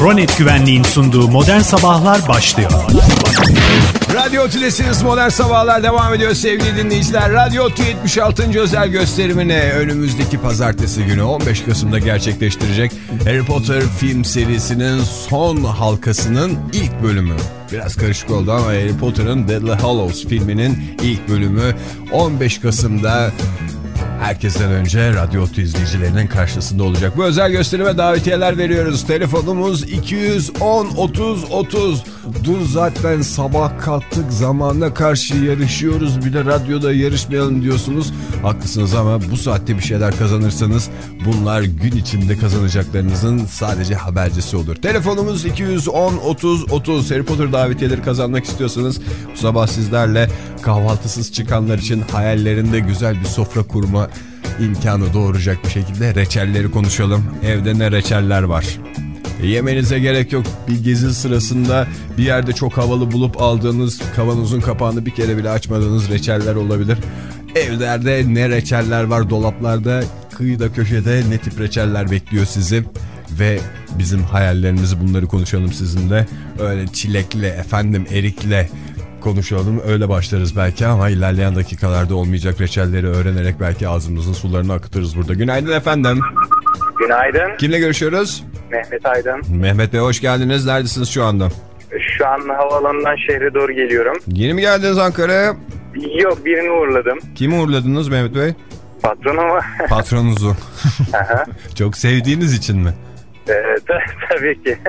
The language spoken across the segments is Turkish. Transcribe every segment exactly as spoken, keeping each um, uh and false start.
Kronet Güvenliğin sunduğu Modern Sabahlar başlıyor. Radyo Tülesi'niz Modern Sabahlar devam ediyor sevgili dinleyiciler. Radyo Tü yetmiş altıncı özel gösterimini önümüzdeki pazartesi günü on beş Kasım'da gerçekleştirecek. Harry Potter film serisinin son halkasının ilk bölümü. Biraz karışık oldu ama Harry Potter'ın Deathly Hallows filminin ilk bölümü on beş Kasım'da herkesten önce Radyo Tü izleyicilerinin karşısında olacak. Bu özel gösterime davetiyeler veriyoruz. Telefonumuz iki yüz on otuz otuz. Dur zaten sabah kalktık, zamanla karşı yarışıyoruz, bir de radyoda yarışmayalım diyorsunuz. Haklısınız ama bu saatte bir şeyler kazanırsanız bunlar gün içinde kazanacaklarınızın sadece habercisi olur. Telefonumuz iki yüz on otuz otuz. Harry Potter davetiyeleri kazanmak istiyorsanız bu sabah sizlerle kahvaltısız çıkanlar için hayallerinde güzel bir sofra kurma imkanı doğuracak bir şekilde reçelleri konuşalım. Evde ne reçeller var? Yemenize gerek yok. Bir gezi sırasında bir yerde çok havalı bulup aldığınız, kavanozun kapağını bir kere bile açmadığınız reçeller olabilir. Evlerde ne reçeller var, dolaplarda, kıyıda köşede ne tip reçeller bekliyor sizi? Ve bizim hayallerimizi, bunları konuşalım sizinle. Öyle çilekle, efendim erikle konuşalım, öyle başlarız belki ama ilerleyen dakikalarda olmayacak reçelleri öğrenerek belki ağzımızın sularını akıtırız burada. Günaydın efendim. Günaydın. Kimle görüşüyoruz? Mehmet Aydın. Mehmet Bey hoş geldiniz. Neredesiniz şu anda? Şu an havaalanından şehre doğru geliyorum. Yeni mi geldiniz Ankara'ya? Yok, birini uğurladım. Kimi uğurladınız Mehmet Bey? Patronumu. Patronunuzu. Çok sevdiğiniz için mi? Ee, t- tabii ki.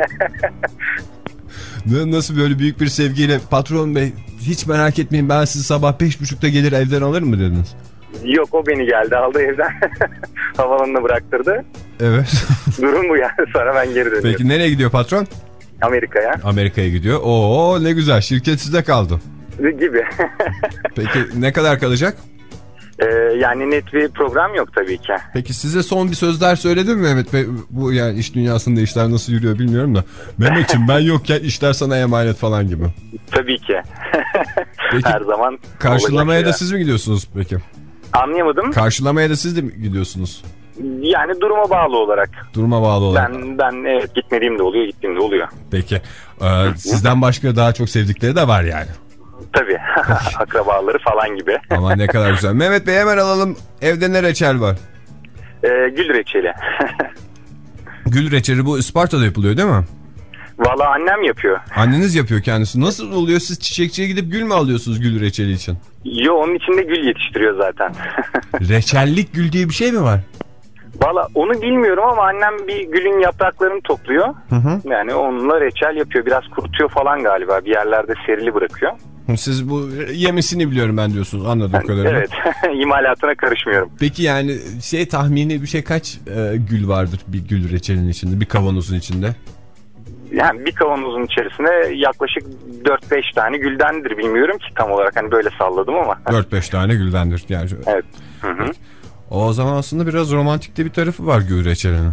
Nasıl böyle büyük bir sevgiyle, patron bey hiç merak etmeyin ben sizi sabah beş buçukta gelir evden alırım mı dediniz? Yok, o beni geldi aldı evden. Havaalanına bıraktırdı. Evet. Durum bu yani, sonra ben geri dönüyorum. Peki nereye gidiyor patron? Amerika'ya. Amerika'ya gidiyor. Oo ne güzel, şirket sizde kaldı. Gibi. Peki ne kadar kalacak? Ee, yani net bir program yok tabii ki. Peki size son bir sözler söyledi mi Mehmet Bey? Bu yani iş dünyasında işler nasıl yürüyor bilmiyorum da. Mehmetciğim ben yokken işler sana emanet falan gibi. Tabii ki. Peki, her zaman. karşılamaya da siz mi gidiyorsunuz peki? Anlayamadım. Karşılamaya da siz de mi gidiyorsunuz? Yani duruma bağlı olarak. Duruma bağlı olarak. Ben, ben evet, gitmediğim de oluyor, gittiğim de oluyor. Peki. Ee, sizden başka daha çok sevdikleri de var yani. Tabii. Akrabaları falan gibi. Aman ne kadar güzel. Mehmet Bey hemen alalım. Evde ne reçel var? Ee, gül reçeli. Gül reçeli bu Isparta'da yapılıyor değil mi? Valla annem yapıyor. Anneniz yapıyor kendisi. Nasıl oluyor? Siz çiçekçiye gidip gül mü alıyorsunuz gül reçeli için? Yo, onun içinde gül yetiştiriyor zaten. Reçellik gül diye bir şey mi var? Valla onu bilmiyorum ama annem bir gülün yapraklarını topluyor. Hı hı. Yani onunla reçel yapıyor. Biraz kurutuyor falan galiba. Bir yerlerde serili bırakıyor. Siz bu yemesini biliyorum ben diyorsunuz anladığım Yani, kadarıyla. evet. İmalatına karışmıyorum. Peki yani şey tahmini bir şey kaç e, gül vardır bir gül reçelinin içinde, bir kavanozun içinde? Yani bir kavanozun içerisine yaklaşık dört beş tane güldendir, bilmiyorum ki tam olarak, hani böyle salladım ama. dört beş tane güldendir yani. Evet. Hı hı. O zaman aslında biraz romantik de bir tarafı var gül reçelinin.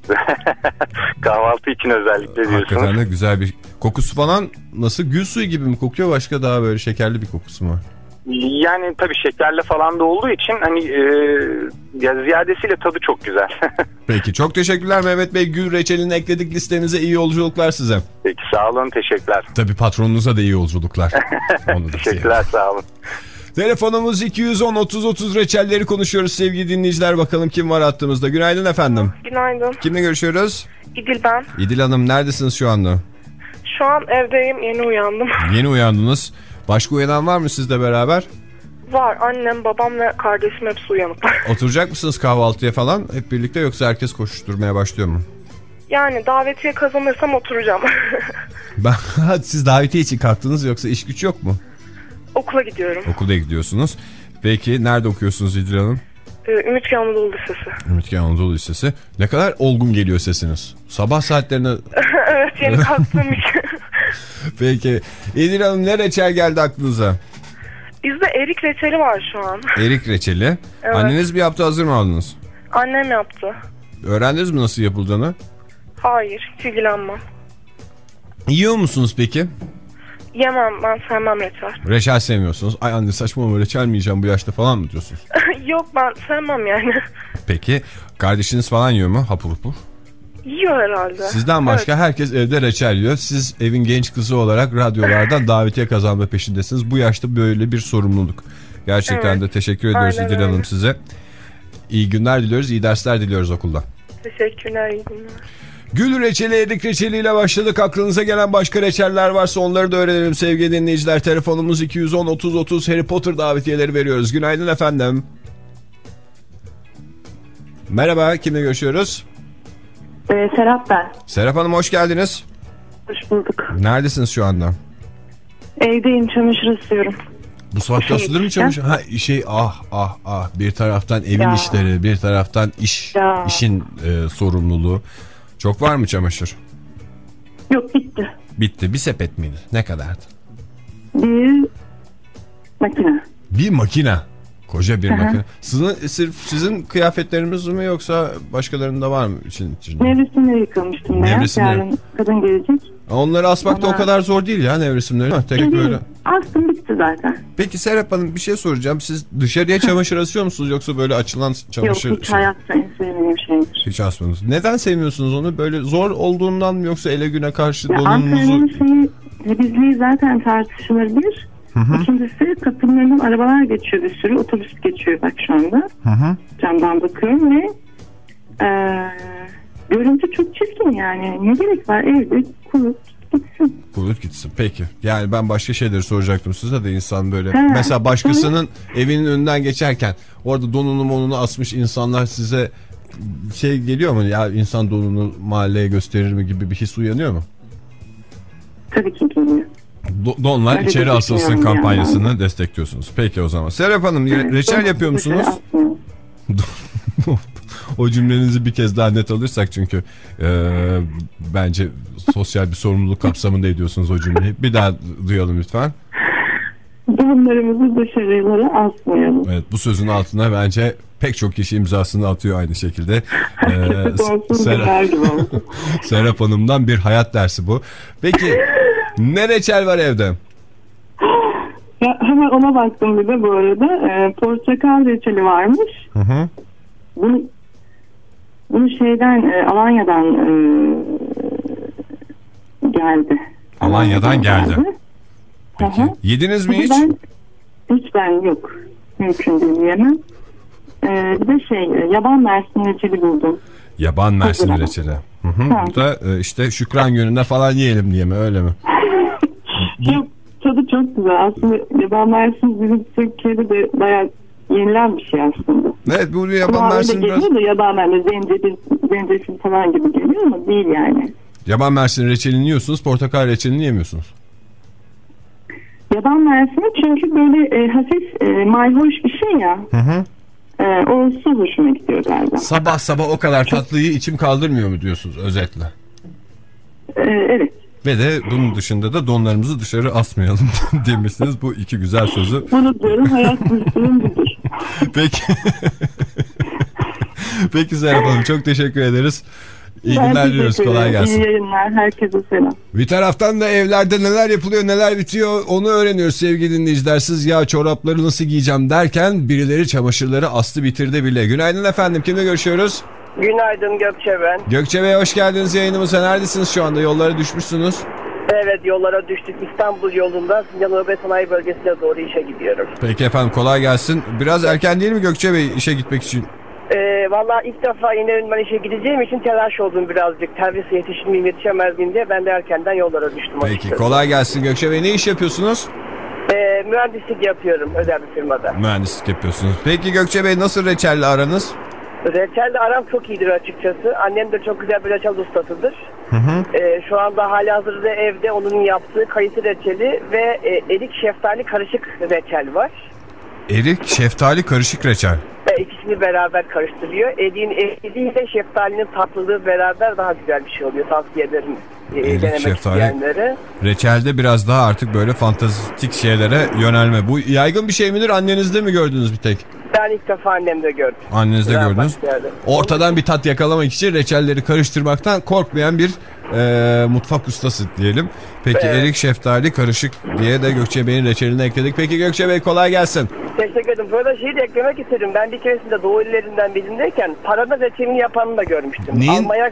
Kahvaltı için özellikle diyorsunuz. Hakikaten de güzel bir kokusu falan nasıl, gül suyu gibi mi kokuyor, başka daha böyle şekerli bir kokusu mu var? Yani tabii şekerli falan da olduğu için hani e, ya ziyadesiyle tadı çok güzel. Peki çok teşekkürler Mehmet Bey, gül reçelini ekledik listenize, iyi yolculuklar size. Peki sağ olun, teşekkürler. Tabii patronunuza da iyi yolculuklar. Onu da teşekkürler, sağ olun. Telefonumuz iki yüz on otuz otuz, reçelleri konuşuyoruz sevgili dinleyiciler. Bakalım kim var hattımızda. Günaydın efendim. Günaydın. Kimle görüşüyoruz? İdil ben. İdil Hanım neredesiniz şu anda? Şu an evdeyim, yeni uyandım. Yeni uyandınız. Başka uyanan var mı sizle beraber? Var, annem, babam ve kardeşim hepsi uyanıklar. Oturacak mısınız kahvaltıya falan hep birlikte, yoksa herkes koşuşturmaya başlıyor mu? Yani davetiye kazanırsam oturacağım. Ben, siz davetiye için kalktınız yoksa iş güç yok mu? Okula gidiyorum. Okula gidiyorsunuz. Peki nerede okuyorsunuz İdil Hanım? Ee, Ümitköy Anadolu Lisesi. Ümitköy Anadolu Lisesi. Ne kadar olgun geliyor sesiniz. Sabah saatlerine... Evet, yeni kalktığım için. Peki İdil Hanım, ne reçel geldi aklınıza? Bizde erik reçeli var şu an. Erik reçeli. Evet. Anneniz mi yaptı, hazır mı aldınız? Annem yaptı. Öğrendiniz mi nasıl yapıldığını? Hayır, hiç ilgilenmem. Yiyor musunuz peki? Yemem, ben sevmem reçel. Reçel sevmiyorsunuz. Ay anne saçmalama, reçel mi yiyeceğim bu yaşta falan mı diyorsunuz? Yok, ben sevmem yani. Peki kardeşiniz falan yiyor mu hapur hapur? Yiyor herhalde. Sizden başka evet. Herkes evde reçel yiyor. Siz evin genç kızı olarak radyolardan davetiye kazanma peşindesiniz. Bu yaşta böyle bir sorumluluk. Gerçekten evet. de teşekkür ediyoruz Aynen İdil Hanım size. İyi günler diliyoruz, iyi dersler diliyoruz okulda. Teşekkürler, iyi günler. Gül reçeli, erik reçeliyle başladık. Aklınıza gelen başka reçeller varsa onları da öğrenelim sevgili dinleyiciler. Telefonumuz iki yüz on otuz otuz. Harry Potter davetiyeleri veriyoruz. Günaydın efendim. Merhaba, kimle görüşüyoruz? Ee, Serap ben. Serap Hanım hoş geldiniz. Hoş bulduk. Neredesiniz şu anda? Evdeyim, çamaşır asıyorum. Bu saatte asılır mı çamaşır? Ha şey ah ah ah bir taraftan evin ya. işleri, bir taraftan iş ya. işin e, sorumluluğu. Çok var mı çamaşır? Yok, bitti. Bitti. Bir sepet miydi? Ne kadardı? Bir makine. Bir makine. Koca bir Hı-hı. makine. Sizin, sırf sizin kıyafetleriniz mi yoksa başkalarında var mı için? için? Nevresimleri yıkamıştım. Nevresimleri. Kadın gelecek. Onları asmak da Ona... o kadar zor değil ya nevresimleri. Tek böyle. Astım bitti zaten. Peki Serap Hanım bir şey soracağım. Siz dışarıya çamaşır asıyor musunuz yoksa böyle açılan çamaşır? Yok, hiç hayatta en sevmediğim şeydir. Hiç asmıyorsunuz. Neden sevmiyorsunuz onu? Böyle zor olduğundan mı yoksa ele güne karşı ya donumunuzu? Ankara'nın şeyi, temizliği zaten tartışılabilir. Hı hı. İkincisi katılımlarından arabalar geçiyor, bir sürü otobüs geçiyor bak şu anda. Hı hı. Camdan bakıyorum ve e, görüntü çok çirkin yani. Ne gerek var, evde kurut gitsin. Kurut gitsin peki. Yani ben başka şeyleri soracaktım size de insan böyle. He. Mesela başkasının Hı. evinin önünden geçerken orada donunu monunu asmış insanlar size şey geliyor mu? Ya insan donunu mahalleye gösterir mi gibi bir his uyanıyor mu? Tabii ki geliyor. Donlar Öyle içeri asılsın kampanyasını yani. Destekliyorsunuz. Peki o zaman. Serap Hanım re- reçel yapıyor musunuz? O cümlenizi bir kez daha net alırsak çünkü e, bence sosyal bir sorumluluk kapsamında ediyorsunuz o cümleyi. Bir daha duyalım lütfen. Donlarımızı dışarılara asmayalım. Evet, bu sözün altına bence pek çok kişi imzasını atıyor aynı şekilde. Ee, Serap, Serap Hanım'dan bir hayat dersi bu. Peki ne reçel var evde? Ya, hemen ona baktım bir de bu arada. E, portakal reçeli varmış. Hı hı. Bunu, bunu şeyden e, Alanya'dan e, geldi. Alanya'dan geldi. geldi. Peki. Hı hı. Yediniz mi hiç? Ben, hiç ben yok. Mümkün değil yemem. Ee, bir de şey yaban mersin reçeli buldum. Yaban mersin reçeli. Hı hı. Bu da e, işte Şükran gününde falan yiyelim diye mi öyle mi? Yok, tadı çok güzel. Aslında yaban mersin bizim Türkiye'de de bayağı yenilen bir şey aslında. Evet, bu yaban mersin biraz. Da yaban mersin zencefil, zencefil falan gibi geliyor ama değil yani. Yaban mersin reçelini yiyorsunuz, portakal reçelini yemiyorsunuz. Yaban mersini çünkü böyle e, hafif e, mayhoş bir şey ya. Hı hı. E, o su hoşuma gidiyor galiba. Sabah sabah o kadar tatlıyı içim kaldırmıyor mu diyorsunuz özetle? E, evet. Ve de bunun dışında da donlarımızı dışarı asmayalım demişsiniz bu iki güzel sözü. Bunu diyorum, hayat müslüm budur. Peki. Peki Serap Hanım, çok teşekkür ederiz. İyi ben günler diliyoruz, kolay gelsin. İyi yayınlar, herkese selam. Bir taraftan da evlerde neler yapılıyor neler bitiyor onu öğreniyoruz sevgili dinleyiciler. Siz ya çorapları nasıl giyeceğim derken birileri çamaşırları astı bitirdi bile. Günaydın efendim, kimle görüşüyoruz? Günaydın, Gökçe ben. Gökçe Bey hoş geldiniz yayınımıza. Neredesiniz şu anda, yollara düşmüşsünüz? Evet, yollara düştük. İstanbul yolunda Sincan Nöbet Sanayi Bölgesi'ne doğru işe gidiyorum. Peki efendim, kolay gelsin. Biraz erken değil mi Gökçe Bey işe gitmek için? Ee, Valla ilk defa yine ben işe gideceğim için telaş oldum birazcık. Servise yetişir miyim yetişemez miyim diye ben de erkenden yollara düştüm. Peki açıkçası. Kolay gelsin Gökçe Bey. Ne iş yapıyorsunuz? Ee, mühendislik yapıyorum özel bir firmada. Mühendislik yapıyorsunuz. Peki Gökçe Bey, nasıl reçelle aranız? Reçelle aram çok iyidir açıkçası. Annem de çok güzel bir reçel ustasıdır. Hı hı. Ee, şu anda halihazırda evde onun yaptığı kayısı reçeli ve e, erik şeftali karışık reçel var. Erik şeftali karışık reçel. E, ikisini beraber karıştırıyor. Eriğin eriğiyle şeftalinin tatlılığı beraber daha güzel bir şey oluyor. Tavsiye ederim e, Erik, denemek şeftali, isteyenlere. Reçelde biraz daha artık böyle fantastik şeylere yönelme. Bu yaygın bir şey midir? Annenizde mi gördünüz bir tek? Ben ilk defa annemde gördüm. Annenizde gördünüz. Ortadan bir tat yakalamak için reçelleri karıştırmaktan korkmayan bir e, mutfak ustası diyelim. Peki evet. Erik şeftali karışık diye de Gökçe Bey'in reçelini ekledik. Peki Gökçe Bey, kolay gelsin. Teşekkür ederim. Burada şeyi de eklemek istedim. Ben bir keresinde Doğu illerinden birindeyken paranın reçelini yapanını da görmüştüm. Neyin? Almaya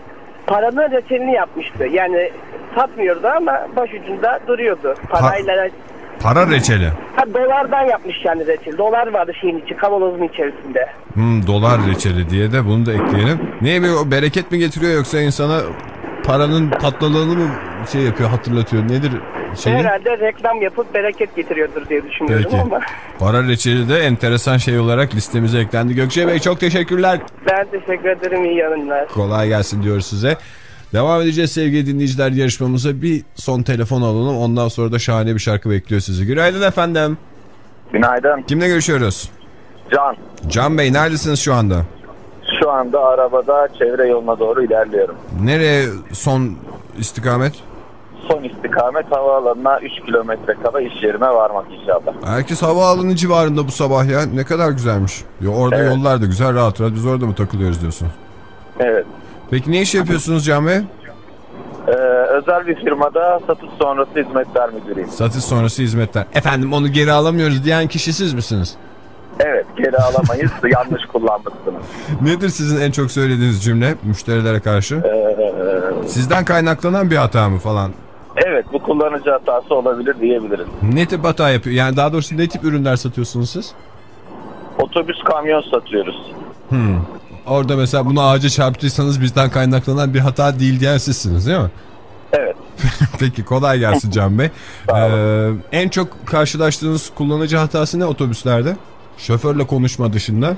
Paranın reçelini yapmıştı. Yani satmıyordu ama başucunda duruyordu. Parayla... Pa- para reçeli. Ha, dolardan yapmış yani reçel. Dolar vardı şeyin içi, kavanozun içerisinde. Hmm, dolar reçeli diye de bunu da ekleyelim. Niye bir o bereket mi getiriyor yoksa insana paranın tatlılığını mı şey yapıyor, hatırlatıyor? Nedir şeyi? Herhalde reklam yapıp bereket getiriyordur diye düşünüyorum. Peki. Ama. Para reçeli de enteresan şey olarak listemize eklendi. Gökçe Bey çok teşekkürler. Ben teşekkür ederim, iyi yayınlar. Kolay gelsin diyoruz size. Devam edeceğiz sevgili dinleyiciler yarışmamıza. Bir son telefon alalım. Ondan sonra da şahane bir şarkı bekliyor sizi. Günaydın efendim. Günaydın. Kimle görüşüyoruz? Can. Can Bey neredesiniz şu anda? Şu anda arabada çevre yoluna doğru ilerliyorum. Nereye son istikamet? Son istikamet havaalanına üç kilometre kala iş yerime varmak inşallah. Herkes havaalanı civarında bu sabah ya. Ne kadar güzelmiş. Ya orada evet. Yollar da güzel, rahat rahat. Biz orada mı takılıyoruz diyorsun? Evet. Peki ne iş yapıyorsunuz Can Bey? Ee, özel bir firmada satış sonrası hizmetler müdürüyüm. Satış sonrası hizmetler. Efendim onu geri alamıyoruz diyen kişi siz misiniz? Evet, geri alamayız. Yanlış kullanmışsınız. Nedir sizin en çok söylediğiniz cümle müşterilere karşı? Ee, Sizden kaynaklanan bir hata mı falan? Evet, bu kullanıcı hatası olabilir diyebiliriz. Ne tip hata yapıyor? Yani daha doğrusu ne tip ürünler satıyorsunuz siz? Otobüs, kamyon satıyoruz. Hmm. Orada mesela buna ağaca çarptıysanız bizden kaynaklanan bir hata değil diyen sizsiniz değil mi? Evet. Peki kolay gelsin Can Bey. Ee, en çok karşılaştığınız kullanıcı hatası ne otobüslerde? Şoförle konuşma dışında.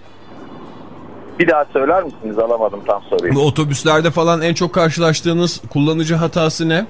Bir daha söyler misiniz? Alamadım tam soruyu. Bu otobüslerde falan en çok karşılaştığınız kullanıcı hatası ne?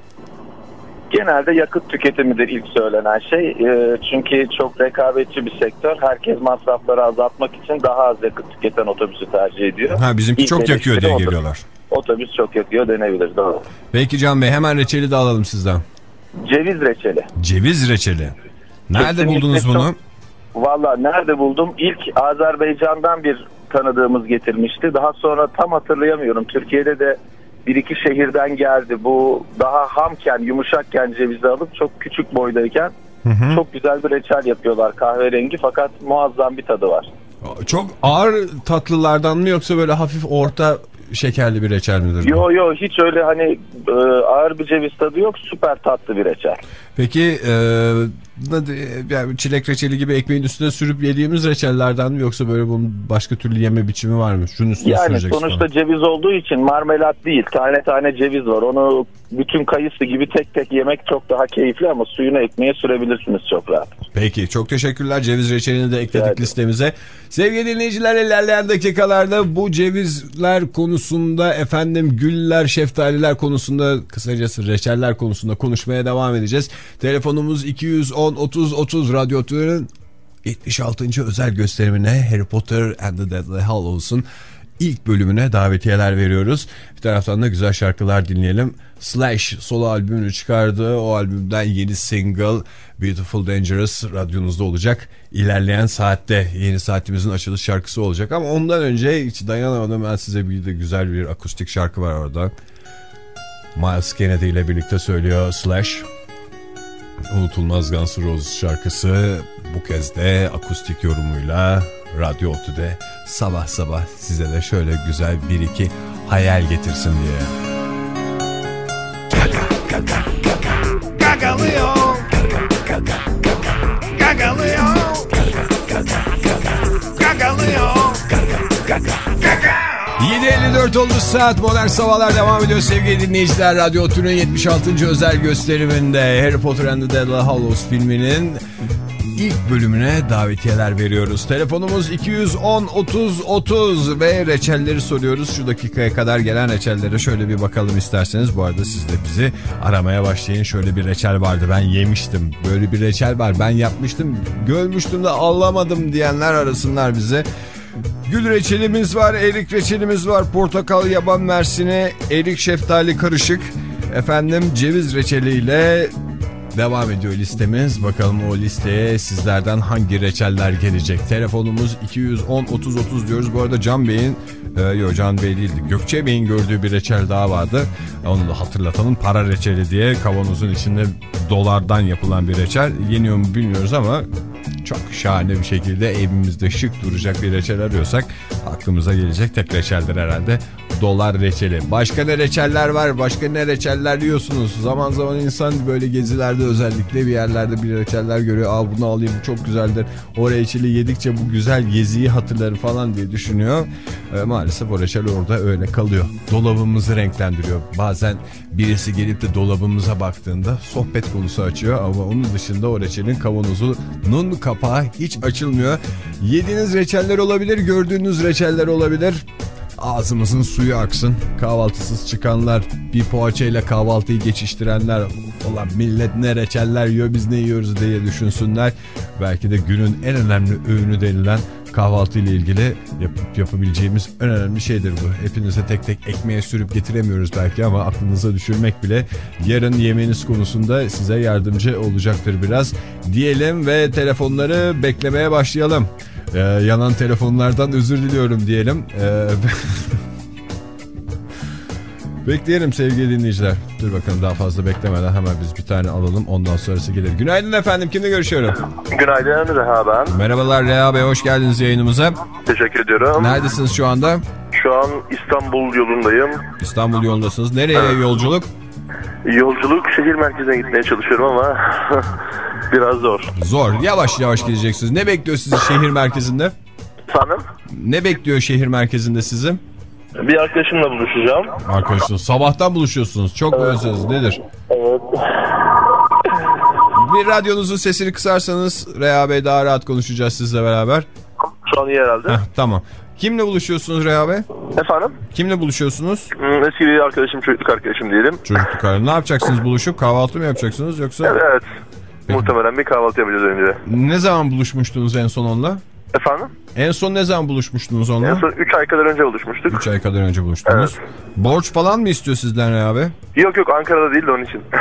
Genelde yakıt tüketimidir ilk söylenen şey. E, çünkü çok rekabetçi bir sektör. Herkes masrafları azaltmak için daha az yakıt tüketen otobüsü tercih ediyor. Ha, bizimki ilk çok yakıyor diye otobüs, geliyorlar. Otobüs çok yakıyor denebilir. Doğru. Peki Can Bey hemen reçeli de alalım sizden. Ceviz reçeli. Ceviz reçeli. Nerede Kesinlikle buldunuz bunu? Çok... Valla nerede buldum? İlk Azerbaycan'dan bir tanıdığımız getirmişti. Daha sonra tam hatırlayamıyorum. Türkiye'de de bir iki şehirden geldi. Bu daha hamken, yumuşakken cevizi alıp çok küçük boydayken hı hı. çok güzel bir reçel yapıyorlar. Kahverengi fakat muazzam bir tadı var. Çok ağır tatlılardan mı yoksa böyle hafif orta şekerli bir reçel midir? Yo yo hiç öyle hani e, ağır bir ceviz tadı yok. Süper tatlı bir reçel. Peki e, yani çilek reçeli gibi ekmeğin üstüne sürüp yediğimiz reçellerden mi yoksa böyle bunun başka türlü yeme biçimi var mı? Şunun üstüne yani sonuçta falan. Ceviz olduğu için marmelat değil. Tane tane ceviz var. Onu bütün kayısı gibi tek tek yemek çok daha keyifli ama suyunu ekmeğe sürebilirsiniz çok rahat. Peki çok teşekkürler. Ceviz reçelini de ekledik evet. listemize. Sevgili dinleyiciler ilerleyen dakikalarda bu cevizler konusunda efendim güller, şeftaliler konusunda kısacası reçeller konusunda konuşmaya devam edeceğiz. Telefonumuz iki yüz on otuz otuz Radyo Tüyer'in yetmiş altıncı özel gösterimine Harry Potter and the Deathly Hallows'un ilk bölümüne davetiyeler veriyoruz. Bir taraftan da güzel şarkılar dinleyelim. Slash solo albümünü çıkardı. O albümden yeni single Beautiful Dangerous radyonuzda olacak. İlerleyen saatte yeni saatimizin açılış şarkısı olacak. Ama ondan önce hiç dayanamadım. Ben size bir de güzel bir akustik şarkı var orada. Miles Kennedy ile birlikte söylüyor Slash. Unutulmaz Guns N' Roses şarkısı bu kez de akustik yorumuyla Radyo Otü'de sabah sabah size de şöyle güzel bir iki hayal getirsin diye. Gaga, gaga, gagalıyor. Gaga, gaga, gagalıyor. Gaga, gaga, gagalıyor. Gaga, gaga. yedi elli dört oldu saat. Modern Sabahlar devam ediyor sevgili dinleyiciler. Radyo Otü'nün yetmiş altıncı özel gösteriminde Harry Potter and the Deathly Hallows filminin İlk bölümüne davetiyeler veriyoruz. Telefonumuz iki yüz on otuz otuz ve reçelleri soruyoruz. Şu dakikaya kadar gelen reçellere şöyle bir bakalım isterseniz. Bu arada siz de bizi aramaya başlayın. Şöyle bir reçel vardı, ben yemiştim. Böyle bir reçel var, ben yapmıştım, görmüştüm de alamadım diyenler arasınlar bize. Gül reçelimiz var, erik reçelimiz var, portakal, yaban mersini, erik şeftali karışık. Efendim ceviz reçeliyle devam ediyor listemiz. Bakalım o listeye sizlerden hangi reçeller gelecek. Telefonumuz iki yüz on otuz otuz diyoruz. Bu arada Can Bey'in e, yok Can Bey değildi, Gökçe Bey'in gördüğü bir reçel daha vardı. Onu da hatırlatalım. Para reçeli diye kavanozun içinde dolardan yapılan bir reçel. Yeniyor mu bilmiyoruz ama çok şahane bir şekilde evimizde şık duracak bir reçel arıyorsak aklımıza gelecek tek reçeldir herhalde. dolar reçeli. Başka ne reçeller var? Başka ne reçeller yiyorsunuz? Zaman zaman insan böyle gezilerde özellikle bir yerlerde bir reçeller görüyor. Aa bunu alayım çok güzeldir. O reçeli yedikçe bu güzel geziyi hatırlarım falan diye düşünüyor. E, maalesef o reçel orada öyle kalıyor. Dolabımızı renklendiriyor. Bazen birisi gelip de dolabımıza baktığında sohbet konusu açıyor. Ama onun dışında o reçelin kavanozunun kapağı hiç açılmıyor. Yediğiniz reçeller olabilir, gördüğünüz reçeller olabilir. Ağzımızın suyu aksın. Kahvaltısız çıkanlar, bir poğaçayla kahvaltıyı geçiştirenler, ulan millet ne reçeller yiyor biz ne yiyoruz diye düşünsünler. Belki de günün en önemli öğünü denilen kahvaltı ile ilgili yapıp yapabileceğimiz en önemli şeydir bu. Hepinize tek tek ekmeğe sürüp getiremiyoruz belki ama aklınıza düşürmek bile yarın yemeğiniz konusunda size yardımcı olacaktır biraz diyelim ve telefonları beklemeye başlayalım. Ee, yanan telefonlardan özür diliyorum diyelim. Ee, bekleyelim sevgili dinleyiciler. Dur bakalım daha fazla beklemeden hemen biz bir tane alalım. Ondan sonrası gelir. Günaydın efendim. Kimle görüşüyorum? Günaydın Reha ben. Merhabalar Reha Bey. Hoş geldiniz yayınımıza. Teşekkür ediyorum. Neredesiniz şu anda? Şu an İstanbul yolundayım. İstanbul yolundasınız. Nereye evet. yolculuk? Yolculuk şehir merkezine gitmeye çalışıyorum ama biraz zor. Zor. Yavaş yavaş gideceksiniz. Ne bekliyor sizi şehir merkezinde? Efendim? Ne bekliyor şehir merkezinde sizi? Bir arkadaşımla buluşacağım. Arkadaşınız. Sabahtan buluşuyorsunuz. Çok mu evet. özlediniz? Nedir? Evet. Bir radyonuzun sesini kısarsanız Reha Bey daha rahat konuşacağız sizle beraber. Şu an iyi herhalde. Heh, tamam. Kimle buluşuyorsunuz Reha Bey? Efendim? Kimle buluşuyorsunuz? Hmm, eski bir arkadaşım, çocukluk arkadaşım diyelim. Çocukluk arkadaşım. Ne yapacaksınız buluşup? Kahvaltı mı yapacaksınız yoksa? Evet. evet. Muhtemelen bir kahvaltı yapacağız önce. Ne zaman buluşmuştunuz en son onunla? Efendim? En son ne zaman buluşmuştunuz onunla? En son üç ay kadar önce buluşmuştuk. üç ay kadar önce buluştunuz. Evet. Borç falan mı istiyor sizden Reha Bey? Yok yok Ankara'da değil de onun için.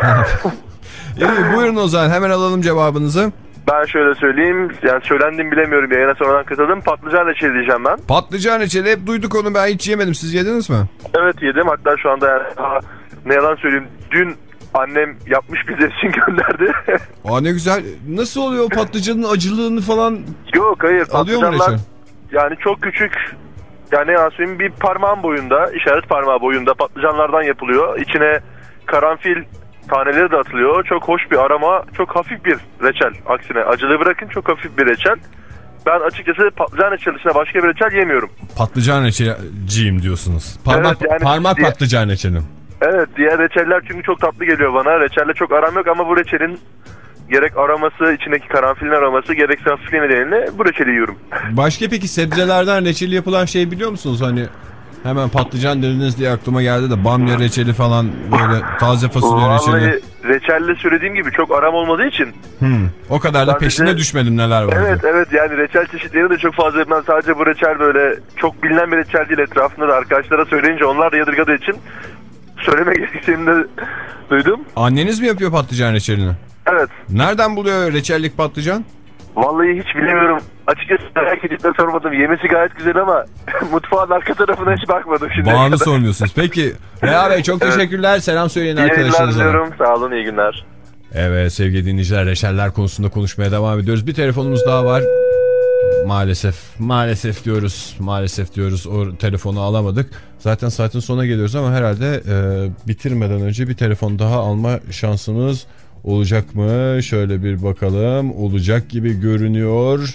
İyi, buyurun o zaman hemen alalım cevabınızı. Ben şöyle söyleyeyim, yani söylendim bilemiyorum, yayına sonradan katıldım. Patlıcan reçeli diyeceğim ben. Patlıcan reçeli, hep duyduk onu, ben hiç yemedim. Siz yediniz mi? Evet yedim, hatta şu anda yani, ha, ne yalan söyleyeyim, dün annem yapmış bize için gönderdi. Aa ne güzel. Nasıl oluyor o patlıcanın acılığını falan? Yok hayır, patlıcanlar yani çok küçük, yani ne yalan söyleyeyim, bir parmağın boyunda, işaret parmağı boyunda patlıcanlardan yapılıyor. İçine karanfil taneleri de atılıyor. Çok hoş bir aroma, çok hafif bir reçel. Aksine acılığı bırakın, çok hafif bir reçel. Ben açıkçası patlıcan reçel dışında başka bir reçel yemiyorum. Patlıcan reçelciyim diyorsunuz. Parmak, evet, yani parmak diye, patlıcan reçelim. Evet, diğer reçeller çünkü çok tatlı geliyor bana. Reçelle çok aram yok ama bu reçelin gerek aroması, içindeki karanfilin aroması, gerekse hafifliği nedeniyle bu reçeli yiyorum. Başka peki sebzelerden reçeli yapılan şey biliyor musunuz? Hani hemen patlıcan dediniz diye aklıma geldi de bamya reçeli falan, böyle taze fasulye Vallahi reçeli. Reçelle söylediğim gibi çok aram olmadığı için. Hmm, o kadar da peşine sadece düşmedim neler var. Evet evet, yani reçel çeşitleri de çok fazla. Ben sadece bu reçel böyle çok bilinen bir reçel değil, etrafında da arkadaşlara söyleyince onlar da yadırgadığı için söyleme gerektiğini de duydum. Anneniz mi yapıyor patlıcan reçelini? Evet. Nereden buluyor reçellik patlıcan? Vallahi hiç bilmiyorum. Açıkçası merak edip de sormadım. Yemesi gayet güzel ama mutfağın arka tarafına hiç bakmadım şimdi. Bağını sormuyorsunuz. Peki Reha Bey çok teşekkürler. Evet. Selam söyleyin arkadaşınıza. İyi Sağ olun, iyi günler. Evet sevgili dinleyiciler, reçeller konusunda konuşmaya devam ediyoruz. Bir telefonumuz daha var. Maalesef, maalesef diyoruz, maalesef diyoruz, o telefonu alamadık. Zaten saatin sonuna geliyoruz ama herhalde e, bitirmeden önce bir telefon daha alma şansımız olacak mı? Şöyle bir bakalım. Olacak gibi görünüyor.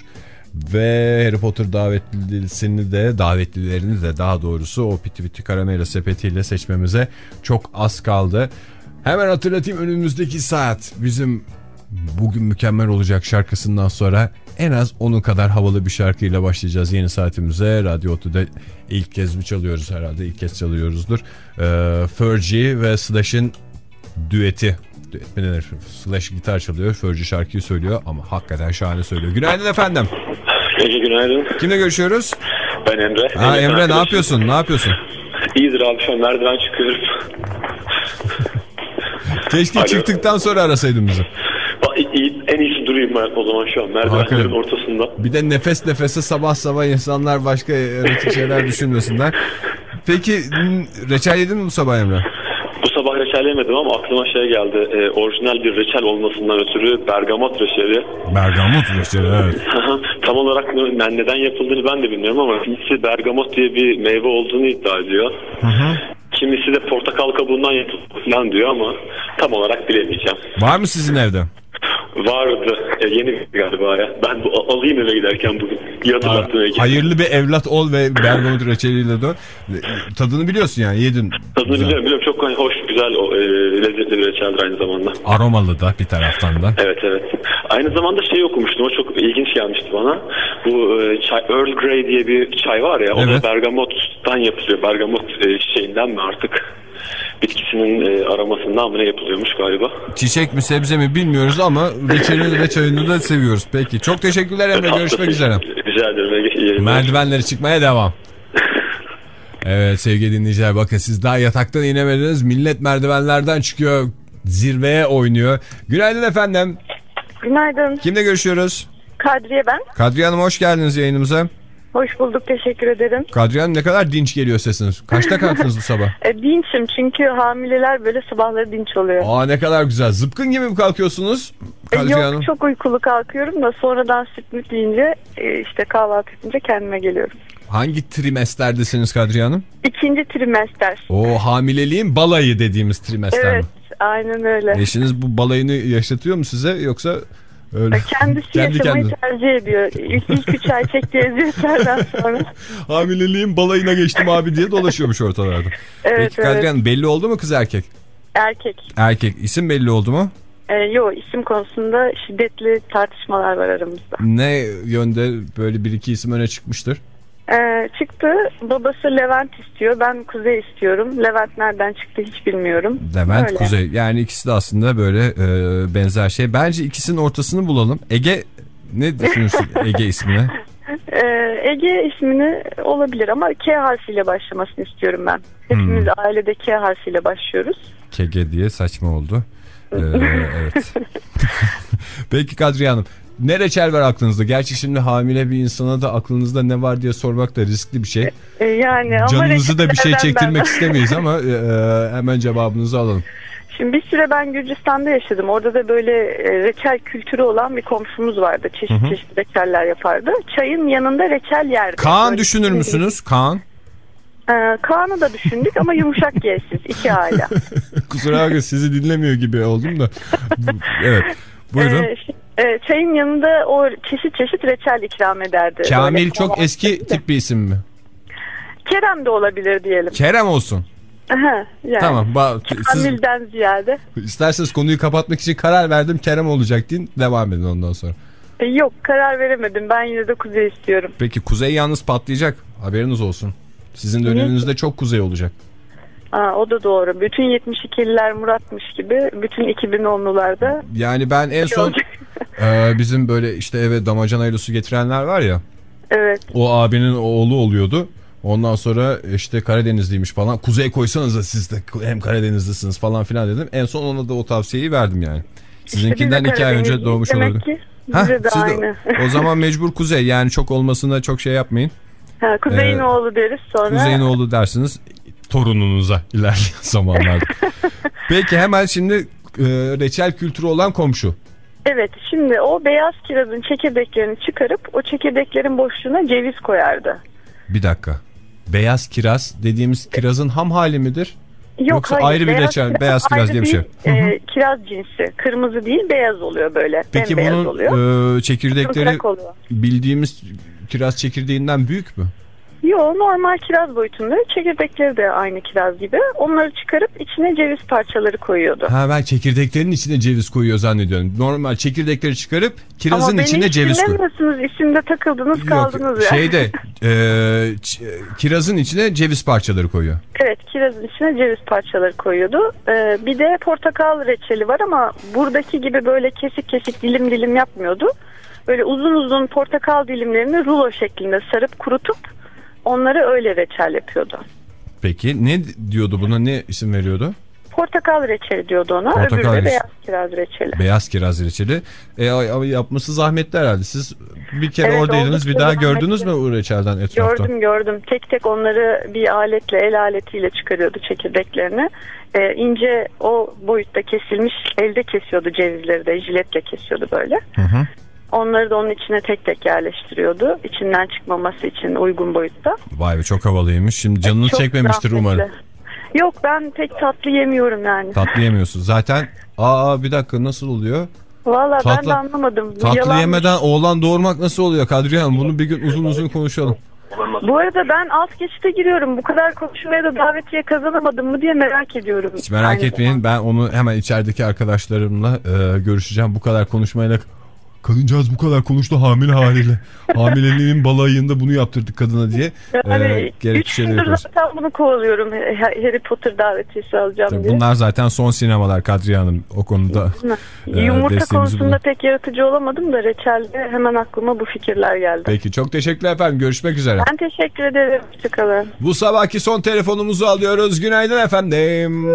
Ve Harry Potter davetlisini de, davetlilerini de daha doğrusu o piti piti karamela sepetiyle seçmemize çok az kaldı. Hemen hatırlatayım, önümüzdeki saat bizim Bugün Mükemmel Olacak şarkısından sonra en az onun kadar havalı bir şarkıyla başlayacağız yeni saatimize. Radyo Otu'da ilk kez mi çalıyoruz herhalde? İlk kez çalıyoruzdur. Ee, Fergie ve Slash'ın düeti. Düet mi denir? Slash gitar çalıyor, Fergie şarkıyı söylüyor ama hakikaten şahane söylüyor. Günaydın efendim. Peki günaydın. Kimle görüşüyoruz? Ben Emre. Ha, Emre arkadaşım. Ne yapıyorsun? Ne yapıyorsun? İyidir abi, şu an merdiven çıkıyorum. Keşke Alo. Çıktıktan sonra arasaydın bizi. En iyisi durayım ben o zaman şu an merdivenlerin ortasında. Bir de nefes nefese sabah sabah insanlar başka erotik şeyler düşünmesinler. Peki reçel yedin mi bu sabah Emre? Bu sabah reçel yemedim ama aklıma şey geldi. E, orijinal bir reçel olmasından ötürü bergamot reçeli. Bergamot reçeli, evet. Tam olarak ne, neden yapıldığını ben de bilmiyorum ama kimisi bergamot diye bir meyve olduğunu iddia ediyor. Hı hı. Kimisi de portakal kabuğundan yapıldı falan diyor ama tam olarak bilemeyeceğim. Var mı sizin evde? Vardı. E, yeni galiba ya. Ben bu, alayım eve giderken bugün. Ha, hayırlı bir evlat ol ve bergamot reçeliyle dön. Tadını biliyorsun yani, yedin. Tadını güzel. biliyorum biliyorum. Çok hoş, güzel, e, lezzetli bir reçeldir aynı zamanda. Aromalı da bir taraftan da. Evet evet. Aynı zamanda şey okumuştum. O çok ilginç gelmişti bana. Bu e, çay, Earl Grey diye bir çay var ya. Evet. O da bergamottan yapılıyor. Bergamot e, şeyinden mi artık? Bitkisinin e, aramasından mı ne yapılıyormuş galiba. Çiçek mi sebze mi bilmiyoruz ama reçelini ve çayını da seviyoruz. Peki çok teşekkürler Emre, evet, görüşmek üzere. Rica ederim. Merdivenleri çıkmaya devam. Evet sevgili dinleyiciler, bakın siz daha yataktan inemediniz. Millet merdivenlerden çıkıyor, zirveye oynuyor. Günaydın efendim. Günaydın. Kimle görüşüyoruz? Kadriye ben. Kadriye Hanım hoş geldiniz yayınımıza. Hoş bulduk, teşekkür ederim. Kadriye Hanım ne kadar dinç geliyor sesiniz. Kaçta kalktınız bu sabah? E, dinçim çünkü hamileler böyle sabahları dinç oluyor. Aa ne kadar güzel. Zıpkın gibi mi kalkıyorsunuz Kadriye e, Hanım? Yok, çok uykulu kalkıyorum da sonradan süt müt deyince e, işte kahvaltı edince kendime geliyorum. Hangi trimesterdesiniz Kadriye Hanım? İkinci trimester. O hamileliğin balayı dediğimiz trimester evet, mi? Evet aynen öyle. Eşiniz bu balayını yaşatıyor mu size yoksa... Öyle. Kendisi kendi yaşamayı kendine tercih ediyor. İlk, ilk üç ay çektiği eziyetlerden sonra. Hamileliğin balayına geçtim abi diye dolaşıyormuş ortalarda. Evet, Peki Kadriye evet. Hanım, belli oldu mu kız erkek? Erkek. Erkek. İsim belli oldu mu? Ee, yok, isim konusunda şiddetli tartışmalar var aramızda. Ne yönde böyle bir iki isim öne çıkmıştır? Ee, çıktı. Babası Levent istiyor. Ben Kuzey istiyorum. Levent nereden çıktı hiç bilmiyorum. Levent, öyle. Kuzey. Yani ikisi de aslında böyle e, benzer şey. Bence ikisinin ortasını bulalım. Ege, ne düşünürsün Ege ismine? Ee, Ege ismini olabilir ama K harfiyle başlamasını istiyorum ben. Hepimiz hmm. ailede K harfiyle başlıyoruz. Kege diye saçma oldu. Ee, evet. Peki Kadriye Hanım, ne reçel var aklınızda? Gerçi şimdi hamile bir insana da aklınızda ne var diye sormak da riskli bir şey. Ee, yani ama canınızı da bir şey çektirmek ben... istemeyiz ama e, hemen cevabınızı alalım. Şimdi bir süre ben Gürcistan'da yaşadım. Orada da böyle reçel kültürü olan bir komşumuz vardı. Çeşit hı hı. çeşit reçeller yapardı. Çayın yanında reçel yerdi. Kaan böyle düşünür müsünüz? Kaan? Ee, Kaan'ı da düşündük ama yumuşak G'siz. İki aile. Kusura bakma, sizi dinlemiyor gibi oldum da. Evet. Buyurun. Ee, e, çayın yanında o çeşit çeşit reçel ikram ederdi. Kamil böyle çok eski tip bir isim mi? Kerem de olabilir diyelim. Kerem olsun. Aha, yani. Tamam. Kamil'den siz, ziyade. İsterseniz konuyu kapatmak için karar verdim, Kerem olacak deyin, devam edin ondan sonra. E, yok, karar veremedim. Ben yine de Kuzey istiyorum. Peki Kuzey yalnız patlayacak. Haberiniz olsun. Sizin döneminizde çok Kuzey olacak. Aa, o da doğru. Bütün yetmiş ikililer Murat'mış gibi, bütün iki bin onlular da. Yani ben en son e, bizim böyle işte eve damacanayla su getirenler var ya. Evet. O abinin oğlu oluyordu. Ondan sonra işte Karadenizliymiş falan. Kuzey koysanız da siz de hem Karadenizlisiniz falan filan dedim. En son ona da o tavsiyeyi verdim yani. Sizinkinden işte iki ay önce doğmuş olabilir. Ki Hah, de siz aynı. De, o zaman mecbur Kuzey, yani çok olmasına çok şey yapmayın. Ha, Kuzey'in ee, oğlu deriz sonra. Kuzey'in oğlu dersiniz torununuza ilerleyen zamanlarda. Peki hemen şimdi e, reçel kültürü olan komşu. Evet, şimdi o beyaz kirazın çekirdeklerini çıkarıp o çekirdeklerin boşluğuna ceviz koyardı. Bir dakika. Beyaz kiraz dediğimiz kirazın ham hali midir? Yok, yoksa hayır, ayrı bir beyaz reçel, kiraz, beyaz kiraz diye bir şey. E, kiraz cinsi. Kırmızı değil, beyaz oluyor böyle. Peki bunun oluyor. E, çekirdekleri bildiğimiz kiraz çekirdeğinden büyük mü? Yok, normal kiraz boyutunda, çekirdekleri de aynı kiraz gibi. Onları çıkarıp içine ceviz parçaları koyuyordu. Ha, ben çekirdeklerin içine ceviz koyuyor zannediyorum. Normal çekirdekleri çıkarıp kirazın içine ceviz koyuyor. Ama beni hiç dinlemiyorsunuz, isimde takıldınız Yok, kaldınız ya. Şeyde e, kirazın içine ceviz parçaları koyuyor. Evet, kirazın içine ceviz parçaları koyuyordu. Ee, bir de portakal reçeli var ama buradaki gibi böyle kesik kesik dilim dilim yapmıyordu. Böyle uzun uzun portakal dilimlerini rulo şeklinde sarıp kurutup onları öyle reçel yapıyordu. Peki ne diyordu buna, ne isim veriyordu? Portakal reçeli diyordu ona. Portakal Öbürü de reçeli. beyaz kiraz reçeli. Beyaz kiraz reçeli. E, ama yapması zahmetli herhalde. Siz bir kere Evet, oradaydınız. Bir oldukça daha zahmetli. gördünüz mü o reçelden etrafta? Gördüm gördüm. Tek tek onları bir aletle, el aletiyle çıkarıyordu çekirdeklerini. Ee, ince o boyutta kesilmiş, elde kesiyordu cevizleri de, jiletle kesiyordu böyle. Hı hı. Onları da onun içine tek tek yerleştiriyordu. İçinden çıkmaması için uygun boyutta. Vay be, çok havalıymış. Şimdi canını Çok çekmemiştir zahmetli. umarım. Yok, ben pek tatlı yemiyorum yani. Tatlı yemiyorsun. Zaten aa bir dakika, nasıl oluyor? Valla ben Tatlı- de anlamadım. Tatlı Yalanmış. yemeden oğlan doğurmak nasıl oluyor Kadriye Hanım? Bunu bir gün uzun uzun konuşalım. Bu arada ben alt geçite giriyorum. Bu kadar konuşmaya da davetiye kazanamadım mı diye merak ediyorum. Hiç merak Aynı etmeyin. zamanda. Ben onu hemen içerideki arkadaşlarımla e, görüşeceğim. Bu kadar konuşmayla kadıncağız bu kadar konuştu hamile haliyle. Hamileliğin balayında bunu yaptırdık kadına diye. Yani E, gerekli üç şeyleri gündür yapıyoruz. zaten bunu kovalıyorum. Harry Potter davetiyesi alacağım Tabii diye. bunlar zaten son sinemalar Kadriye Hanım, o konuda. e, Yumurta desteğimizi konusunda bulun. pek yaratıcı olamadım da reçelde hemen aklıma bu fikirler geldi. Peki, çok teşekkürler efendim. Görüşmek üzere. Ben teşekkür ederim. Hoşçakalın. Bu sabahki son telefonumuzu alıyoruz. Günaydın efendim.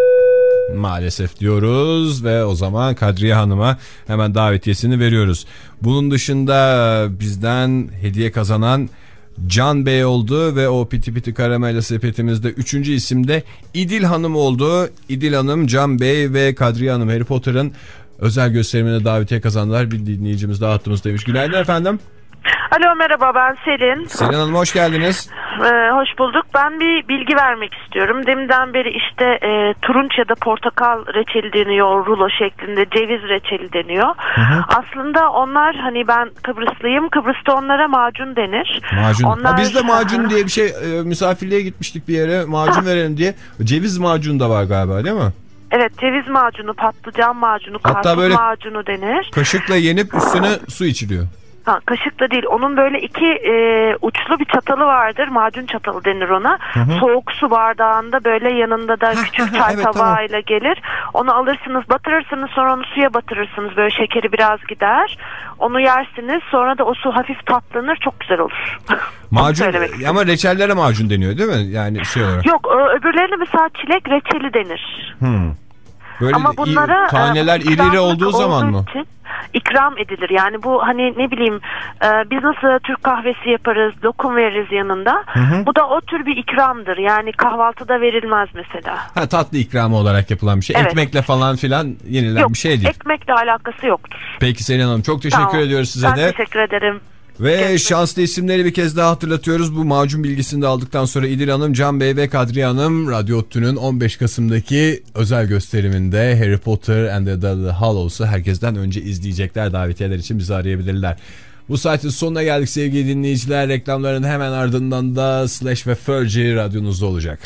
Maalesef diyoruz ve o zaman Kadriye Hanım'a hemen davetiyesini veriyoruz. Bunun dışında bizden hediye kazanan Can Bey oldu ve o piti piti karamela sepetimizde üçüncü isimde İdil Hanım oldu. İdil Hanım, Can Bey ve Kadriye Hanım Harry Potter'ın özel gösterimine davetiye kazandılar. Bir dinleyicimiz daha hattımızdaymış. Günaydın efendim. Alo, merhaba, ben Selin. Selin Hanım, hoş geldiniz. Ee, hoş bulduk. Ben bir bilgi vermek istiyorum. Deminden beri işte e, turunç ya da portakal reçeli deniyor, rulo şeklinde, ceviz reçeli deniyor. Hı hı. Aslında onlar, hani ben Kıbrıslıyım, Kıbrıs'ta onlara macun denir. Macun. Onlar... Ha, biz de macun diye bir şey, e, misafirliğe gitmiştik bir yere, macun verelim diye. Ceviz macunu da var galiba, değil mi? Evet, ceviz macunu, patlıcan macunu, hatta karpuz böyle macunu denir. Kaşıkla yenip üstüne su içiliyor. Ha, kaşıkla değil, onun böyle iki e, uçlu bir çatalı vardır, macun çatalı denir ona. Hı hı. Soğuk su bardağında böyle yanında da küçük çay evet, tabağıyla tamam. gelir. Onu alırsınız, batırırsınız, sonra onu suya batırırsınız, böyle şekeri biraz gider. Onu yersiniz, sonra da o su hafif tatlanır, çok güzel olur. Macun ama reçellere macun deniyor değil mi? Yani şey olarak. Yok, öbürlerine mesela çilek reçeli denir. Hmm. Böyle ama bunlara taneler iri iri olduğu zaman mı? İkram edilir. Yani bu hani ne bileyim e, biz nasıl Türk kahvesi yaparız, lokum veririz yanında. Hı hı. Bu da o tür bir ikramdır. Yani kahvaltıda verilmez mesela. Ha, tatlı ikramı olarak yapılan bir şey. Evet. Ekmekle falan filan yenilen Yok, bir şey değil. Ekmekle alakası yoktur. Peki Selin Hanım, çok teşekkür tamam. ediyoruz size ben de. Ben teşekkür ederim. Ve Görüşmek. Şanslı isimleri bir kez daha hatırlatıyoruz. Bu macun bilgisini de aldıktan sonra İdil Hanım, Can Bey ve Kadriye Hanım Radyo Ottu'nun on beş Kasım'daki özel gösteriminde Harry Potter and the, the, the Hollows'u herkesten önce izleyecekler. Davetiyeler için bizi arayabilirler. Bu saatin sonuna geldik sevgili dinleyiciler. Reklamların hemen ardından da Slash ve Fergie radyonuzda olacak.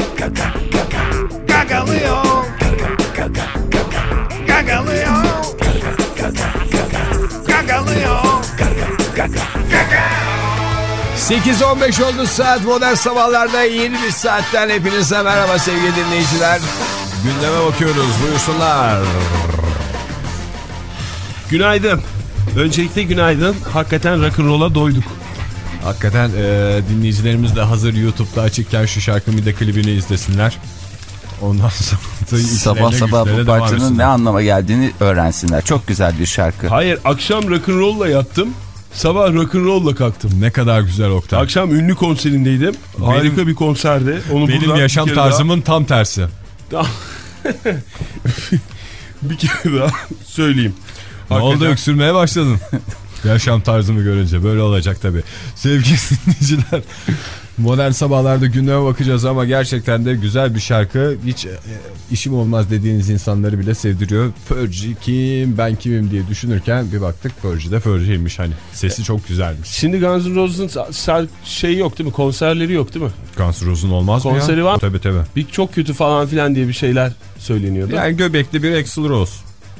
Gagalıyor. Gagalıyor. Gagalıyor. sekiz on beş oldu saat, modern sabahlarda yeni bir saatten hepinize merhaba sevgili dinleyiciler. Gündeme bakıyoruz, buyursunlar. Günaydın. Öncelikle günaydın. Hakikaten rock'n'roll'a doyduk. Hakikaten e, dinleyicilerimiz de hazır YouTube'da açıkken şu şarkının bir de klibini izlesinler. Ondan sonra sabah sabah bu parçanın ne anlama geldiğini öğrensinler. Çok güzel bir şarkı. Hayır, akşam rock'n'roll'la yattım. Sabah rock'n'roll'la kalktım. Ne kadar güzel Oktay. Akşam ünlü konserindeydim. Benim, harika bir konserdi. Onu benim yaşam tarzımın daha... tam tersi. Bir kere daha söyleyeyim. Ne hakikaten... oldu, öksürmeye başladın? Yaşam tarzımı görünce böyle olacak tabii. Sevgili dinleyiciler, modern sabahlarda gündeme bakacağız ama gerçekten de güzel bir şarkı. Hiç e, işim olmaz dediğiniz insanları bile sevdiriyor. Fergie kim, ben kimim diye düşünürken bir baktık Fergie de Fergie'ymiş, hani sesi çok güzelmiş. Şimdi Guns N' Roses'ın şey yok değil mi? Konserleri yok değil mi? Guns N' Roses'ın olmaz mı? Konseri ya? var mı? Tabii tabii. Bir çok kötü falan filan diye bir şeyler söyleniyordu. Yani göbekli bir Axl Rose.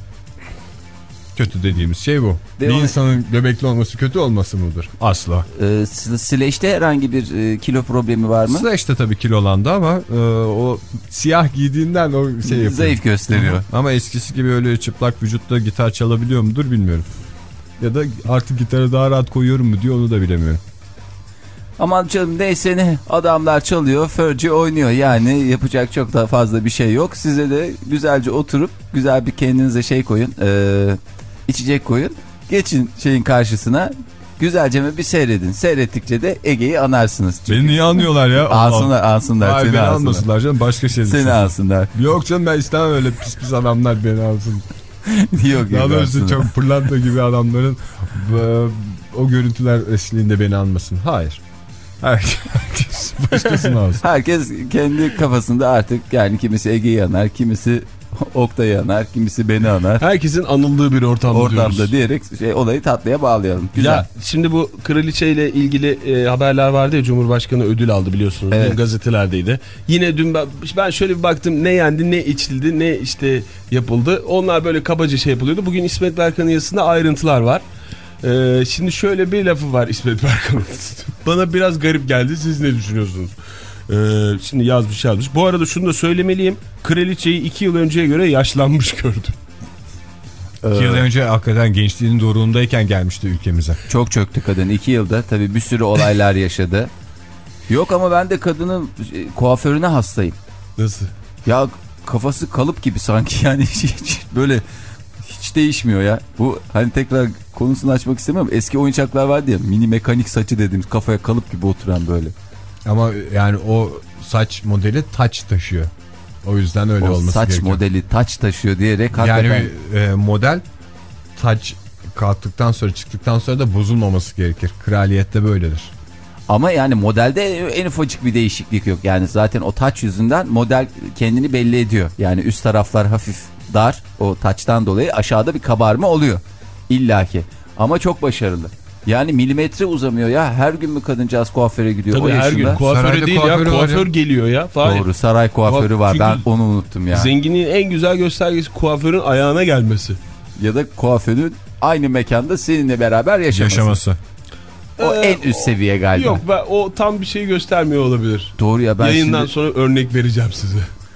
Kötü dediğimiz şey bu. Değil bir mi? İnsanın göbekli olması kötü olması mıdır? Asla. Ee, Slash'te herhangi bir e, kilo problemi var mı? Slash'te tabii kilolandı ama e, o siyah giydiğinden o şey yapıyor. Zayıf gösteriyor. Hı. Ama eskisi gibi öyle çıplak vücutta gitar çalabiliyor mudur bilmiyorum. Ya da artık gitarı daha rahat koyuyorum mu diyor, onu da bilemiyorum. Aman canım neyse ne, adamlar çalıyor, Fergie oynuyor, yani yapacak çok da fazla bir şey yok. Size de güzelce oturup güzel bir kendinize şey koyun, e, içecek koyun, geçin şeyin karşısına, güzelce mi bir seyredin. Seyrettikçe de Ege'yi anarsınız. Beni niye anlıyorlar ya? Alsınlar, alsınlar. Hayır, seni beni alsınlar. almasınlar canım, başka şey. Seni alsınlar. Yok canım, ben istemem öyle pis pis adamlar beni alsın. Yok, daha yok, doğrusu çok pırlanta gibi adamların o görüntüler eşliğinde beni almasın. Hayır. Herkes başkasını alsın. Herkes kendi kafasında artık, yani kimisi Ege'yi anar, kimisi Oktay'ı anar, kimisi beni anar. Herkesin anıldığı bir ortamda, ortamda diyoruz. diyerek şey, olayı tatlıya bağlayalım. Güzel. Ya şimdi bu kraliçeyle ilgili e, haberler vardı ya, Cumhurbaşkanı ödül aldı biliyorsunuz. Evet. Dün gazetelerdeydi. Yine dün ben, ben şöyle bir baktım, ne yendi, ne içildi, ne işte yapıldı. Onlar böyle kabaca şey yapılıyordu. Bugün İsmet Berkan'ın yazısında ayrıntılar var. Ee, şimdi şöyle bir lafı var İsmet Berkan'ın. Bana biraz garip geldi. Siz ne düşünüyorsunuz? Ee, şimdi yazmış yazmış. Bu arada şunu da söylemeliyim. Kraliçeyi iki yıl önceye göre yaşlanmış gördüm. İki yıl önce hakikaten gençliğinin doruğundayken gelmişti ülkemize. Çok çöktü kadın. iki yılda tabii bir sürü olaylar yaşadı. Yok ama ben de kadının kuaförüne hastayım. Nasıl? Ya kafası kalıp gibi sanki, yani hiç böyle hiç değişmiyor ya. Bu hani tekrar konusunu açmak istemiyorum. Eski oyuncaklar vardı ya, mini mekanik saçı dediğimiz, kafaya kalıp gibi oturan böyle. Ama yani o saç modeli taç taşıyor. O yüzden öyle o olması saç gerekiyor. modeli taç taşıyor diyerek hakikaten. Yani e, model taç kalktıktan sonra, çıktıktan sonra da bozulmaması gerekir. Kraliyette böyledir. Ama yani modelde en ufacık bir değişiklik yok. Yani zaten o taç yüzünden model kendini belli ediyor. Yani üst taraflar hafif dar, o taçtan dolayı aşağıda bir kabarma oluyor illaki. Ama çok başarılı. Yani milimetre uzamıyor ya. Her gün mü kadıncağız kuaföre gidiyor? Tabii o her gün. Kuaföre Sarayda değil ya. Kuaför ya. geliyor ya. Fahir. Doğru, saray kuaförü var. Ben onu unuttum ya. Zenginliğin en güzel göstergesi kuaförün ayağına gelmesi. Ya da kuaförün aynı mekanda seninle beraber yaşaması. Yaşaması. O ee, en üst seviye galiba. Yok, ben, o tam bir şey göstermiyor olabilir. Doğru ya, ben yayından şimdi... sonra örnek vereceğim size.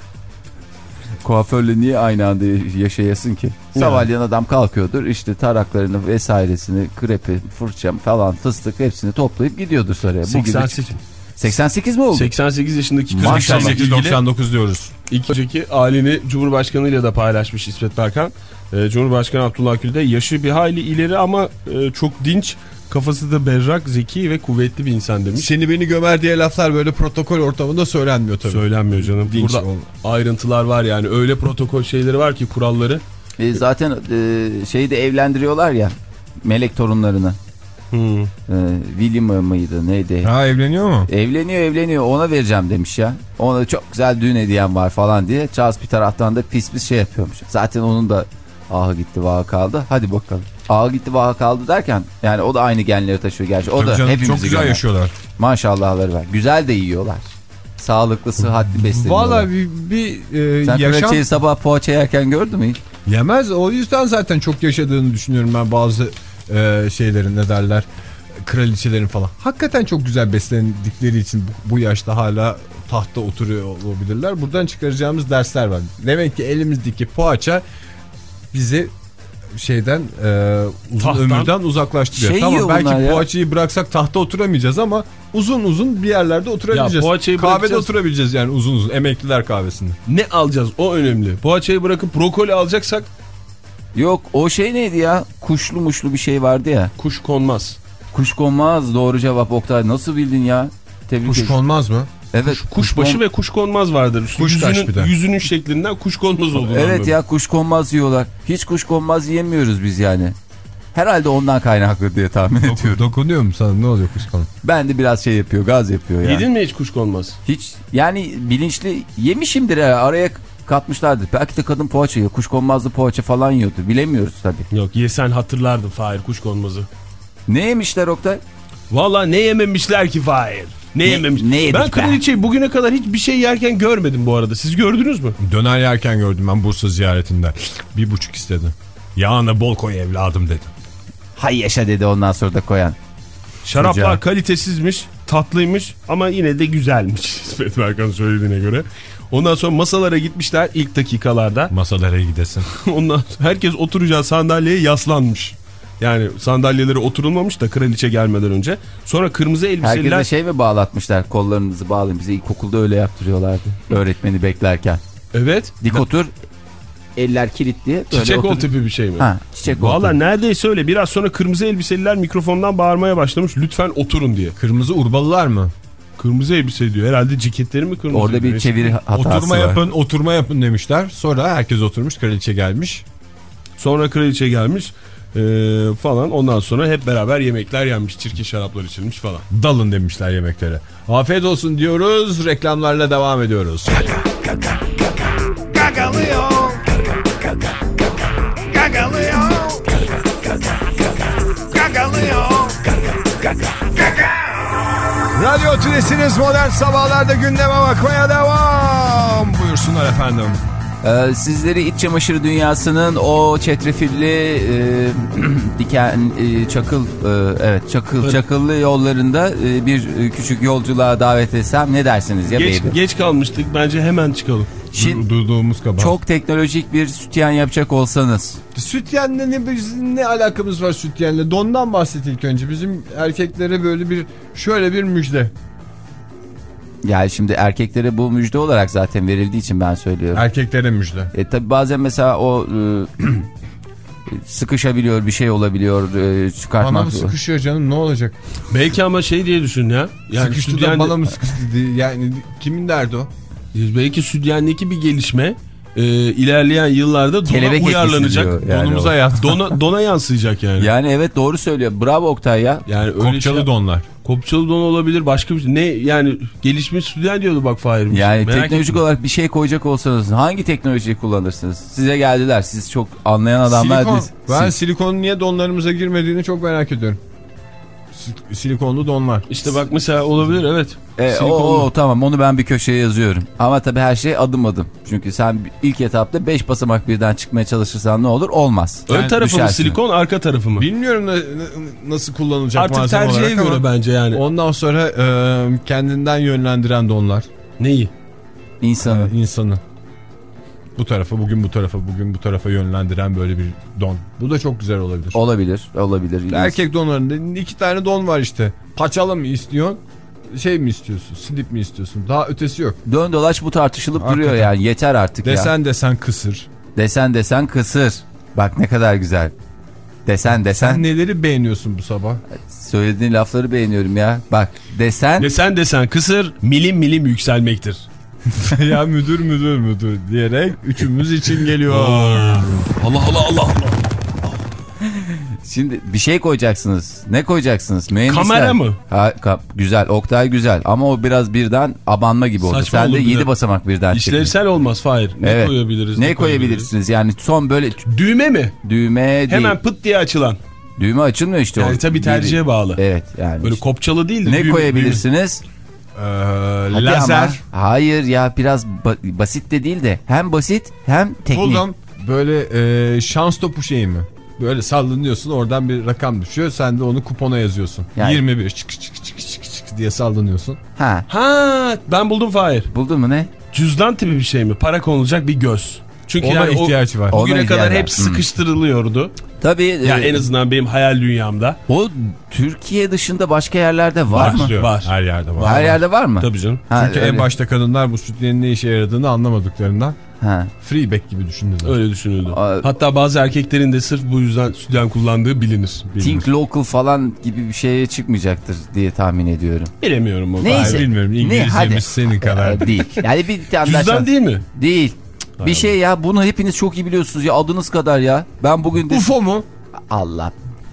Kuaförle niye aynı anda yaşayasın ki? Yani. Sabahleyin adam kalkıyordur, işte taraklarını vesairesini, krepi, fırçam falan, fıstık hepsini toplayıp gidiyordur saraya. seksen sekiz. seksen sekiz mi oldu? seksen sekiz yaşındaki kız. seksen sekiz doksan dokuz diyoruz. İlk önceki halini Cumhurbaşkanı ile de paylaşmış İsmet Berkan. Ee, Cumhurbaşkanı Abdullah Gül de yaşı bir hayli ileri ama e, çok dinç, kafası da berrak, zeki ve kuvvetli bir insan demiş. Seni beni gömer diye laflar böyle protokol ortamında söylenmiyor tabii. Söylenmiyor canım. Dinç Burada ol. ayrıntılar var yani, öyle protokol şeyleri var ki, kuralları. E, zaten e, şeyi de evlendiriyorlar ya, melek torunlarını. Hmm. E, William mıydı neydi? Ha, evleniyor mu? Evleniyor evleniyor, ona vereceğim demiş ya. Ona çok güzel düğün hediyem var falan diye. Charles bir taraftan da pis pis şey yapıyormuş. Zaten onun da ahı gitti vahı kaldı. Hadi bakalım. Ahı gitti vahı kaldı derken yani o da aynı genleri taşıyor gerçi. O tabii da canım, hepimizi çok güzel gönder. yaşıyorlar. Maşallahları var. Güzel de yiyorlar. Sağlıklı, sıhhatli besleniyorlar. Valla bir, bir e, Sen yaşam... kraliçeyi sabah poğaça yerken gördün mü hiç? Yemez. O yüzden zaten çok yaşadığını düşünüyorum ben bazı e, şeylerin, ne derler, kraliçelerin falan. Hakikaten çok güzel beslendikleri için bu, bu yaşta hala tahta oturuyor olabilirler. Buradan çıkaracağımız dersler var. Demek ki elimizdeki poğaça bizi şeyden e, uzun Tahttan, ömürden uzaklaştırıyor. Şey tamam, belki ya. poğaçayı bıraksak tahta oturamayacağız ama uzun uzun bir yerlerde oturabileceğiz. Ya, kahvede oturabileceğiz yani, uzun uzun emekliler kahvesinde. Ne alacağız, o önemli. Poğaçayı bırakıp brokoli alacaksak. Yok, o şey neydi ya? Kuşlu muşlu bir şey vardı ya. Kuş konmaz. Kuş konmaz, doğru cevap Oktay. Nasıl bildin ya? Tebrik Kuş ederim. konmaz mı? Evet. Kuş, kuşbaşı ve kuş konmaz vardır. Kuş yüzünün, bir de. yüzünün şeklinden kuş konmaz olduğunu Evet anladım. ya, kuş konmaz yiyorlar. Hiç kuş konmaz yemiyoruz biz yani. Herhalde ondan kaynaklı diye tahmin Doku, ediyorum. Dokunuyor mu sana? Ne oluyor kuş konmaz? Ben de biraz şey yapıyor, gaz yapıyor ya. Yedin mi hiç kuş konmaz? Hiç yani bilinçli yemişimdir ha, araya katmışlardır. Belki de kadın poğaça yiyor. Kuş konmazlı poğaça falan yiyordur. Bilemiyoruz tabii. Yok, yesen hatırlardın Fahir kuş konmazı. Ne yemişler Oktay? Valla ne yememişler ki Fahir? Ne, ne yememiş? Ne yedik ben kraliçeyi bugüne kadar hiçbir şey yerken görmedim bu arada. Siz gördünüz mü? Döner yerken gördüm ben Bursa ziyaretinde. Bir buçuk istedi. Yağına bol koy evladım dedi. Hay yaşa dedi ondan sonra da koyan. Şaraplar Çocuğa. kalitesizmiş, tatlıymış ama yine de güzelmiş. İsmet Berkan söylediğine göre. Ondan sonra masalara gitmişler ilk dakikalarda. Masalara gidesin. Ondan sonra herkes oturacağı sandalyeye yaslanmış. Yani sandalyeleri oturulmamış da kraliçe gelmeden önce. Sonra kırmızı elbiseliler... Herkese şey mi bağlatmışlar? Kollarınızı bağlayın. Bize ilkokulda öyle yaptırıyorlardı. Öğretmeni beklerken. Evet. Dik otur. Eller kilitli. Çiçek ol tipi bir şey mi? Ha, çiçek ol. Valla neredeyse öyle. Biraz sonra kırmızı elbiseliler mikrofondan bağırmaya başlamış. Lütfen oturun diye. Kırmızı urbalılar mı? Kırmızı elbise diyor. Herhalde ceketleri mi kırmızı? Orada bir çeviri hatası oturma var. yapın, oturma yapın demişler. Sonra herkes oturmuş, kraliçe gelmiş. Sonra kraliçe gelmiş ee, falan. Ondan sonra hep beraber yemekler yenmiş. Çirkin şaraplar içilmiş falan. Dalın demişler yemeklere. Afiyet olsun diyoruz. Reklamlarla devam ediyoruz. Gagalıyor. Gagalıyor. Gagalıyor. Radyo Tülesi'niz Modern Sabahlar'da gündeme bakmaya devam. Buyursunlar efendim. Ee, sizleri iç çamaşırı dünyasının o çetrefilli e, diken e, çakıl e, evet çakıl çakıllı yollarında e, bir e, küçük yolculuğa davet etsem ne dersiniz ya geç, baby? geç kalmıştık, bence hemen çıkalım. Şimdi Duyduğumuz kabahat. Çok teknolojik bir sütyen yapacak olsanız. Sütyenle ne, bizim ne alakamız var sütyenle? Dondan bahset ilk önce. Bizim erkeklere böyle bir şöyle bir müjde. Yani şimdi erkeklere bu müjde olarak zaten verildiği için ben söylüyorum. Erkeklere müjde. E tabi bazen mesela o e, sıkışabiliyor, bir şey olabiliyor, e, çıkartmak. Bana mı sıkışıyor canım, ne olacak? Belki ama şey diye düşün ya. Yani sıkıştı sütyen... da bana mı sıkıştı diye. Yani kimin derdi o? Belki sütyendeki bir gelişme e, ilerleyen yıllarda dona Kelebek uyarlanacak. Yani donumuza yat. Dona, dona yansıyacak yani. Yani evet, doğru söylüyor. Bravo Oktay ya. Yani öyle Kopçalı şey... donlar. Kopçalı don olabilir, başka bir şey. Ne yani, gelişmiş sütyen diyordu bak Fahir. Yani merak teknolojik ettim. olarak bir şey koyacak olsanız hangi teknolojiyi kullanırsınız? Size geldiler. Siz çok anlayan adamlar Silikon. değil. Ben Sil silikonun niye donlarımıza girmediğini çok merak ediyorum. Silikonlu donlar. İşte bak mesela olabilir, evet. E, o, o tamam, onu ben bir köşeye yazıyorum. Ama tabii her şey adım adım. Çünkü sen ilk etapta beş basamak birden çıkmaya çalışırsan ne olur? Olmaz. Ön yani tarafı düşersin. mı silikon, arka tarafı mı? Bilmiyorum na, nasıl kullanılacak artık malzeme olarak. tercihe göre bence yani. Ondan sonra e, kendinden yönlendiren donlar. Neyi? İnsanı. E, insanı. Bu tarafa, bugün bu tarafa, bugün bu tarafa yönlendiren böyle bir don. Bu da çok güzel olabilir. Olabilir, olabilir. Erkek donlarında iki tane don var işte. Paçalı mı istiyorsun? Şey mi istiyorsun? Slip mi istiyorsun? Daha ötesi yok. Dön dolaş bu tartışılıp hakikaten duruyor yani. Yeter artık desen ya. Desen desen kısır. Desen desen kısır. Bak ne kadar güzel. Desen desen. Sen neleri beğeniyorsun bu sabah? Söylediğin lafları beğeniyorum ya. Bak desen. Desen desen kısır, milim milim yükselmektir. Ya müdür müdür müdür diyerek üçümüz için geliyor. Allah Allah Allah Allah. Şimdi bir şey koyacaksınız. Ne koyacaksınız? Mühendisler. Kamera mı? Ha, ka güzel. Oktay güzel. Ama o biraz birden abanma gibi oldu. Saçma Sen de olur yedi bir basamak birden çıktı. İşlevsel olmaz Fahir. Ne evet. koyabiliriz? Ne, ne koyabilirsiniz? Yani son böyle. Düğme mi? Düğme değil. Hemen pıt diye açılan. Düğme açılmıyor işte. Yani o. tabii tercihe Biri. bağlı. Evet yani. Böyle kopçalı değil de. Ne düğme, koyabilirsiniz? Ee, lazer. Ama, hayır ya, biraz ba basit de değil de. Hem basit hem teknik. Buldum. Böyle e, şans topu şeyi mi? Böyle sallanıyorsun, oradan bir rakam düşüyor. Sen de onu kupona yazıyorsun. Yani. yirmi bir çık çık çık çık çık diye sallanıyorsun. Ha. Ha, ben buldum Fahir. Buldun mu ne? Cüzdan tipi bir şey mi? Para konulacak bir göz. Çünkü ona yani ihtiyaç o, var. Bugüne ona kadar var. hep sıkıştırılıyordu. Tabii. Yani e, en azından benim hayal dünyamda. O Türkiye dışında başka yerlerde var, var mı? Var. Her yerde var. Her yerde var mı? Tabii canım. Ha, çünkü öyle. en başta kadınlar bu sütyenin ne işe yaradığını anlamadıklarından Ha. freeback gibi düşündüler. Öyle düşünüldü. Aa, hatta bazı erkeklerin de sırf bu yüzden sütyen kullandığı bilinir. bilinir. Think Local falan gibi bir şeye çıkmayacaktır diye tahmin ediyorum. Bilemiyorum o. Neyse. Bilmiyorum. İngilizcemiz senin kadar. Değil. Yani bir tane Cüzdan değil mi? Değil. Bir Hay şey ya, bunu hepiniz çok iyi biliyorsunuz ya, adınız kadar ya. Ben bugün de... U F O mu? Allah.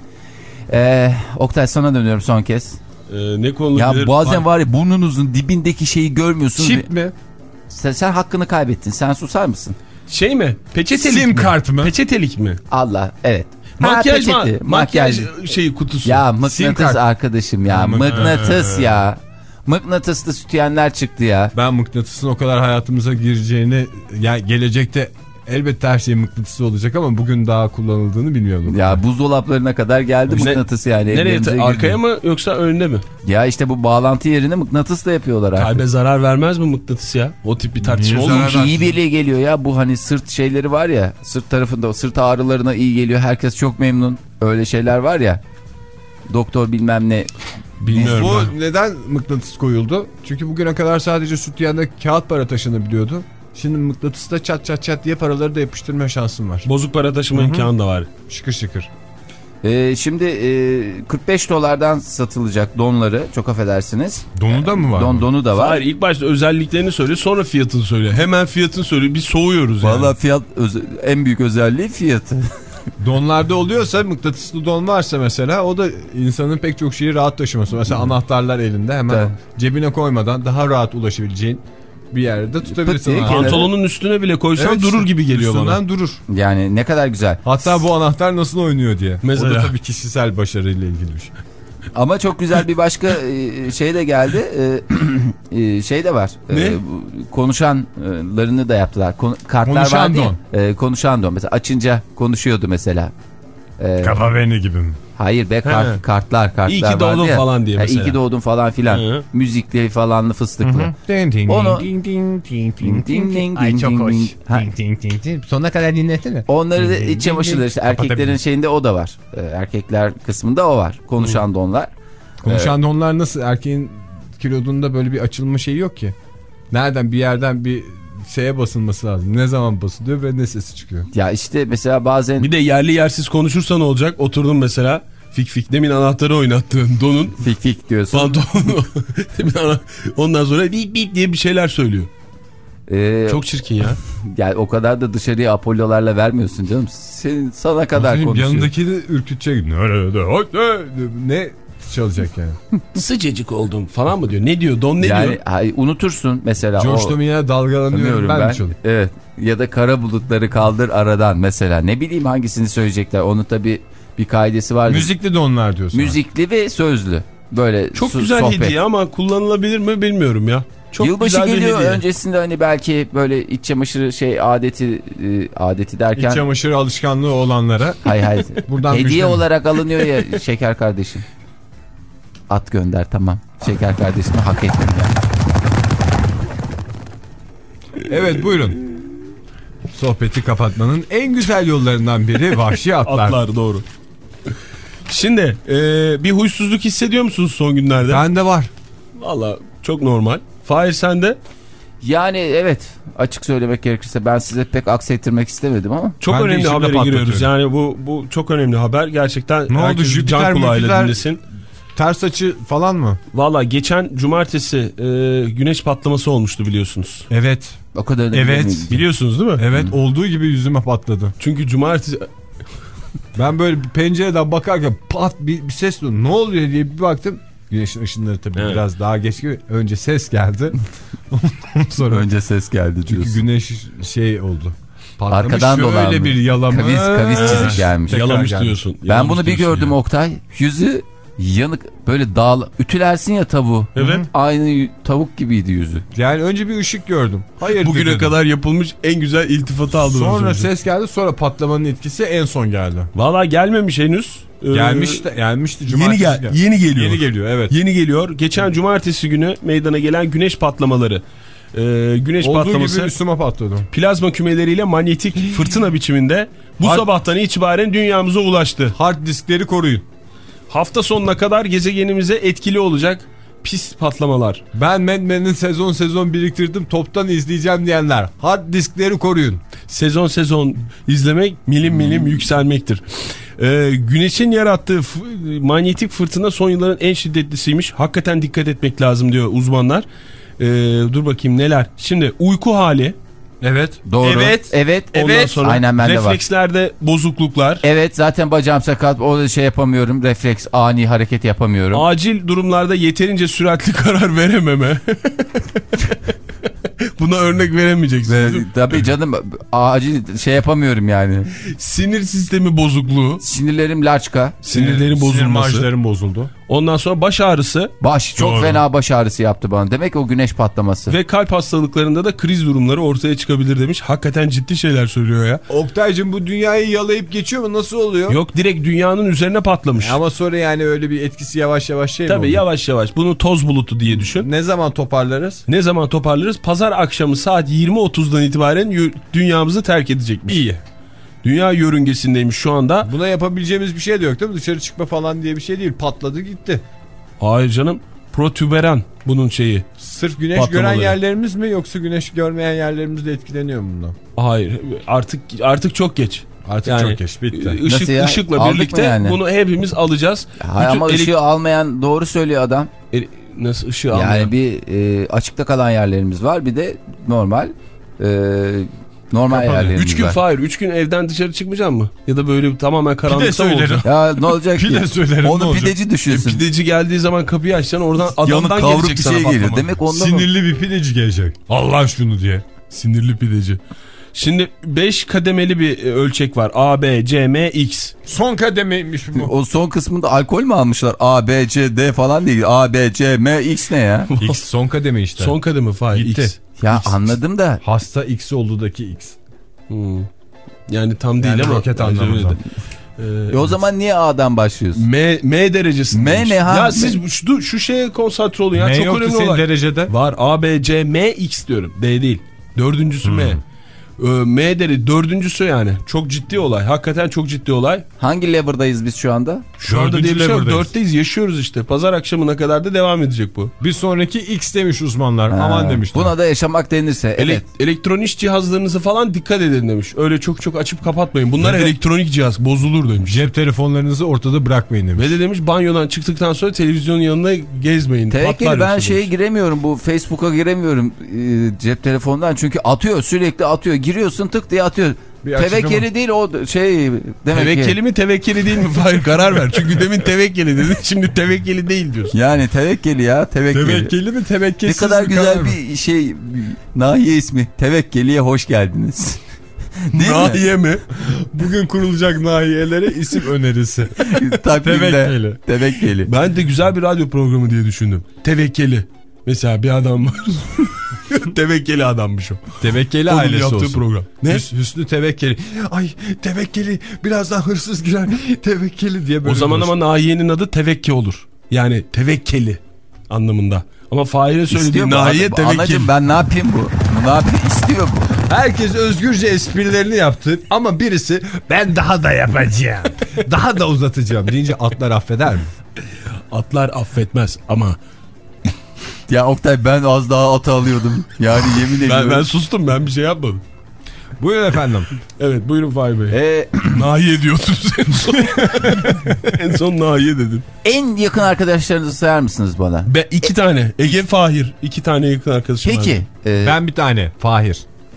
Ee, Oktay sana dönüyorum son kez. Ee, ne konulabilir? Ya bazen var ya, burnunuzun dibindeki şeyi görmüyorsunuz. Çip ve... mi? Sen, sen hakkını kaybettin. Sen susar mısın? Şey mi? Peçetelik Sim mi? kart mı? Peçetelik mi? Allah, evet. Makyaj ha, mı? Makyaj şeyi kutusu. Ya mıknatıs arkadaşım ya. Mıknatıs ya. Mıknatıslı sütyenler çıktı ya. Ben mıknatısın o kadar hayatımıza gireceğini, yani gelecekte elbette her şey mıknatısı olacak ama bugün daha kullanıldığını bilmiyordum. Ya buzdolaplarına kadar geldi ne, mıknatıs yani. Nereye? Arkaya mı yoksa önde mi? Ya işte bu bağlantı yerine mıknatısla yapıyorlar artık. Kalbe zarar vermez mi mıknatıs ya? O tip bir tartışma olur. İyi birliği geliyor ya, bu hani sırt şeyleri var ya, sırt tarafında o sırt ağrılarına iyi geliyor, herkes çok memnun. Öyle şeyler var ya. Doktor bilmem ne. Bilmiyorum. Bu ben. Neden mıknatıs koyuldu? Çünkü bugüne kadar sadece sütyanda kağıt para taşınabiliyordu. Şimdi mıknatısta çat çat çat diye paraları da yapıştırma şansım var. Bozuk para taşıma imkanı da var. Şıkır şıkır. Ee, şimdi e, kırk beş dolardan satılacak donları, çok affedersiniz. Donu da mı var? Don, donu da var. Hayır, ilk başta özelliklerini söyle, sonra fiyatını söyle. Hemen fiyatını söyle, biz soğuyoruz yani. Vallahi fiyat en büyük özelliği fiyatı. Donlarda oluyorsa, mıknatıslı don varsa mesela, o da insanın pek çok şeyi rahat taşıması. Mesela hmm. anahtarlar elinde, hemen evet. cebine koymadan daha rahat ulaşabileceğin bir yerde tutabilirsin. Pantolonun üstüne bile koysan evet, durur gibi geliyor bana. Üstünden durur. Yani ne kadar güzel. Hatta bu anahtar nasıl oynuyor diye. Mesela. O da tabii kişisel başarıyla ilgili bir şey. Ama çok güzel bir başka şey de geldi. Şey de var. Ne? Konuşanlarını da yaptılar. Kartlar konuşan vardı don. Ya. Konuşan don. Mesela açınca konuşuyordu mesela. Kafaveni gibi mi? Hayır be, kart, He. kartlar kartlar İyi ki doğdun ya. falan diye mesela. İyi ki doğdun falan filan. Hı-hı. Müzikli falanlı fıstıklı. Onu ay çok hoş. Sonuna kadar dinlesene. Onları da iç çamaşırları işte, erkeklerin şeyinde o da var. Erkekler kısmında o var. Konuşan Hı. donlar. Konuşan ee, donlar nasıl? Erkeğin kilodunda böyle bir açılma şeyi yok ki. Nereden bir yerden bir şeye basılması lazım. Ne zaman basılıyor ve ne sesi çıkıyor? Ya işte mesela bazen... Bir de yerli yersiz konuşursa ne olacak? Oturdun mesela, fik fik demin anahtarı oynattığın donun. Fik fik diyorsun. Pantolonu. Ondan sonra bik bik diye bir şeyler söylüyor. Ee, Çok çirkin ya. Yani o kadar da dışarıya Apollo'larla vermiyorsun canım. Senin sana kadar senin konuşuyor. Yanındaki de ürkütecek. Ne çalacak yani? Sıcacık oldum falan mı diyor? Ne diyor? Don ne yani, diyor? Yani unutursun mesela. Coştum yine dalgalanıyorum ben, ben mi çalayım? Evet. Ya da kara bulutları kaldır aradan mesela. Ne bileyim hangisini söyleyecekler. Onun tabii bir kaidesi var. Müzikli donlar diyorsun. Müzikli abi. Ve sözlü. Böyle çok güzel sohbet. Hediye ama kullanılabilir mi bilmiyorum ya. Çok yılbaşı geliyor, öncesinde hani belki böyle iç çamaşırı şey adeti e, adeti derken. İç çamaşırı alışkanlığı olanlara. Hayır hayır. Buradan hediye olarak alınıyor ya şeker kardeşim. At gönder, tamam. Şeker kardeşimi hak ettim yani. Evet, buyurun. Sohbeti kapatmanın en güzel yollarından biri vahşi atlar. Atlar, doğru. Şimdi e, bir huysuzluk hissediyor musunuz son günlerde? Bende var. Valla çok normal. Fahir sende? Yani evet, açık söylemek gerekirse ben size pek aksettirmek istemedim ama. Çok ben önemli habere giriyoruz. Yani bu bu çok önemli haber. Gerçekten ne oldu? Jüpiter kulağıyla dinlesin. Ters açı falan mı? Valla geçen cumartesi e, güneş patlaması olmuştu biliyorsunuz. Evet. O kadar da evet. Biliyorsunuz değil mi? Evet, Hı. olduğu gibi yüzüme patladı. Çünkü cumartesi... Ben böyle bir pencereden bakarken pat bir, bir ses duydum. Ne oluyor diye bir baktım. Güneşin ışınları tabii evet. biraz daha geç gibi. Önce ses geldi. Sonra önce ses geldi diyorsun. Çünkü güneş şey oldu. Patlamış. Arkadan dolan öyle bir yalama. Kavis, kavis çizik gelmiş. Yalamış diyorsun. Ben yalamış bunu bir gördüm ya. Oktay. Yüzü yanık, böyle dağıl, ütülersin ya tavuğu. Evet. Aynı tavuk gibiydi yüzü. Yani önce bir ışık gördüm. Hayır. Bugüne dedim. Kadar yapılmış en güzel iltifatı aldım. Sonra ses geldi, sonra patlamanın etkisi en son geldi. Valla gelmemiş henüz. Gelmiş de, gelmişti. Yeni, gel, gel yeni geliyor. Yeni geliyor evet. Yeni geliyor. Geçen cumartesi günü meydana gelen güneş patlamaları. Ee, güneş olduğu patlaması gibi üstüme patladı. Plazma kümeleriyle manyetik fırtına biçiminde bu Hard... sabahtan itibaren dünyamıza ulaştı. Hard diskleri koruyun. Hafta sonuna kadar gezegenimize etkili olacak pis patlamalar. Ben Mad Men'in sezon sezon biriktirdim, toptan izleyeceğim diyenler, hard diskleri koruyun. Sezon sezon izlemek milim milim hmm. yükselmektir. Ee, güneşin yarattığı manyetik fırtına son yılların en şiddetlisiymiş. Hakikaten dikkat etmek lazım diyor uzmanlar. Ee, dur bakayım neler. Şimdi uyku hali. Evet. Doğru. Evet. Evet. Ondan evet. sonra aynen bende var. Reflekslerde bozukluklar. Evet, zaten bacağım sakat. O şey yapamıyorum. Refleks, ani hareket yapamıyorum. Acil durumlarda yeterince süratli karar verememe. Buna örnek veremeyeceksin. Tabii canım, acil şey yapamıyorum yani. Sinir sistemi bozukluğu. Sinirlerim laçka. Sinirlerin bozulması. Sinir marjlarım bozuldu. Ondan sonra baş ağrısı. Baş çok Doğru. fena baş ağrısı yaptı bana. Demek ki o güneş patlaması. Ve kalp hastalıklarında da kriz durumları ortaya çıkabilir demiş. Hakikaten ciddi şeyler söylüyor ya. Oktay'cığım, bu dünyayı yalayıp geçiyor mu? Nasıl oluyor? Yok, direkt dünyanın üzerine patlamış. Ama sonra yani öyle bir etkisi yavaş yavaş şey Tabii mi oldu? yavaş yavaş. Bunu toz bulutu diye düşün. Ne zaman toparlarız? Ne zaman toparlarız? Pazar akşamı saat yirmi otuzdan itibaren dünyamızı terk edecekmiş. İyi. Dünya yörüngesindeymiş şu anda. Buna yapabileceğimiz bir şey de yok değil mi? Dışarı çıkma falan diye bir şey değil. Patladı gitti. Hayır canım. Protüberan bunun şeyi. Sırf güneş gören yerlerimiz mi yoksa güneş görmeyen yerlerimiz de etkileniyor mu bundan? Hayır. Artık artık çok geç. Artık yani, çok geç. Bitti. Işık, ışıkla Aldık birlikte yani? Bunu hepimiz alacağız. Hayır ama elek... ışığı almayan doğru söylüyor adam. E, nasıl ışığı yani almayan? Yani bir e, açıkta kalan yerlerimiz var. Bir de normal e, normal Kapalı. yerlerimiz üç gün var. Fahir. üç gün evden dışarı çıkmayacak mı? Ya da böyle tamamen karanlıkta mı olacak? Ya ne olacak ki? Pide söylerim. Onu pideci düşünsün. E, pideci geldiği zaman kapıyı açacaksın oradan adamdan kavruk gelecek bir sana şey patlama. gelir. Demek ondan Sinirli bir pideci gelecek. Allah şunu diye. Sinirli pideci. Şimdi beş kademeli bir ölçek var. A, B, C, M, X. Son kademeymiş bu. O son kısmında alkol mü almışlar? A, B, C, D falan değil. A, B, C, M, X ne ya? X son kademe işte. Son kademe Fahir. Gitti. X. Ya X. anladım da. Hasta X olduğudaki X. Hmm. Yani tam değil yani ama. Roket anlamında. E o zaman niye A'dan başlıyorsun? M, M derecesinde. M ne ha? Ya siz şu, şu şeye konsantre olun ya. M çok yoktu önemli senin olay. derecede. Var A, B, C, M, X diyorum. D değil. Dördüncüsü hmm. M. M deri dördüncüsü yani. Çok ciddi olay. Hakikaten çok ciddi olay. Hangi lever'dayız biz şu anda? Şu anda diye bir şey yok. Dörtteyiz, yaşıyoruz işte. Pazar akşamına kadar da devam edecek bu. Bir sonraki X demiş uzmanlar. Ha, aman demişler. Buna da yaşamak denirse. Ele evet. Elektronik cihazlarınızı falan dikkat edin demiş. Öyle çok çok açıp kapatmayın. Bunlar evet. elektronik cihaz. Bozulur demiş. Cep telefonlarınızı ortada bırakmayın demiş. Ve de demiş banyodan çıktıktan sonra televizyonun yanına gezmeyin. Tevekkül ben şeye demiş. giremiyorum. Bu Facebook'a giremiyorum e, cep telefonundan. Çünkü atıyor, sürekli atıyor. Giriyorsun tık diye atıyor. Tevekkeli değil o şey demek tevekkeli ki. mi tevekkeli değil mi? Hayır karar ver. Çünkü demin tevekkeli dedin. Şimdi tevekkeli değil diyorsun. Yani tevekkeli ya tevekkeli. Tevekkeli mi tevekkelsiz ne kadar mi güzel bir şey bir nahiye ismi. Tevekkeliye hoş geldiniz. Nahiye mi? Bugün kurulacak nahiyelere isim önerisi. Tevekkeli. Tevekkeli. Ben de güzel bir radyo programı diye düşündüm. Tevekkeli. Mesela bir adam var. Tevekkeli adammış o. Tevekkeli onun ailesi olsun. Program. Ne? Hüs Hüsnü Tevekkeli. Ay tevekkeli birazdan hırsız girer. Tevekkeli diye böyle. O zaman ama nahiyenin adı Tevekke olur. Yani tevekkeli anlamında. Ama Fahir'e söylediği nahiye tevekkeli. Anacığım ben ne yapayım bu? Bu ne yapayım? İstiyor bu. Herkes özgürce esprilerini yaptı ama birisi ben daha da yapacağım. daha da uzatacağım deyince atlar affeder mi? Atlar affetmez ama... Ya Oktay ben az daha atı alıyordum. Yani yemin ediyorum. Ben, ben sustum, ben bir şey yapmadım. Buyurun efendim. Evet buyurun Fahir Bey. Ee, nahiye diyordunuz en son. En son nahiye dedim. En yakın arkadaşlarınızı sayar mısınız bana? Ben iki tane. Ege, Fahir. İki tane yakın arkadaşım Peki. var. E... Ben bir tane. Fahir.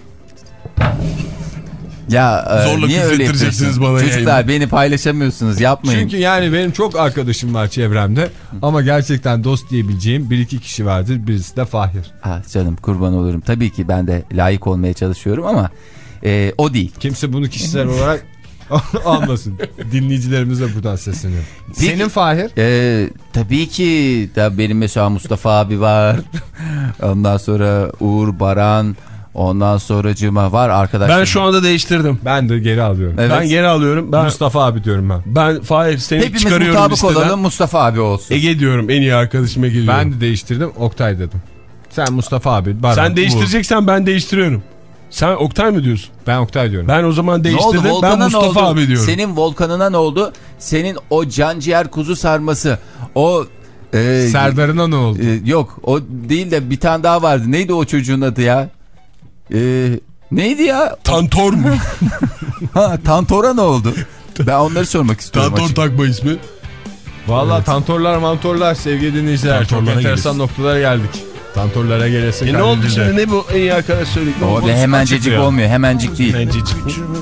Ya zorla e, niye öyle yapıyorsunuz? Bana Çocuklar yayını. Beni paylaşamıyorsunuz, yapmayın. Çünkü yani benim çok arkadaşım var çevremde ama gerçekten dost diyebileceğim bir iki kişi vardır. Birisi de Fahir. Ah canım kurban olurum. Tabii ki ben de layık olmaya çalışıyorum ama e, o değil. Kimse bunu kişisel olarak anlasın. Dinleyicilerimize buradan sesleniyorum. Peki, senin Fahir? E, tabii ki da benim mesela Mustafa abi var. Ondan sonra Uğur Baran. Ondan sonracığıma var arkadaşlar. Ben şu anda değiştirdim. Ben de geri alıyorum. Evet. Ben geri alıyorum. Ben... Mustafa abi diyorum ben. Ben Fahir seni hepimiz çıkarıyorum mutabık listeden. olalım, Mustafa abi olsun. Ege diyorum, en iyi arkadaşım Ege diyorum. Ben de değiştirdim, Oktay dedim. Sen Mustafa abi. Baran, sen değiştireceksen Uğur. Ben değiştiriyorum. Sen Oktay mı diyorsun? Ben Oktay diyorum. Ben o zaman değiştirdim. Oldu, ben Mustafa abi diyorum. Senin Volkan'ına ne oldu? Senin o canciğer kuzu sarması, o... E, Serdar'ına ne oldu? E, yok o değil de bir tane daha vardı. Neydi o çocuğun adı ya? Eee... Neydi ya? Tantor mu? Ha, Tantor'a ne oldu? Ben onları sormak istiyorum. Tantor açık. Takma ismi. Valla evet. Tantorlar mantorlar sevgili dinleyiciler. Çok enteresan geliriz. Noktalara geldik. Tantorlara gelesin. E ne oldu şimdi, ne bu en iyi arkadaş söyledik? O be hemencecik olmuyor, hemencik değil. Hemencecik.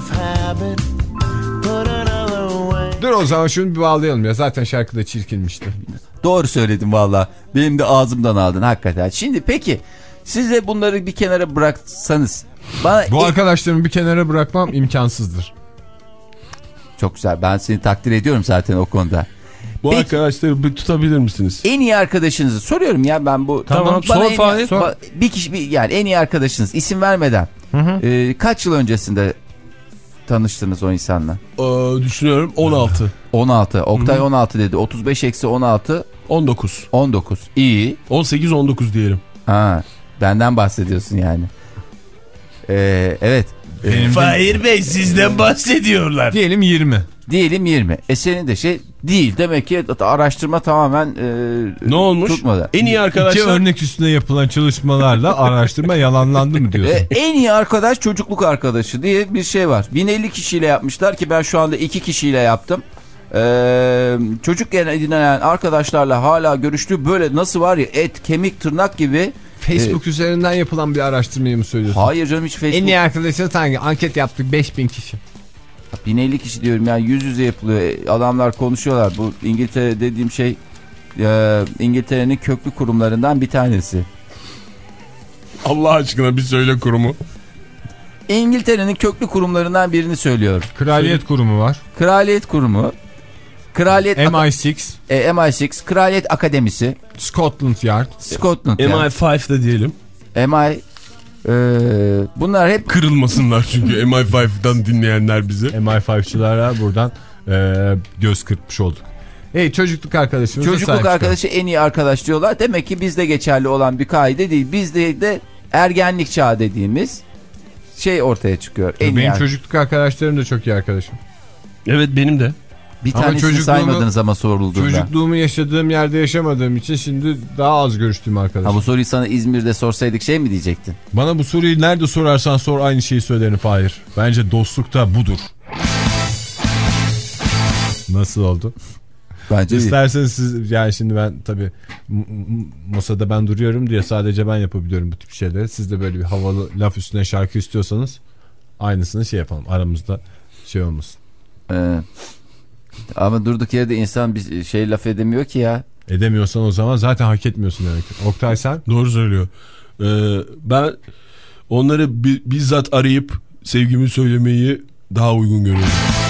Dur o zaman şunu bir bağlayalım ya, zaten şarkıda çirkinmişti. Doğru söyledim valla. Benim de ağzımdan aldın hakikaten. Şimdi peki size bunları bir kenara bıraksanız. Bana bu e arkadaşlarımı bir kenara bırakmam imkansızdır. Çok güzel, ben seni takdir ediyorum zaten o konuda. Bu peki, arkadaşları bir tutabilir misiniz? En iyi arkadaşınızı soruyorum ya ben bu. Tamam, tamam sor Fahir. Sor. Bir kişi bir, yani en iyi arkadaşınız isim vermeden hı hı. E, kaç yıl öncesinde tanıştınız o insanla? Ee, düşünüyorum on altı. on altı. Oktay hı hı. on altı dedi. otuz beş eksi on altı. on dokuz. on dokuz. İyi. on sekiz on dokuz diyelim. Ha, benden bahsediyorsun yani. Ee, evet. Benim Fahir Bey sizden bahsediyorlar. Diyelim yirmi. Diyelim yirmi. E senin de şey değil. Demek ki araştırma tamamen e, ne olmuş? Tutmadı. En iyi arkadaşlar. İki örnek üstüne yapılan çalışmalarla araştırma yalanlandı mı diyorsun? E, en iyi arkadaş çocukluk arkadaşı diye bir şey var. bin elli kişiyle yapmışlar ki ben şu anda iki kişiyle yaptım. Ee, çocukken edinilen arkadaşlarla hala görüştüğü böyle nasıl var ya et, kemik, tırnak gibi. Facebook e, üzerinden yapılan bir araştırmayı mı söylüyorsun? Hayır canım hiç Facebook. En iyi arkadaşlar hangi? Anket yaptık beş bin kişi. bin elli kişi diyorum yani yüz yüze yapılıyor. Adamlar konuşuyorlar. Bu İngiltere dediğim şey e, İngiltere'nin köklü kurumlarından bir tanesi. Allah aşkına bir söyle kurumu. İngiltere'nin köklü kurumlarından birini söylüyor. Kraliyet Söyle. Kurumu var. Kraliyet Kurumu. Kraliyet M I altı. E, M I altı. Kraliyet Akademisi. Scotland Yard. Scotland Yard. M I beş de diyelim. M I e, bunlar hep kırılmasınlar çünkü M I beşten dinleyenler bizi. M I beşçilara buradan e, göz kırpmış olduk. Hey çocukluk arkadaşımız. Çocukluk arkadaşı en iyi arkadaş diyorlar. Demek ki bizde geçerli olan bir kaide değil. Bizde de ergenlik çağı dediğimiz şey ortaya çıkıyor. En benim iyi çocukluk arkadaşlarım da çok iyi arkadaşım. Evet benim de. Bir tanesini saymadınız ama sorulduğunda. Çocukluğumu yaşadığım yerde yaşamadığım için şimdi daha az görüştüğüm arkadaşım. Ha, bu soruyu sana İzmir'de sorsaydık şey mi diyecektin? Bana bu soruyu nerede sorarsan sor aynı şeyi söylerim Fahir. Bence dostluk da budur. Nasıl oldu? Bence İsterseniz siz yani şimdi ben tabii masada ben duruyorum diye sadece ben yapabiliyorum bu tip şeyleri. Siz de böyle bir havalı laf üstüne şarkı istiyorsanız aynısını şey yapalım aramızda şey olmasın. Ee, ama durduk yerde insan bir şey laf edemiyor ki ya. Edemiyorsan o zaman zaten hak etmiyorsun demektir. Oktay sen? Doğru söylüyor. Ee, ben onları bi bizzat arayıp sevgimi söylemeyi daha uygun görüyorum.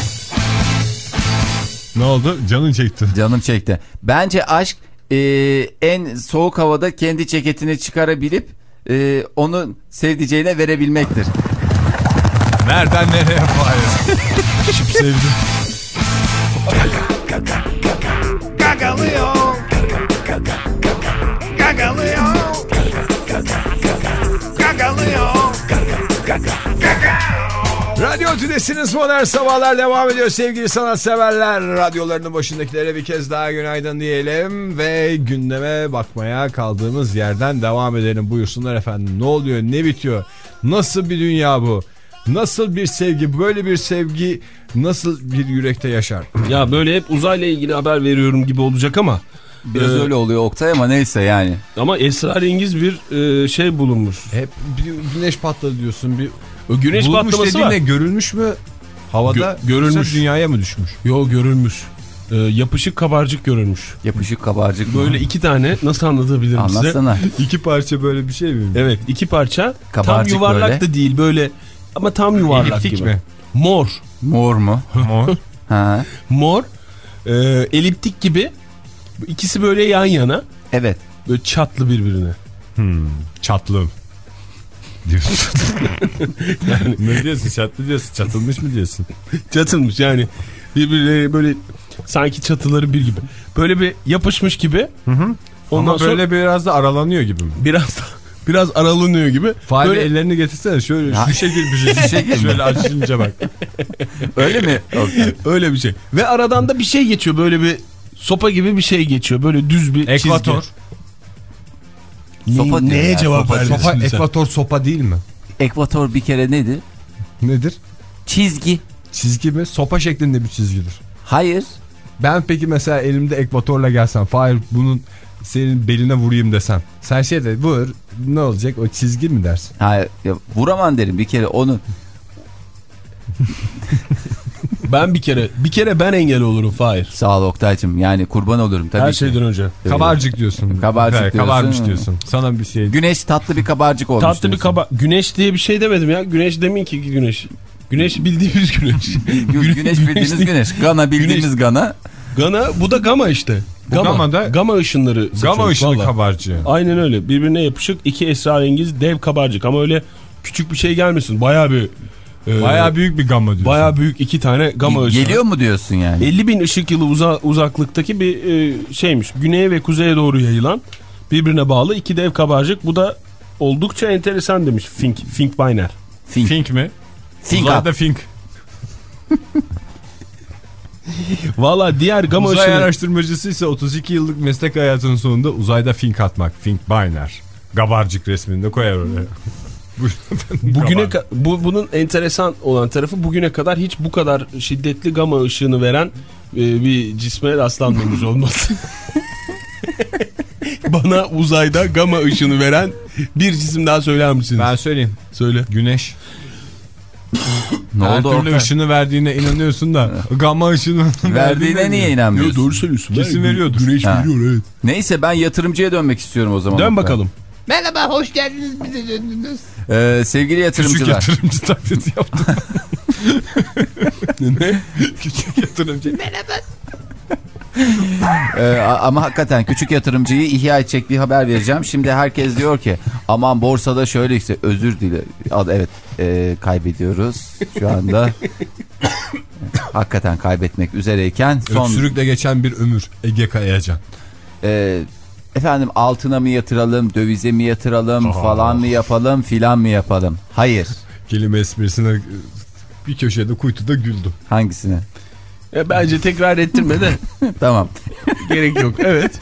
Ne oldu? Canın çekti. Canım çekti. Bence aşk e, en soğuk havada kendi ceketini çıkarabilip e, onu sevdiceğine verebilmektir. Nereden nereye Fahir? Şıp sevdim. Gagalıyor. Gagalıyor. Gagalıyor. Radyo Tülesi'niz Modern Sabahlar devam ediyor sevgili sanatseverler. Radyolarının başındakilere bir kez daha günaydın diyelim ve gündeme bakmaya kaldığımız yerden devam edelim. Buyursunlar efendim. Ne oluyor, ne bitiyor? Nasıl bir dünya bu? Nasıl bir sevgi? Böyle bir sevgi nasıl bir yürekte yaşar? Ya böyle hep uzayla ilgili haber veriyorum gibi olacak ama. Biraz ee, öyle oluyor Oktay ama neyse yani. Ama esrarengiz bir e, şey bulunmuş. Hep bir güneş patladı diyorsun. Bir o güneş bulunmuş patlaması var. Görülmüş mü? Havada Gö görülmüş. Dünyaya mı düşmüş? Yo görülmüş. Ee, yapışık kabarcık görülmüş. Yapışık kabarcık böyle mı? iki tane nasıl anlatabilirim Anlatsana. size? İki parça böyle bir şey mi? Evet iki parça. Kabarcık tam yuvarlak böyle. Da değil böyle ama tam yuvarlak eliptik gibi. Mi? Mor. Mor mu? Mor. Ha. Mor. E, eliptik gibi. İkisi böyle yan yana. Evet. Böyle çatlı birbirine. Hmm, çatlı. Diyorsun. Yani, ne diyorsun? Çatlı diyorsun. Çatılmış mı diyorsun? Çatılmış yani. Birbirine böyle sanki çatıları bir gibi. Böyle bir yapışmış gibi. Hı hı. Ondan ama böyle sonra, biraz da aralanıyor gibi mi? Biraz da biraz aralanıyor gibi. Fahri böyle ellerini getirsene şöyle şu şekil bir şey. şekil şöyle açınca bak. Öyle mi? Okay. Öyle bir şey. Ve aradan da bir şey geçiyor. Böyle bir sopa gibi bir şey geçiyor. Böyle düz bir ekvator. Çizgi. Sopa ne, neye cevap sopa, verdin sopa, ekvator sopa değil mi? Ekvator bir kere nedir? Nedir? Çizgi. Çizgi mi? Sopa şeklinde bir çizgidir. Hayır. Ben peki mesela elimde ekvatorla gelsem, Fahir bunun senin beline vurayım desem. Sen şey de vur, ne olacak, o çizgi mi dersin? Hayır, ya, vuramam derim bir kere onu. Ben bir kere bir kere ben engel olurum Fahir. Sağ ol Oktay'cığım, yani kurban olurum tabii. Her şeyden ki. önce. Kabarcık diyorsun. Kabarcık evet, diyorsun. Kabarmış diyorsun. Sana bir şey. Güneş tatlı bir kabarcık olmuş. Tatlı diyorsun. bir kabar. Güneş diye bir şey demedim ya. Güneş demin ki güneş. Güneş bildiğimiz güneş. Güneş bildiğimiz güneş. güneş. Gana bildiğimiz güneş. Gana. Gana bu da gama işte. Gama. Gama da gama ışınları. Gama ışını vallahi. Kabarcığı. Aynen öyle. Birbirine yapışık iki esrarengiz dev kabarcık ama öyle küçük bir şey gelmesin. Bayağı bir e, bayağı büyük bir gama diyorsun. Bayağı büyük iki tane gama ışını. Geliyor mu diyorsun yani? elli bin ışık yılı uza, uzaklıktaki bir e, şeymiş. Güneye ve kuzeye doğru yayılan birbirine bağlı iki dev kabarcık. Bu da oldukça enteresan demiş Fink Fink Bayner. Fink, Fink mi? Think Uzayda up. Fink. Valla diğer gama Uzay ışını... araştırmacısı ise otuz iki yıllık meslek hayatının sonunda uzayda fink atmak. Fink Biner. Gabarcık resmini de koyar oraya. Bugüne bu bunun enteresan olan tarafı, bugüne kadar hiç bu kadar şiddetli gama ışığını veren e, bir cisme rastlanmamış olması. Bana uzayda gama ışığını veren bir cisim daha söyler misiniz? Ben söyleyeyim. Söyle. Güneş. Ne Her oldu türlü orada? ışını verdiğine inanıyorsun da gamma ışını verdiğine niye inanmıyorsun? Yo, doğru söylüyorsun. Kesin veriyordur. Güneş Ha. veriyor, evet. Neyse, ben yatırımcıya dönmek istiyorum o zaman. Dön bakalım. Merhaba, hoş geldiniz, bize döndünüz. Ee, sevgili yatırımcılar. Küçük yatırımcı taklidi yaptım. Ne? Küçük yatırımcı. Merhaba. Ee, ama hakikaten küçük yatırımcıyı ihya edecek bir haber vereceğim. Şimdi herkes diyor ki aman borsada şöyle işte, özür dile. Evet, e, kaybediyoruz şu anda. Hakikaten kaybetmek üzereyken son... Öksürükle geçen bir ömür. Ege Kayacan. E, efendim altına mı yatıralım, dövize mi yatıralım, Aa. falan mı yapalım, filan mı yapalım? Hayır. Kelime esprisine bir köşede kuytuda güldüm. Hangisine? E, bence tekrar ettirme de. Tamam. Gerek yok. Evet.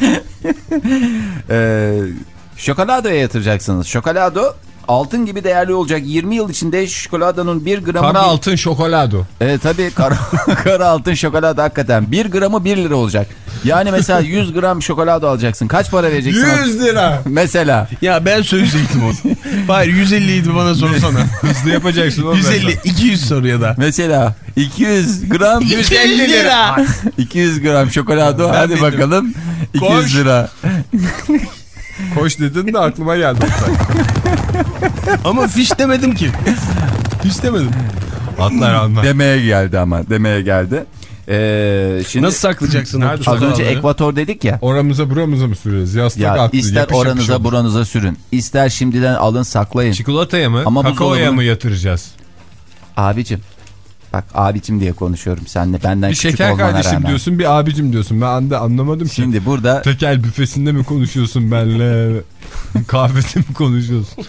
Ee, Şokolado'ya yatıracaksınız. Şokolado altın gibi değerli olacak. yirmi yıl içinde şokoladonun bir gramı... Kara bir... altın şokolado. Evet tabii, kara, kara altın şokolado hakikaten. bir gramı bir lira olacak. Yani mesela yüz gram şokolado alacaksın. Kaç para vereceksin? yüz lira. Mesela. Ya ben söyleyecektim onu. Hayır, yüz elli idi, bana sorsana. Hızlı yapacaksın oğlum. yüz elli, iki yüz soru ya da. Mesela iki yüz gram. yüz elli lira. iki yüz gram şokolado. Ben hadi bildim. Bakalım. iki yüz Koş. lira. Koş dedin de aklıma geldi. Ama fiş demedim ki. Fiş demedim. Atlar anlar. Demeye geldi ama. Demeye geldi. Ee, şimdi nasıl saklayacaksın? Az önce ekvator dedik ya. Oramıza buramıza mı sürüyoruz? Yastık ya aklı, ister yapış oranıza yapış buranıza sürün. İster şimdiden alın saklayın. Çikolataya mı? Ama kakaoya buzdolabını... mı yatıracağız? Abicim. Bak abicim diye konuşuyorum seninle. Benden bir küçük şeker olmana kardeşim rağmen. diyorsun, bir abicim diyorsun. Ben de anlamadım ki. Şimdi burada. Tekel büfesinde mi konuşuyorsun benle? Kahvede mi konuşuyorsun?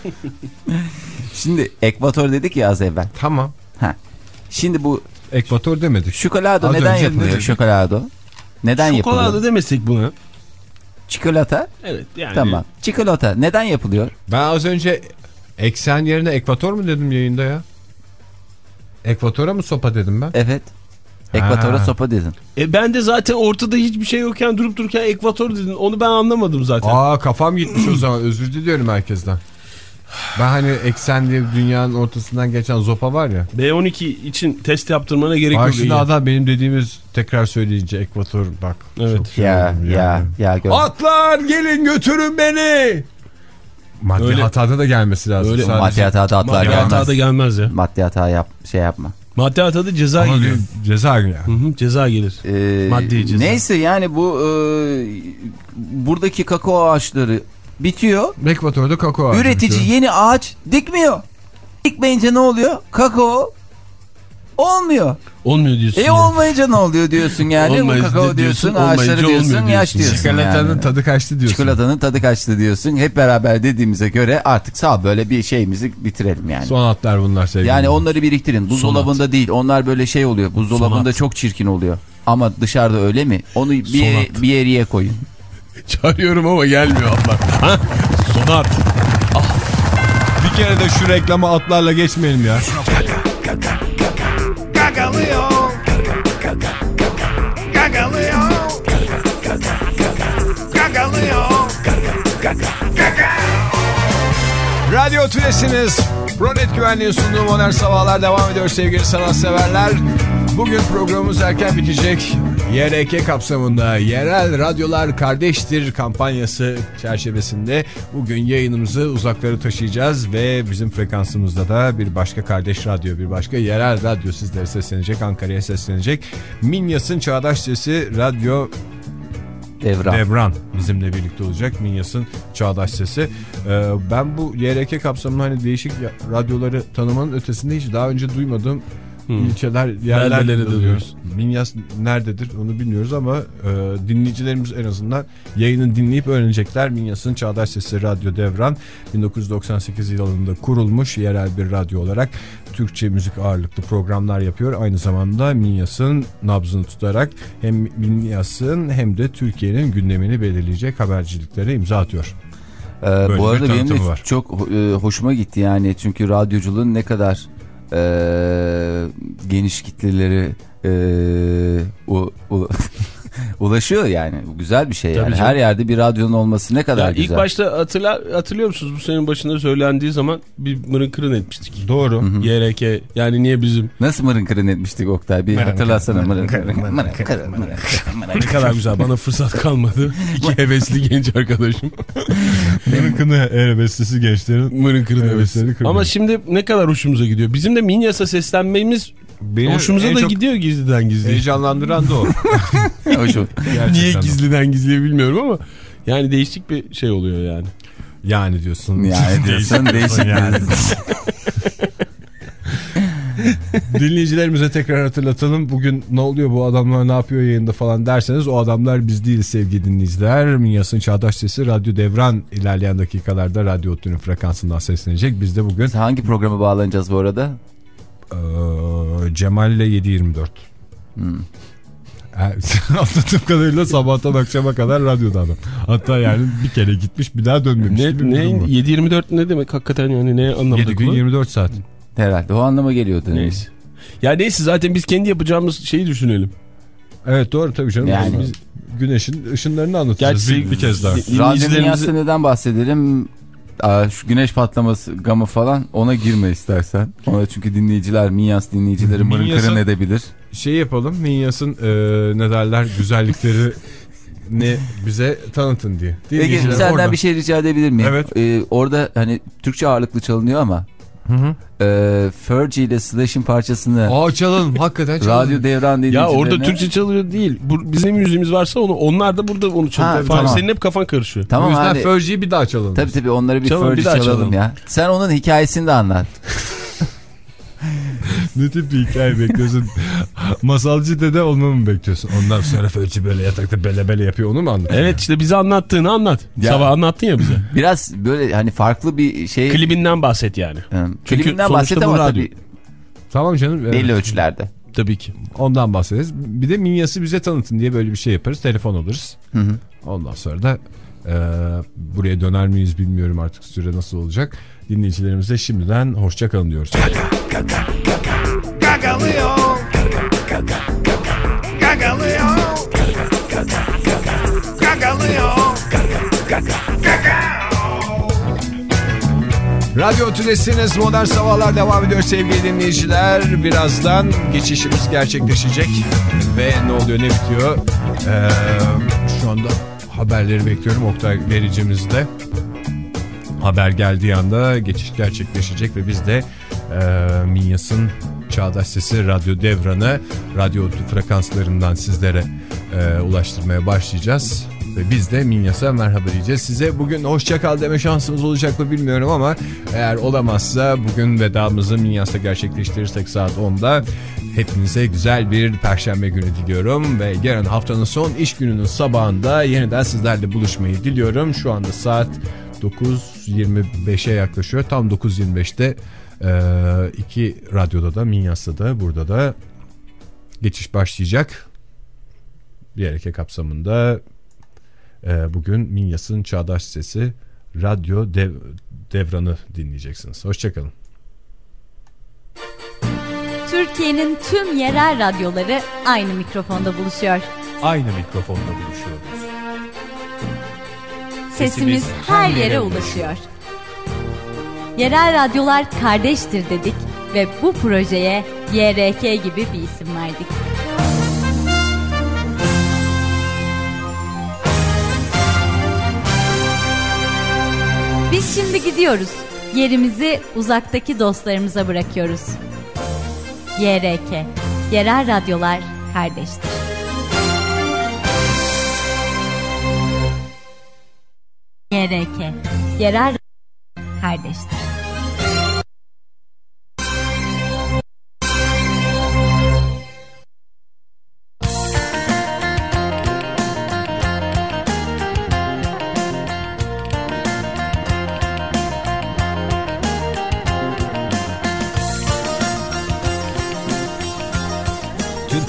Şimdi ekvator dedik ya az evvel. Tamam. Ha. Şimdi bu. Ekvator demedik. Şokolado az neden yapılıyor? Şokolado. Neden Şokolado yapılıyor? Şokolado demesek buna. Çikolata. Evet yani. Tamam. Çikolata neden yapılıyor? Ben az önce eksen yerine ekvator mu dedim yayında ya? Ekvatora mı sopa dedim ben? Evet. Ekvatora ha. sopa dedin. E ben de zaten ortada hiçbir şey yokken durup dururken ekvator dedin. Onu ben anlamadım zaten. Aa, kafam gitmiş o zaman. Özür diliyorum herkesten. Ben hani eksen diye dünyanın ortasından geçen zopa var ya. B on iki için test yaptırmana gerek yok. Karşında adam benim dediğimiz tekrar söyleyince ekvator bak. Evet. Ya ya ya. ya gör. Atlar gelin götürün beni. Maddi öyle, hatada da gelmesi lazım. Öyle maddi hatada atlar gelmez. Maddi hatada gelmez ya. Maddi hata yap, şey yapma. Maddi hatada ceza ama geliyor. Ceza geliyor. Hı hı, ceza gelir. Ee, maddi ceza. Neyse yani bu e, buradaki kakao ağaçları bitiyor. Ekvator'da kakao ağacı üretici bitiyor. yeni ağaç dikmiyor. Dikmeyince ne oluyor? Kakao olmuyor. Olmuyor diyorsun. E yani. Olmayınca ne oluyor diyorsun yani? Bu kakao diyorsun, ağaçları diyorsun, yaş diyorsun. Çikolatanın yani. tadı kaçtı diyorsun. Çikolatanın tadı kaçtı diyorsun. Hep beraber dediğimize göre artık sağ böyle bir şeyimizi bitirelim yani. Son hatlar bunlar sevgili. Yani onları biriktirin. Buzdolabında değil. Onlar böyle şey oluyor. Buzdolabında çok çirkin oluyor. Ama dışarıda öyle mi? Onu bir yere, bir yere koyun. Çağırıyorum ama gelmiyor atlar. Ha? Sonat. Ah. Bir kere de şu reklama atlarla geçmeyelim ya. Gagalıyor. Gagalıyor. Gagalıyor. Radyo Tülesi'niz. Ronet Güvenliği'nin sunduğu Modern Sabahlar devam ediyor sevgili sanatseverler. Bugün programımız erken bitecek. Y R K kapsamında Yerel Radyolar Kardeştir kampanyası çerçevesinde bugün yayınımızı uzaklara taşıyacağız ve bizim frekansımızda da bir başka kardeş radyo, bir başka yerel radyo sizlere seslenecek, Ankara'ya seslenecek. Minyas'ın Çağdaş Sesi Radyo Devran. Devran bizimle birlikte olacak. Minyas'ın Çağdaş Sesi. Ee, ben bu Y R K kapsamında hani değişik radyoları tanımanın ötesinde hiç daha önce duymadığım hmm. ilçeler, yerler Beldelere dalıyoruz. Minyas nerededir onu bilmiyoruz ama e, dinleyicilerimiz en azından yayını dinleyip öğrenecekler. Minyas'ın Çağdaş Sesi Radyo Devran bin dokuz yüz doksan sekiz yılında kurulmuş yerel bir radyo olarak Türkçe müzik ağırlıklı programlar yapıyor. Aynı zamanda Minyas'ın nabzını tutarak hem Minyas'ın hem de Türkiye'nin gündemini belirleyecek haberciliklere imza atıyor. Ee, bu arada benim de var. Çok e, hoşuma gitti yani çünkü radyoculuğun ne kadar e, geniş kitleleri e, u, u, ulaşıyor yani. Güzel bir şey yani. Her yerde bir radyonun olması ne kadar ya güzel. İlk başta hatırla, hatırlıyor musunuz? Bu senin başında söylendiği zaman bir mırın kırın etmiştik. Doğru. Hı-hı. Y R K yani niye bizim? Nasıl mırın kırın etmiştik Oktay? Bir mırın hatırlasana. Mırın kırın. Mırın kırın. Ne kadar güzel. Bana fırsat kalmadı. İki hevesli genç arkadaşım. Mırın kırın hevesli gençlerin. Mırın kırın hevesleri. Ama şimdi ne kadar hoşumuza gidiyor. Bizim de Minyas'a seslenmemiz benim hoşumuza da gidiyor gizliden gizliye. Heyecanlandıran da o. Niye gizliden gizliye bilmiyorum ama yani değişik bir şey oluyor yani. Yani diyorsun. Yani diyorsun değişik yani. Dinleyicilerimize tekrar hatırlatalım. Bugün ne oluyor bu adamlar ne yapıyor yayında falan derseniz o adamlar biz değiliz sevgili dinleyiciler. Minyas'ın Çağdaş Sesi Radyo Devran ilerleyen dakikalarda Radyo Ottu'nun frekansından seslenecek. Biz de bugün... Biz hangi programa bağlanacağız bu arada? Ee, Cemal ile yedi yirmi dört. Hmm. Anladığım kadarıyla sabahtan akşama kadar radyoda adam. Hatta yani bir kere gitmiş bir daha dönmemiş. Ne, ne yedi yirmi dört ne demek hakikaten yani ne anlamda? yedi gün yirmi dört saat. Herhalde o anlama geliyordu. Neyse. Ya neyse zaten biz kendi yapacağımız şeyi düşünelim. Evet doğru tabii canım. Yani biz güneşin ışınlarını anlatacağız bir, bir kez daha. Radyo Dünyası'nda neden bahsedelim? Aa, şu güneş patlaması gamı falan ona girme istersen. Ona çünkü dinleyiciler, Minyas dinleyicileri mırın kırın edebilir. Şey yapalım, Minyas'ın e, ne derler güzellikleri ne bize tanıtın diye. Peki senden orada bir şey rica edebilir miyim? Evet. Ee, orada hani Türkçe ağırlıklı çalınıyor ama Hı hı. E, Fergie ile Slash'in parçasını Aa çalalım hakikaten çalalım. Radyo Devran dinleyicilerine. Ya orada Türkçe çalıyor değil. Bu, bizim müziğimiz varsa onu onlar da burada onu çalıyor. Tamam. Senin hep kafan karışıyor. Tamam, o yüzden hadi. Fergie'yi bir daha çalalım. Tabii tabii onları bir Fergie çalalım, çalalım ya. Sen onun hikayesini de anlat. Ne tip bir hikaye bekliyorsun? Masalcı dede olmamı mı bekliyorsun? Ondan sonra Fergie böyle yatakta bele bele yapıyor onu mu anlatıyorsun? Evet işte bize anlattığını anlat. Ya, sabah anlattın ya bize. Biraz böyle hani farklı bir şey. Klibinden bahset yani. Hmm. Klibinden bahset ama tabii. Tamam canım. Evet. Belli ölçülerde. Tabii ki. Ondan bahsederiz. Bir de Minyas'ı bize tanıtın diye böyle bir şey yaparız. Telefon alırız. Hı hı. Ondan sonra da e, buraya döner miyiz bilmiyorum artık süre nasıl olacak. Dinleyicilerimize şimdiden hoşça kalın diyoruz. Gagalıyor. Gagalıyor. Gagalıyor. Radyo Tülesi'niz Modern Sabahlar devam ediyor sevgili dinleyiciler. Birazdan geçişimiz gerçekleşecek. Ve ne oluyor ne bitiyor? Ee, şu anda haberleri bekliyorum. Oktay vericimizde. Haber geldiği anda geçiş gerçekleşecek ve biz de e, Minyas'ın Çağdaş Sesi Radyo Devran'ı Radyo Ottu frekanslarından sizlere e, ulaştırmaya başlayacağız. Ve biz de Minyas'a merhaba diyeceğiz. Size bugün hoşça kal deme şansımız olacak mı bilmiyorum ama eğer olamazsa bugün vedamızı Minyas'ta gerçekleştirirsek saat onda hepinize güzel bir perşembe günü diliyorum. Ve yarın haftanın son iş gününün sabahında yeniden sizlerle buluşmayı diliyorum. Şu anda saat dokuz yirmi beşe yaklaşıyor. Tam dokuz yirmi beşte e, iki radyoda da Minyas'ta da burada da geçiş başlayacak. Bir hareket kapsamında e, bugün Minyas'ın Çağdaş Sesi Radyo Dev, Devran'ı dinleyeceksiniz. Hoşçakalın. Türkiye'nin tüm yerel radyoları aynı mikrofonda buluşuyor. Aynı mikrofonda buluşuyoruz. Sesimiz her yere ulaşıyor. Yerel radyolar kardeştir dedik ve bu projeye Y R K gibi bir isim verdik. Biz şimdi gidiyoruz. Yerimizi uzaktaki dostlarımıza bırakıyoruz. Y R K, yerel radyolar kardeştir. Y R K, yerel kardeştir.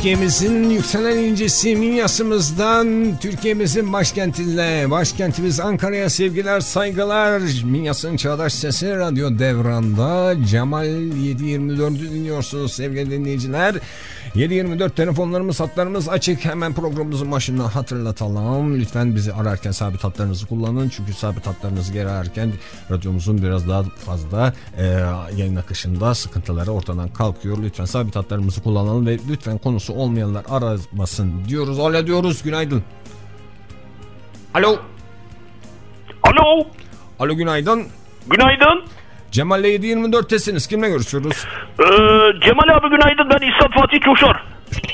Türkiye'mizin yükselen incesi Minyas'ımızdan, Türkiye'mizin başkentine, başkentimiz Ankara'ya sevgiler, saygılar. Minyas'ın Çağdaş Sesi Radyo Devran'da Cemal yedi yirmi dördü dinliyorsunuz sevgili dinleyiciler. yedi yirmi dört telefonlarımız, hatlarımız açık. Hemen programımızın başında hatırlatalım. Lütfen bizi ararken sabit hatlarınızı kullanın. Çünkü sabit hatlarınızı geri ararken radyomuzun biraz daha fazla e, yayın akışında sıkıntıları ortadan kalkıyor. Lütfen sabit hatlarımızı kullanalım ve lütfen konusu olmayanlar aramasın diyoruz. Alo diyoruz. Günaydın. Alo. Alo. Alo günaydın. Günaydın. Cemal'le yedi yirmi dörttesiniz. Kimle görüşüyoruz? Ee, Cemal abi günaydın. Ben İhsan Fatih Coşar.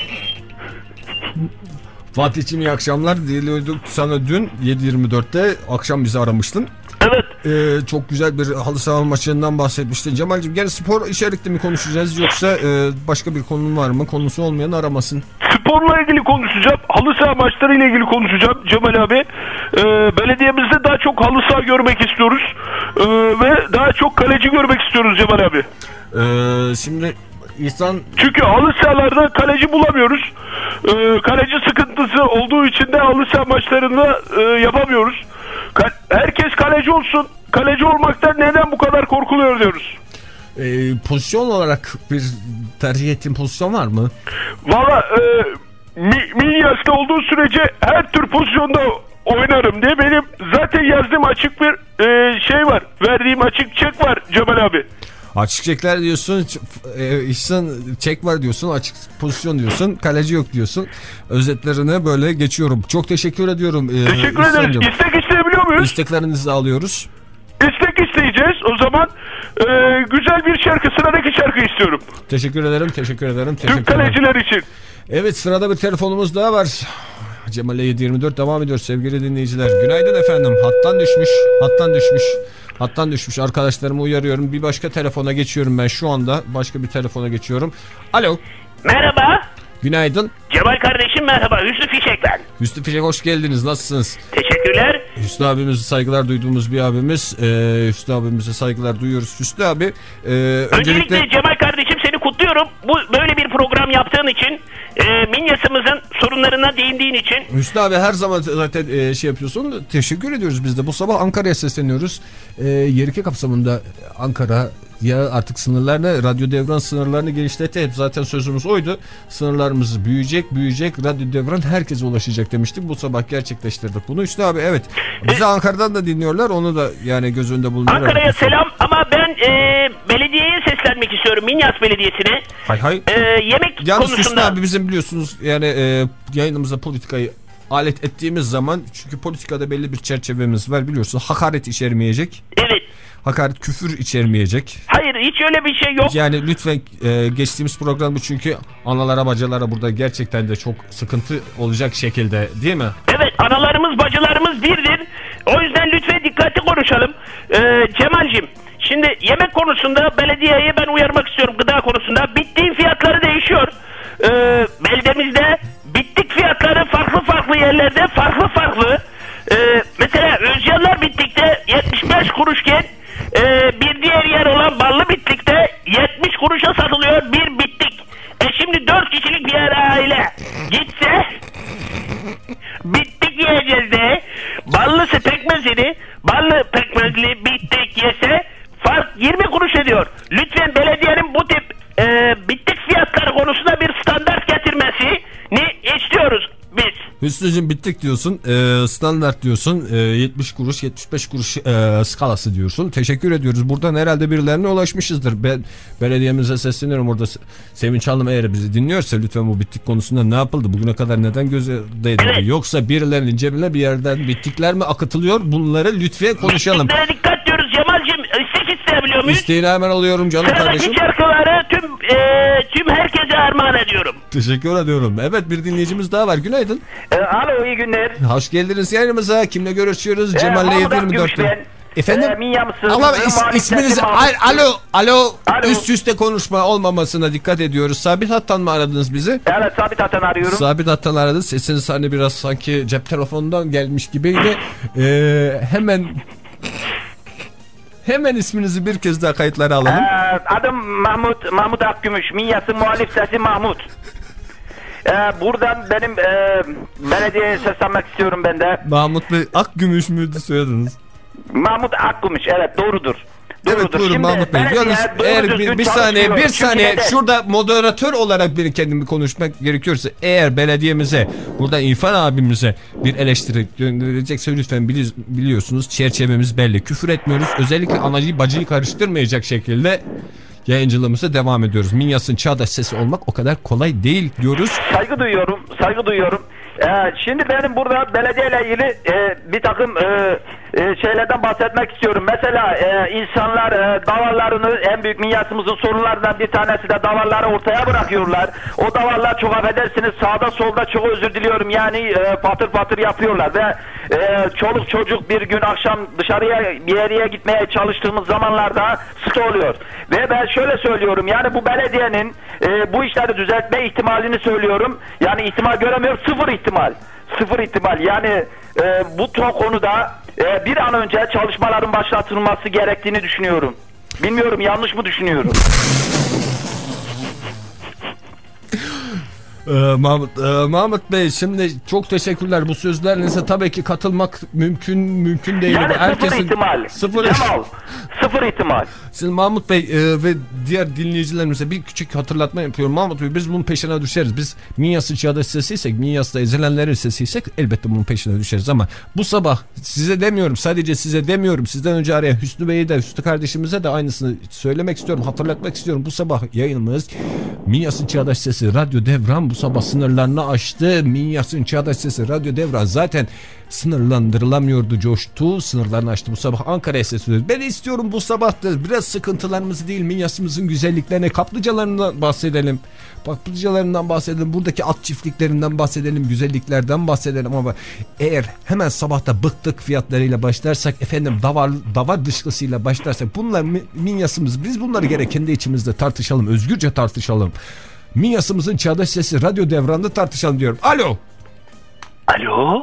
Fatih'cim iyi akşamlar. Diliyorduk sana dün yedi yirmi dörtte akşam bizi aramıştın. Evet. Ee, çok güzel bir halı saha maçından bahsetmiştin. Cemal'cim gene spor içerikli mi konuşacağız yoksa e, başka bir konun var mı? Konusu olmayan aramasın. Sporla ilgili konuşacağım. Halı saha maçlarıyla ilgili konuşacağım Cemal abi. Ee, belediyemizde daha çok halı saha görmek istiyoruz. Ee, ve daha çok kaleci görmek istiyoruz Cemal abi. Ee, şimdi İhsan... Çünkü halı sahalarda kaleci bulamıyoruz. Ee, kaleci sıkıntısı olduğu için de halı saha maçlarında e, yapamıyoruz. Ka- herkes kaleci olsun. Kaleci olmaktan neden bu kadar korkuluyor diyoruz. Ee, pozisyon olarak bir tercih ettiğin pozisyon var mı? Valla e, mi, Minyas'ta olduğu sürece her tür pozisyonda oynarım diye benim zaten yazdığım açık bir e, şey var. Verdiğim açık çek var Cemal abi. Açık çekler diyorsun, e, İhsan çek var diyorsun, açık pozisyon diyorsun, kaleci yok diyorsun. Özetlerine böyle geçiyorum. Çok teşekkür ediyorum. E, teşekkür ederim. İstek isteyebiliyor muyuz? İsteklerinizi alıyoruz. İstek isteyeceğiz. O zaman e, güzel bir şarkı, sıradaki şarkı istiyorum. Teşekkür ederim, teşekkür ederim. Teşekkür Tüm kaleciler için. Evet, sırada bir telefonumuz daha var. Cemal'e yedi yirmi dört devam ediyor sevgili dinleyiciler. Günaydın efendim. Hattan düşmüş, hattan düşmüş. Hattan düşmüş arkadaşlarımı uyarıyorum. Bir başka telefona geçiyorum ben şu anda. Başka bir telefona geçiyorum. Alo. Merhaba. Günaydın. Cemal kardeşim merhaba. Hüsnü Fişek ben. Hüsnü Fişek hoş geldiniz. Nasılsınız? Teşekkürler. Hüsnü abimize saygılar duyduğumuz bir abimiz. Ee, Hüsnü abimize saygılar duyuyoruz. Hüsnü abi. E, öncelikle... öncelikle Cemal kardeşim seni kutluyorum. Bu böyle bir program yaptığın için. E, Minyas'ımızın sorunlarına değindiğin için. Hüsnü abi her zaman zaten e, şey yapıyorsun. Teşekkür ediyoruz biz de. Bu sabah Ankara'ya sesleniyoruz. E, Yerike kapsamında Ankara ya artık sınırlarını, radyo devran sınırlarını genişletti. Hep zaten sözümüz oydu. Sınırlarımız büyüyecek, büyüyecek. Radyo devran herkese ulaşacak demiştik. Bu sabah gerçekleştirdik bunu. Hüsnü abi evet. Bizi ee, Ankara'dan da dinliyorlar. Onu da yani göz önünde bulundurarak. Ankara'ya selam ama ben e, belediyeye seslenmek istiyorum. Minyas Belediyesi'ne. Hay hay. E, yemek Yalnız konusunda. Hüsnü abi bizim biliyorsunuz yani e, yayınımıza politikayı alet ettiğimiz zaman çünkü politikada belli bir çerçevemiz var biliyorsun. Hakaret içermeyecek. Evet. Hakaret, küfür içermeyecek. Hayır hiç öyle bir şey yok. Yani lütfen e, geçtiğimiz programda çünkü analara bacılara burada gerçekten de çok sıkıntı olacak şekilde değil mi? Evet analarımız bacılarımız birdir. O yüzden lütfen dikkatli konuşalım. Ee, Cemal'cim şimdi yemek konusunda belediyeye ben uyarmak istiyorum gıda konusunda. Bittiğin fiyatları değişiyor. Ee, beldemizde bittik fiyatları farklı farklı yerlerde farklı farklı. Ee, mesela Özcanlar Bittik'te yetmiş beş kuruşken e, bir diğer yer olan Ballı Bittik'te yetmiş kuruşa satılıyor bir bittik. E şimdi dört kişilik bir aile gitse bittik yiyeceğiz de ballısı pekmezini ballı pekmezli bittik yese fark yirmi kuruş ediyor. Lütfen belediyenin bu tip e, bittik fiyatları konusunda bir standart getirmesi ne istiyoruz biz. Hüsnü'cüğüm bittik diyorsun, e, standart diyorsun, e, yetmiş kuruş, yetmiş beş kuruş e, skalası diyorsun. Teşekkür ediyoruz. Buradan herhalde birilerine ulaşmışızdır. Ben belediyemize sesleniyorum. Orada Sevinç Hanım eğer bizi dinliyorsa lütfen bu bittik konusunda ne yapıldı? Bugüne kadar neden göz ardı edildi? Evet. Yoksa birilerinin cebine bir yerden bittikler mi akıtılıyor? Bunları lütfen konuşalım. Bittiklere dikkat diyoruz Cemal'cim. İstek isteyebiliyor muyuz? İsteğini hemen alıyorum canım Sıradaki kardeşim. şarkıları tüm, e, tüm herkese armağan ediyorum. Teşekkür ediyorum. Evet bir dinleyicimiz daha var. Günaydın. E, alo iyi günler. Hoş geldiniz yayınımıza. Kimle görüşüyoruz? E, Cemal'le yedi yirmi dörtte. Efendim? E, Ama is, isminizi... Hayır, alo, alo, alo. Üst üste konuşma olmamasına dikkat ediyoruz. Sabit hattan mı aradınız bizi? Evet, sabit hattan arıyorum. Sabit hattan aradınız. Sesiniz hani biraz sanki cep telefonundan gelmiş gibiydi. Ee, hemen... Hemen isminizi bir kez daha kayıtlara alalım. Ee, adım Mahmut, Mahmut Akgümüş. Minyas'ın muhalif sesi Mahmut. Ee, buradan benim e, belediyeye seslenmek istiyorum ben de. Mahmut Bey Akgümüş müydü soyadınız? Mahmut Akgümüş, evet doğrudur. Evet buyurun Mahmut Bey. Yalnız eğer bir, bir saniye bir saniye de... şurada moderatör olarak bir kendimi konuşmak gerekiyorsa eğer belediyemize burada İrfan abimize bir eleştiri gönderecekse lütfen bili, biliyorsunuz çerçevemiz belli. Küfür etmiyoruz. Özellikle anacıyı bacıyı karıştırmayacak şekilde yayıncılığımıza devam ediyoruz. Minyas'ın çağdaş sesi olmak o kadar kolay değil diyoruz. Saygı duyuyorum. Saygı duyuyorum. Ee, şimdi benim burada belediyeyle ilgili e, bir takım e, e, şeylerden bahsetmek istiyorum. Mesela e, insanlar e, davarlarını, en büyük Minyas'ımızın sorunlarından bir tanesi de davarları ortaya bırakıyorlar. O davarlar çok affedersiniz sağda solda çok özür diliyorum yani e, patır patır yapıyorlar ve e, çoluk çocuk bir gün akşam dışarıya bir yere gitmeye çalıştığımız zamanlarda sıkı oluyor. Ve ben şöyle söylüyorum yani bu belediyenin e, bu işleri düzeltme ihtimalini söylüyorum. Yani ihtimal göremiyorum, sıfır ihtimal. Sıfır ihtimal yani e, bu konuda e, bir an önce çalışmaların başlatılması gerektiğini düşünüyorum. Bilmiyorum yanlış mı düşünüyorum? Ee, Mahmut, e, Mahmut Bey şimdi çok teşekkürler bu sözlerinize tabii ki katılmak mümkün mümkün değil. Yani Herkesin, sıfır ihtimal. Sıfır, Cemal, sıfır ihtimal. Şimdi Mahmut Bey e, ve diğer dinleyicilerimize bir küçük hatırlatma yapıyorum. Mahmut Bey biz bunun peşine düşeriz. Biz Minyas'ın çağdaş sesiysek, Minyas'ta ezilenlerin sesiysek elbette bunun peşine düşeriz ama bu sabah size demiyorum, sadece size demiyorum. Sizden önce arayan Hüsnü Bey'e de Hüsnü kardeşimize de aynısını söylemek istiyorum, hatırlatmak istiyorum. Bu sabah yayınımız Minyas'ın çağdaş sesi Radyo Devran bu sabah sınırlarını aştı. Minyas'ın çağdaş sesi Radyo Devran zaten sınırlandırılamıyordu, coştu, sınırlarını aştı. Bu sabah Ankara'ya sesleniyoruz. Ben istiyorum bu sabah da biraz sıkıntılarımızı değil, Minyas'ımızın güzelliklerine, kaplıcalarından bahsedelim. Kaplıcalarından bahsedelim, buradaki at çiftliklerinden bahsedelim, güzelliklerden bahsedelim ama eğer hemen sabahta bıktık fiyatlarıyla başlarsak, efendim davar, davar dışkısıyla başlarsak, bunlar Minyas'ımız, biz bunları gerek kendi içimizde tartışalım, özgürce tartışalım. Minyas'ımızın çağdaş sesi Radyo Devran'da tartışalım diyorum. Alo. Alo.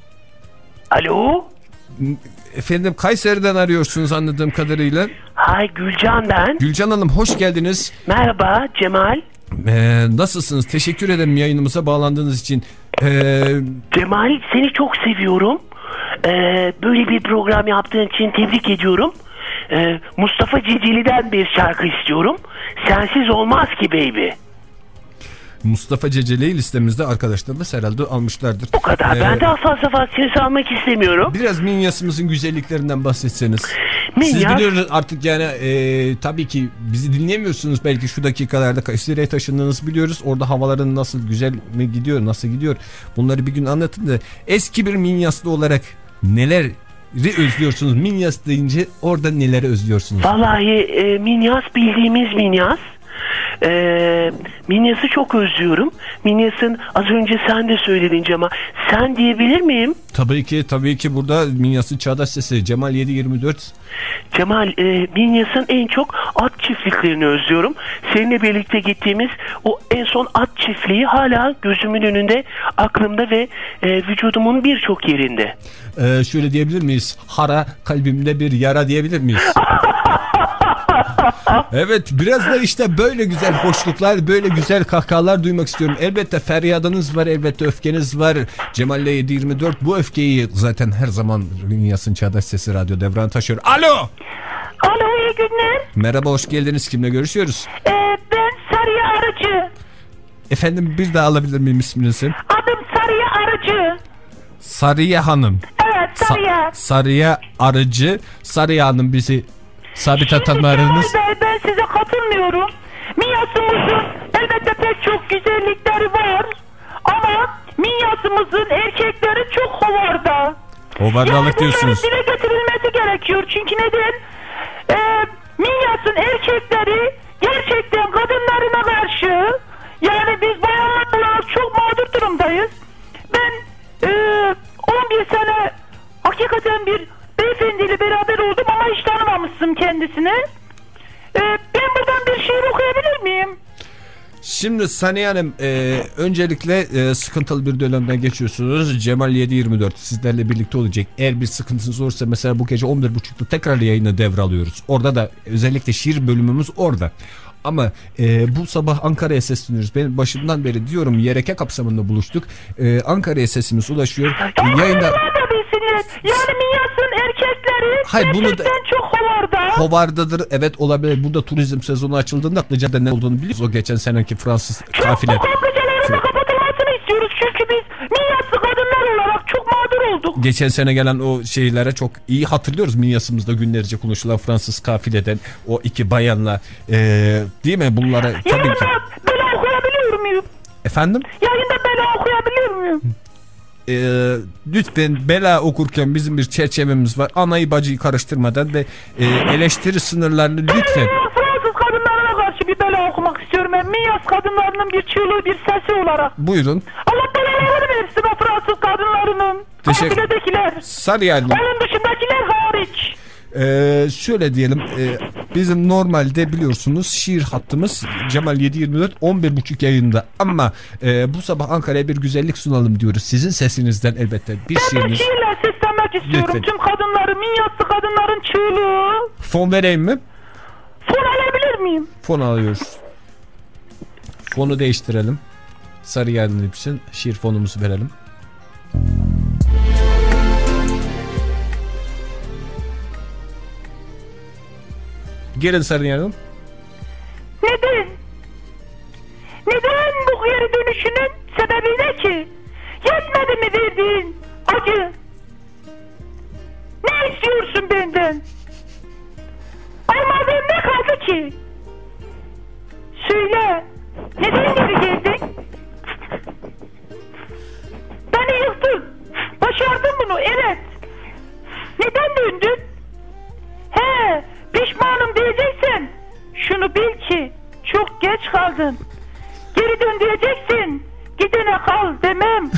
Alo. Efendim Kayseri'den arıyorsunuz anladığım kadarıyla. Hay Gülcan ben. Gülcan Hanım hoş geldiniz. Merhaba Cemal. Ee, nasılsınız? Teşekkür ederim yayınımıza bağlandığınız için. Ee... Cemal seni çok seviyorum. Ee, böyle bir program yaptığın için tebrik ediyorum. Ee, Mustafa Ceceli'den bir şarkı istiyorum. Sensiz olmaz ki baby. Mustafa Ceceli'yi listemizde arkadaşlarımız herhalde almışlardır. O kadar. Ee, ben daha fazla vaktinizi almak istemiyorum. Biraz Minyas'ımızın güzelliklerinden bahsetseniz. Minyas... Siz biliyorsunuz artık yani e, tabii ki bizi dinleyemiyorsunuz belki şu dakikalarda. Kayseri'ye taşındığınızı biliyoruz. Orada havaların nasıl, güzel mi gidiyor, nasıl gidiyor? Bunları bir gün anlatın da eski bir Minyaslı olarak neler özlüyorsunuz? Minyas deyince orada neleri özlüyorsunuz? Vallahi e, Minyas bildiğimiz Minyas. Ee, Minyas'ı çok özlüyorum. Minyas'ın az önce sen de söyledin Cemal. Sen diyebilir miyim? Tabii ki tabii ki burada Minyas'ın çağdaş sesi Cemal yedi yirmi dört. Cemal e, Minyas'ın en çok at çiftliklerini özlüyorum. Seninle birlikte gittiğimiz o en son at çiftliği hala gözümün önünde, aklımda ve e, vücudumun birçok yerinde. Ee, şöyle diyebilir miyiz? Hara kalbimde bir yara diyebilir miyiz? Evet biraz da işte böyle güzel hoşluklar, böyle güzel kahkahalar duymak istiyorum. Elbette feryadınız var, elbette öfkeniz var. Cemal'le yedi yirmi dört bu öfkeyi zaten her zaman Minyas'ın çağdaş sesi Radyo Devran taşıyor. Alo! Alo iyi günler. Merhaba hoş geldiniz. Kimle görüşüyoruz? Ee, ben Sarıya Arıcı. Efendim bir daha alabilir miyim isminizi? Adım Sarıya Arıcı. Sarıya Hanım. Evet Sarıya. Sa- Sarıya Arıcı. Sarıya Hanım bizi sabit atanlarınız. Şimdi Cemal Bey ben size katılmıyorum. Minyas'ımızın elbette pek çok güzellikleri var. Ama Minyas'ımızın erkekleri çok hovarda. Hovardalık yani diyorsunuz. Yani dile getirilmesi gerekiyor. Çünkü neden? Ee, Minyas'ın erkekleri gerçekten kadınlarına karşı, yani biz bayanlar olarak çok mağdur durumdayız. Ben e, on bir sene hakikaten bir beyefendiyle beraber oldum ama hiç tanımamışsın kendisini. Ee, ben buradan bir şiir okuyabilir miyim? Şimdi Saniye Hanım e, öncelikle e, sıkıntılı bir dönemden geçiyorsunuz. Cemal yedi yirmi dört sizlerle birlikte olacak. Eğer bir sıkıntınız olursa mesela bu gece on bir buçukta tekrar yayını devralıyoruz. Orada da özellikle şiir bölümümüz orada. Ama e, bu sabah Ankara'ya sesleniyoruz. Ben başından beri diyorum Y R K kapsamında buluştuk. E, Ankara'ya sesimiz ulaşıyor. E, yayında... Yani Minyas'ın erkekleri Hayır, bunu gerçekten da... çok hovarda. Hovardadır, evet olabilir. Burada turizm sezonu açıldığında Aklıca'da ne olduğunu biliyoruz. O geçen seneki Fransız kafile. Çok kaplıcalarını kapatılmasını istiyoruz. Çünkü biz Minyaslı kadınlar olarak çok mağdur olduk. Geçen sene gelen o şeylere çok iyi hatırlıyoruz. Minyas'ımızda günlerce konuşulan Fransız kafileden o iki bayanla e, değil mi bunlara tabii Yayında ki. bela okuyabiliyor muyum? Efendim? Yayında bela okuyabiliyor muyum? Ee, lütfen bela okurken bizim bir çerçevemiz var. Anayı bacıyı karıştırmadan ve e, eleştiri sınırlarını lütfen. Ben Fransız kadınlarına karşı bir bela okumak istiyorum. Ben Minyas kadınlarının bir çığlığı, bir sesi olarak. Buyurun. Allah belalarını versin o Fransız kadınlarının. Teşekkür. Kafiledekiler. Sarıyerli. Onun dışındakiler hariç. Ee, şöyle diyelim e, bizim normalde biliyorsunuz şiir hattımız Cemal yedi yirmi dört on bir buçuk yayında ama e, bu sabah Ankara'ya bir güzellik sunalım diyoruz. Sizin sesinizden elbette bir ben şiiriniz. Ben şiirler seslenmek istiyorum. Lütfen. Tüm kadınları, Minyaslı kadınların çığlığı. Fon vereyim mi? Fon alabilir miyim? Fon alıyoruz. Fonu değiştirelim. Sarıyerli için şiir fonumuzu verelim. Gelin Sarıyer'im. Neden? Neden bu geri dönüşünün sebebi ne ki? Yetmedi mi verdiğin acı? Ne istiyorsun benden? Almadığın ne kaldı ki? Söyle. Neden geri geldin? Beni yıktın. Başardın bunu, evet. Neden döndün? He, pişmanım diyeceksin. Şunu bil ki çok geç kaldın. Geri dön diyeceksin. Gidene kal demem.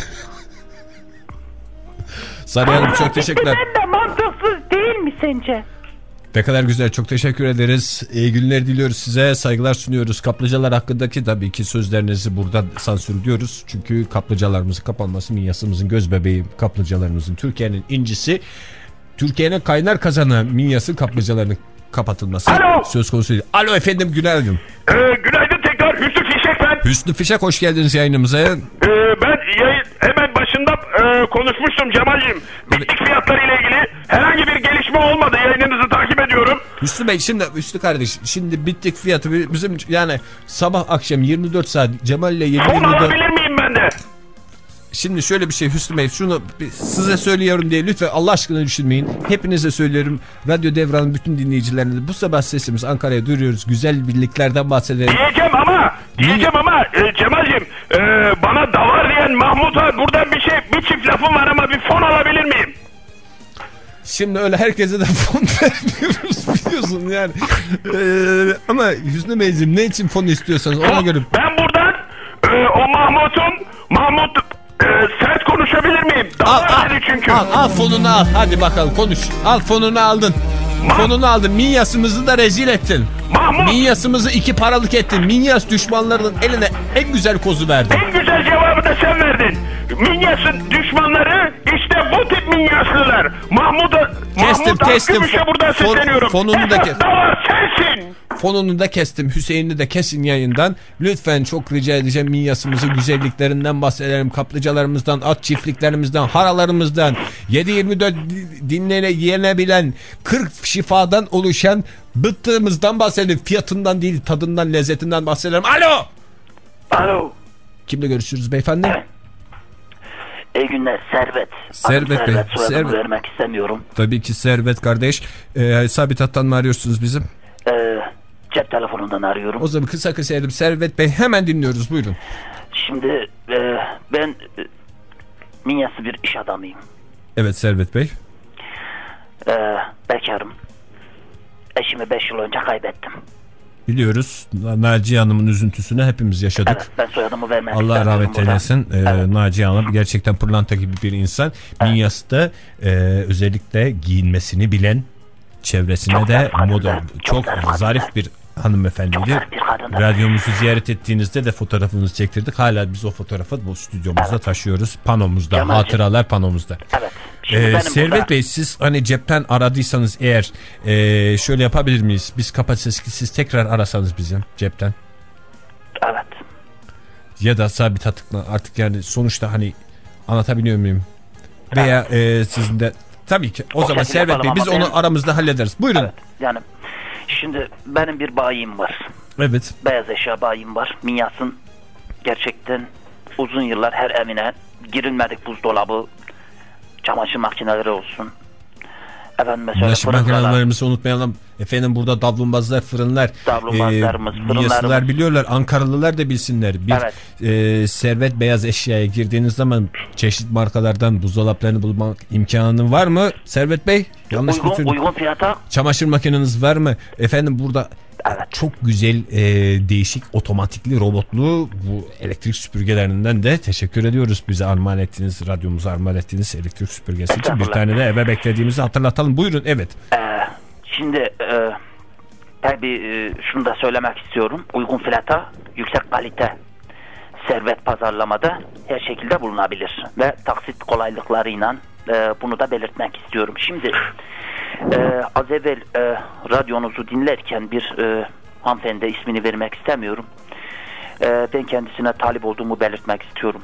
Sarıyer'im çok teşekkürler. Ben de mantıksız değil mi sence? Ne kadar güzel, çok teşekkür ederiz. İyi günler diliyoruz size, saygılar sunuyoruz. Kaplıcalar hakkındaki tabii ki sözlerinizi buradan sansürlüyoruz. Çünkü kaplıcalarımızın kapanması Minyas'ımızın göz bebeği, kaplıcalarımızın Türkiye'nin incisi, Türkiye'nin kaynar kazanı Minyas'ın kaplıcalarının kapatılması Alo. söz konusu değil. Alo efendim, günaydın. Ee, günaydın tekrar, Hüsnü Fişek ben. Hüsnü Fişek, hoş geldiniz yayınımıza. Ee, ben yayın hemen başında e, konuşmuştum Cemal'cim. Bitlik fiyatları ile ilgili herhangi bir gelişme olmadı. Yayınınızı takip ediyorum. Hüsnü Bey, şimdi Hüsnü kardeş, şimdi bittik fiyatı bizim yani sabah akşam yirmi dört saat Cemal ile yedi yirmi dört. Fon alabilir miyim ben de? Şimdi şöyle bir şey Hüsnü Bey, şunu size söylüyorum diye lütfen Allah aşkına düşünmeyin. Hepinize söylüyorum, Radyo Devran'ın bütün dinleyicilerine bu sabah sesimiz Ankara'ya duyuruyoruz. Güzel birliklerden bahsedelim. Diyeceğim ama diyeceğim ama e, Cemal'cim e, bana davar diyen Mahmut'a buradan bir şey, bir çift lafım var ama bir fon alabilir miyim? Şimdi öyle herkese de fon vermiyoruz biliyorsun yani. Ee, ama Hüsnü Beyciğim, ne için fon istiyorsanız ona göre. Ben buradan e, o Mahmut'un Mahmut e, sert konuşabilir miyim? Al, al, çünkü. al, al fonunu al, hadi bakalım konuş. Al fonunu aldın. Ma fonunu aldın. Minyas'ımızı da rezil ettin. Mahmut. Minyas'ımızı iki paralık ettin. Minyas düşmanlarının eline en güzel kozu verdin. En güzel cevabı da sen verdin. Minyas'ın düşmanları işte bu tip Minyaslılar. Mahmut'a kestim Mahmut kestim. buradan Fon, sesleniyorum. fonunu da kestim. Sensin. Fonunu da kestim. Hüseyin'i de kesin yayından. Lütfen çok rica edeceğim, Minyas'ımızın güzelliklerinden bahsedelim. Kaplıcalarımızdan, at çiftliklerimizden, haralarımızdan, yedi yirmi dört dinlene yenebilen kırk şifadan oluşan bıttığımızdan bahsedelim. Fiyatından değil, tadından, lezzetinden bahsedelim. Alo! Alo. Kimle görüşürüz beyefendi? İyi günler, Servet. Servet Bey. Servet, soyadımı Servet. vermek istemiyorum. Tabii ki Servet kardeş. Ee, Sabitat'tan mı arıyorsunuz bizim? Ee, cep telefonundan arıyorum. O zaman kısa kısa edelim. Servet Bey, hemen dinliyoruz, buyurun. Şimdi e, ben e, Minyaslı bir iş adamıyım. Evet Servet Bey. E, bekarım. Eşimi beş yıl önce kaybettim. Biliyoruz. Naciye Hanım'ın üzüntüsünü hepimiz yaşadık. Evet, ben soyadımı vermek Allah istemiyorum. rahmet eylesin. Ee, evet. Naciye Hanım gerçekten pırlanta gibi bir insan. Evet. Minyas'ta e, özellikle giyinmesini bilen, çevresine çok de moda, çok, çok zarif bir hanımefendiydi. Radyomuzu ziyaret ettiğinizde de fotoğrafınızı çektirdik. Hala biz o fotoğrafı bu stüdyomuzda evet. taşıyoruz. Panomuzda, Cemal'cim, hatıralar panomuzda. Evet. Ee, Servet burada... Bey, siz hani cepten aradıysanız eğer e, şöyle yapabilir miyiz? Biz kapatırız, siz tekrar arasanız bizim cepten. Evet. Ya da sabit hattına artık, yani sonuçta hani anlatabiliyor muyum? Veya evet. e, sizin de tabii ki o, o zaman Servet Bey biz onu benim... aramızda hallederiz. Buyurun. Evet. Yani şimdi benim bir bayim var. Evet. Beyaz eşya bayim var. Minyas'ın gerçekten uzun yıllar her evine girilmedik buzdolabı, çamaşır makineleri olsun. Efendim mesela çamaşır makinelerimizi unutmayalım. Efendim burada davlumbazlar, fırınlar, davlumbazlarımız, e, fırınlarımız biliyorlar. Ankaralılar da bilsinler. Bir evet. e, Servet beyaz eşyaya girdiğiniz zaman çeşitli markalardan buzdolaplarını bulmak imkanı var mı Servet Bey? Yanlış uygun, uygun fiyata. Çamaşır makineniz var mı? Efendim burada evet. çok güzel e, değişik otomatikli robotlu bu elektrik süpürgelerinden de teşekkür ediyoruz. Bize armağan ettiğiniz, radyomuza armağan ettiğiniz elektrik süpürgesi için bir tane de eve beklediğimizi hatırlatalım. Buyurun. Evet. Ee, şimdi e, tabii e, şunu da söylemek istiyorum. Uygun fiyata, yüksek kalite Servet pazarlamada her şekilde bulunabilir ve taksit kolaylıklarıyla e, bunu da belirtmek istiyorum. Şimdi Ee, az evvel e, radyonuzu dinlerken bir e, hanımefendi, ismini vermek istemiyorum. E, ben kendisine talip olduğumu belirtmek istiyorum.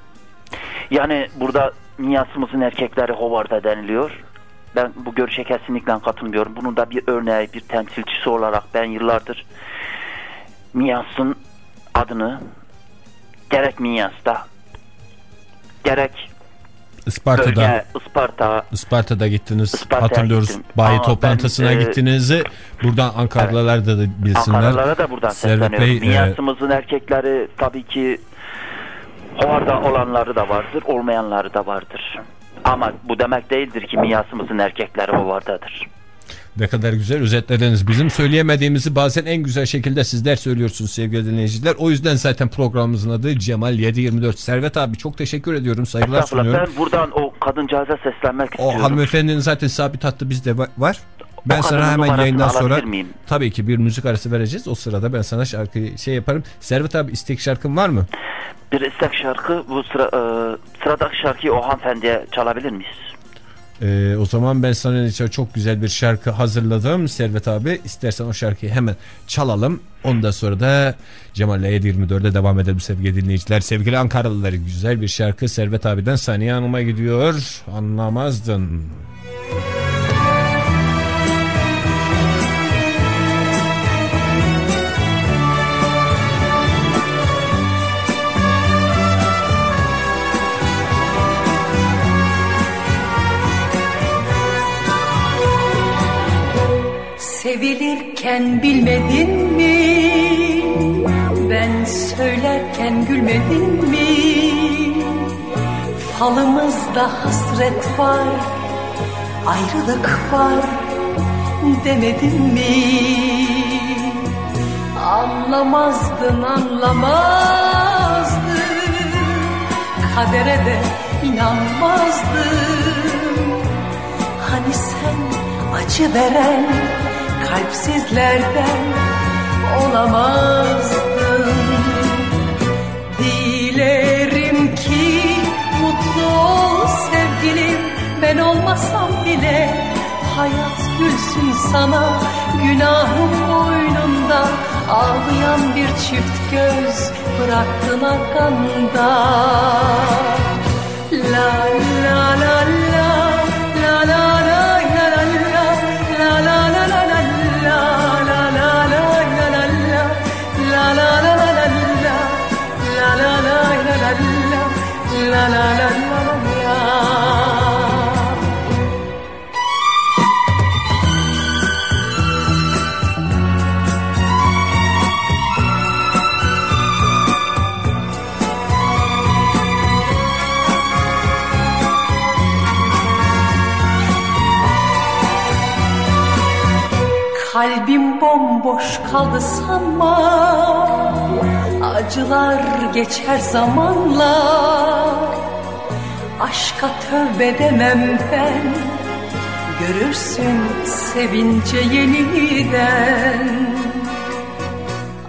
Yani burada Minyas'ımızın erkekleri hovarda deniliyor. Ben bu görüşe kesinlikle katılmıyorum. Bunun da bir örneği, bir temsilcisi olarak ben yıllardır Minyas'ın adını gerek Minyas'ta gerek Isparta'da, Bölge, Isparta, Isparta'da gittiniz. Isparta'ya hatırlıyoruz. Gittim. Bayi Aa, toplantısına ben, gittiğinizi buradan Ankaralılar da, da bilsinler. Ankaralılara da buradan sesleniyorum. Minyas'ımızın e... erkekleri tabii ki orada olanları da vardır, olmayanları da vardır. Ama bu demek değildir ki Minyas'ımızın erkekleri ovardadır. Ne kadar güzel özetlediniz. Bizim söyleyemediğimizi bazen en güzel şekilde sizler söylüyorsunuz sevgili dinleyiciler. O yüzden zaten programımızın adı Cemal yedi yirmi dört. Servet abi çok teşekkür ediyorum. Saygılar sunuyorum. Ben buradan o kadıncağıza seslenmek istiyorum. O hanımefendinin zaten sabit hattı bizde var. Ben o sana hemen yayından sonra miyim? Tabii ki bir müzik arası vereceğiz. O sırada ben sana şarkıyı şey yaparım. Servet abi, istek şarkın var mı? Bir istek şarkı, bu sıra, e, sıradaki şarkıyı o hanımefendiye çalabilir miyiz? Ee, o zaman ben sana için çok güzel bir şarkı hazırladım Servet abi. İstersen o şarkıyı hemen çalalım. Ondan sonra da Cemal'le yedi yirmi dörde devam edelim sevgili dinleyiciler. Sevgili Ankaralıları, güzel bir şarkı Servet abiden Saniye Hanım'a gidiyor. Anlamazdın. Sevilirken bilmedin mi? Ben söylerken gülmedin mi? Falımızda hasret var, ayrılık var demedin mi? Anlamazdın, anlamazdın, kadere de inanmazdın. Hani sen acı veren kalpsizlerden olamazdın. Dilerim ki mutlu ol sevgilim, ben olmasam bile hayat gülsün sana. Günahım boynunda, ağlayan bir çift göz bıraktın arkanda. La la la la la la la la la la la la. La la la la kalbim bomboş kaldı sanma, acılar geçer zamanla. Aşka tövbe demem ben, görürsün sevince yeniden.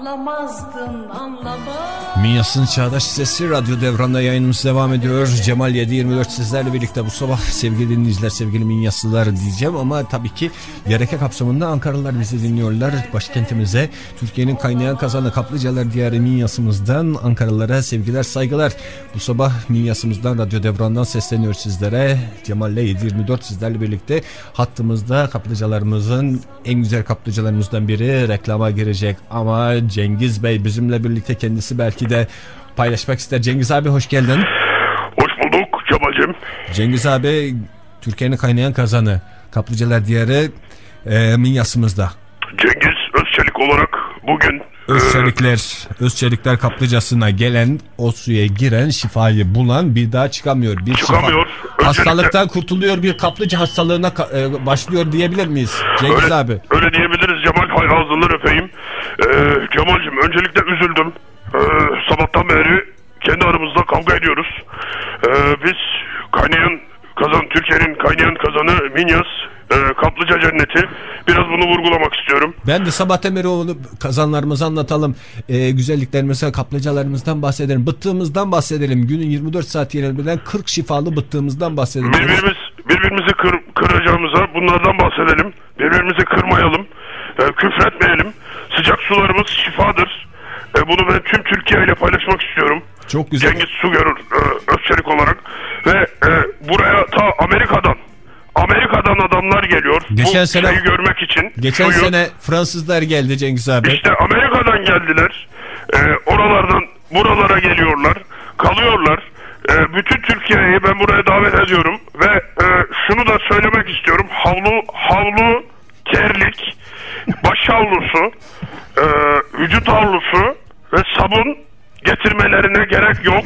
Anlamazdın, anlamaz. Minyas'ın Çağdaş Sesi Radyo Devran'da yayınımız devam ediyor. Cemal yedi yirmi dört sizlerle birlikte bu sabah sevgili dinleyiciler, sevgili Minyaslılar diyeceğim ama tabii ki Yereke kapsamında Ankaralılar bizi dinliyorlar. Başkentimize, Türkiye'nin kaynayan kazanı Kaplıcalar diyarı Minyas'ımızdan Ankaralılara sevgiler, saygılar. Bu sabah Minyas'ımızdan Radyo Devran'dan sesleniyor sizlere. Cemal yedi yirmi dört sizlerle birlikte hattımızda kaplıcalarımızın en güzel kaplıcalarımızdan biri reklama girecek ama Cengiz Bey bizimle birlikte, kendisi belki de paylaşmak ister. Cengiz abi hoş geldin. Hoş bulduk Cemal'cim. Cengiz abi, Türkiye'nin kaynayan kazanı Kaplıcalar diyarı e, Minyas'ımızda. Cengiz Özçelik olarak bugün Özçelikler, Özçelikler kaplıcasına gelen, o suya giren, şifayı bulan bir daha çıkamıyor. Bir çıkamıyor. Şifa, hastalıktan kurtuluyor, bir kaplıca hastalığına e, başlıyor diyebilir miyiz Cengiz öyle, abi? Öyle diyebiliriz Cemal, hay ağzından öpeyim. Ee, Cemal'cim öncelikle üzüldüm. Ee, sabahtan beri kendi aramızda kavga ediyoruz. Ee, biz kaynayan kazan, Türkiye'nin kaynayan kazanı Minyas, e, kaplıca cenneti. Biraz bunu vurgulamak istiyorum. Ben de sabahtan beri onu kazanlarımızı anlatalım. E, güzelliklerimize, kaplıcalarımızdan bahsedelim. Bıttığımızdan bahsedelim. Günün yirmi dört saat yenilmeden kırk şifalı bıttığımızdan bahsedelim. Birbirimiz, birbirimizi kır, kıracağımıza bunlardan bahsedelim. Birbirimizi kırmayalım. E, küfretmeyelim. Sıcak sularımız şifadır. E, bunu ben tüm Türkiye ile paylaşmak istiyorum. Çok güzel. Cengiz Su görür e, Özçelik olarak. Ve e, buraya ta Amerika'dan Amerika'dan adamlar geliyor. Geçen bu sene şeyi görmek için. Geçen suyu. sene Fransızlar geldi Cengiz abi. İşte Amerika'dan geldiler. E, oralardan buralara geliyorlar. Kalıyorlar. E, bütün Türkiye'yi ben buraya davet ediyorum. Ve e, şunu da söylemek istiyorum. Havlu, havlu, terlik, baş havlusu, e, vücut havlusu ve sabun getirmelerine gerek yok.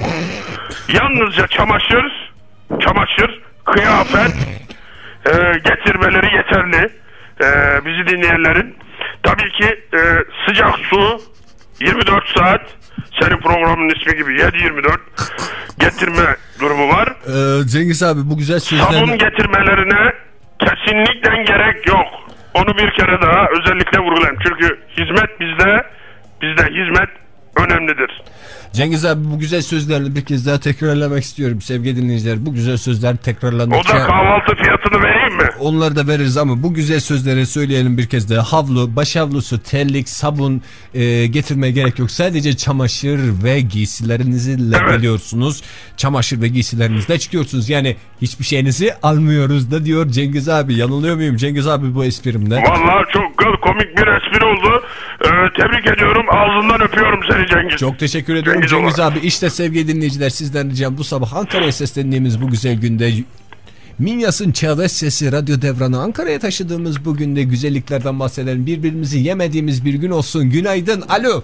Yalnızca çamaşır, çamaşır, kıyafet e, getirmeleri yeterli. E, bizi dinleyenlerin. Tabii ki e, sıcak su yirmi dört saat, senin programın ismi gibi yedi yirmi dört getirme durumu var. Ee, Cengiz abi bu güzel sözlerine... Sabun getirmelerine kesinlikle gerek yok. Onu bir kere daha özellikle vurgulayayım. Çünkü hizmet bizde, bizde hizmet önemlidir. Cengiz abi bu güzel sözlerini bir kez daha tekrarlamak istiyorum sevgili dinleyiciler. Bu güzel sözler tekrarlandıkça... O da kahvaltı fiyatını vereyim mi? Onları da veririz ama bu güzel sözleri söyleyelim bir kez daha. Havlu, baş havlusu, terlik, sabun e, getirmeye gerek yok. Sadece çamaşır ve giysilerinizle evet. geliyorsunuz. Çamaşır ve giysilerinizle çıkıyorsunuz. Yani hiçbir şeyinizi almıyoruz da diyor Cengiz abi. Yanılıyor muyum Cengiz abi bu esprimde? Vallahi çok komik bir espri oldu. Ee, tebrik ediyorum. Ağzından öpüyorum seni Cengiz. Çok teşekkür ediyorum Cengiz, Cengiz abi. İşte sevgili dinleyiciler, sizden ricam bu sabah Ankara'ya seslendiğimiz bu güzel günde Minyas'ın Çağdaş Sesi Radyo Devran'ı Ankara'ya taşıdığımız bu günde güzelliklerden bahsedelim. Birbirimizi yemediğimiz bir gün olsun. Günaydın. Alo.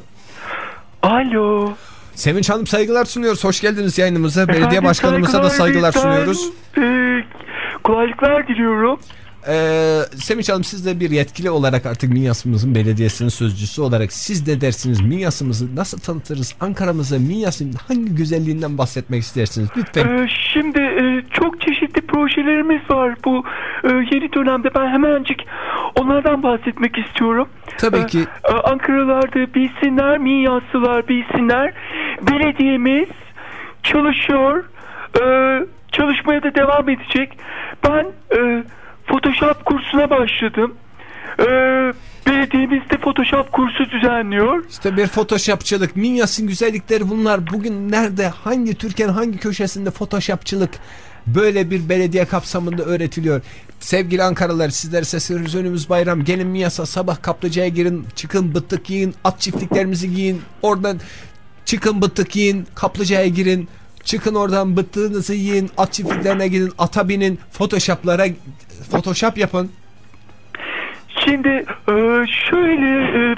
Alo. Sevinç Hanım, saygılar sunuyoruz. Hoş geldiniz yayınımıza. Efendim, belediye başkanımıza da saygılar bizden, sunuyoruz. E, kolaylıklar diliyorum. Ee, Sevinç Hanım, siz de bir yetkili olarak artık Minyas'ımızın belediyesinin sözcüsü olarak siz de dersiniz Minyas'ımızı nasıl tanıtırız? Ankara'mıza Minyas'ın hangi güzelliğinden bahsetmek istersiniz? Lütfen. Ee, şimdi e, çok çeşitli projelerimiz var bu e, yeni dönemde. Ben hemencik onlardan bahsetmek istiyorum. Tabii ki. Ee, Ankaralılar da bilsinler, Minyaslılar bilsinler. Belediyemiz çalışıyor. Ee, çalışmaya da devam edecek. Ben e, Photoshop kursuna başladım. Ee, belediyemiz de Photoshop kursu düzenliyor. İşte bir Photoshopçılık. Minyas'ın güzellikleri bunlar. Bugün nerede, hangi Türkiye'nin hangi köşesinde Photoshopçılık böyle bir belediye kapsamında öğretiliyor? Sevgili Ankaralılar, sizler sesiniz, önümüz bayram. Gelin Minyas'a, sabah kaplıcaya girin, çıkın bıttık giyin, at çiftliklerimizi giyin, oradan çıkın bıttık giyin, kaplıcaya girin. Çıkın oradan bıttığınızı yiyin, at çiftliklerine gidin, ata binin, Photoshop'lara Photoshop yapın. Şimdi e, şöyle e,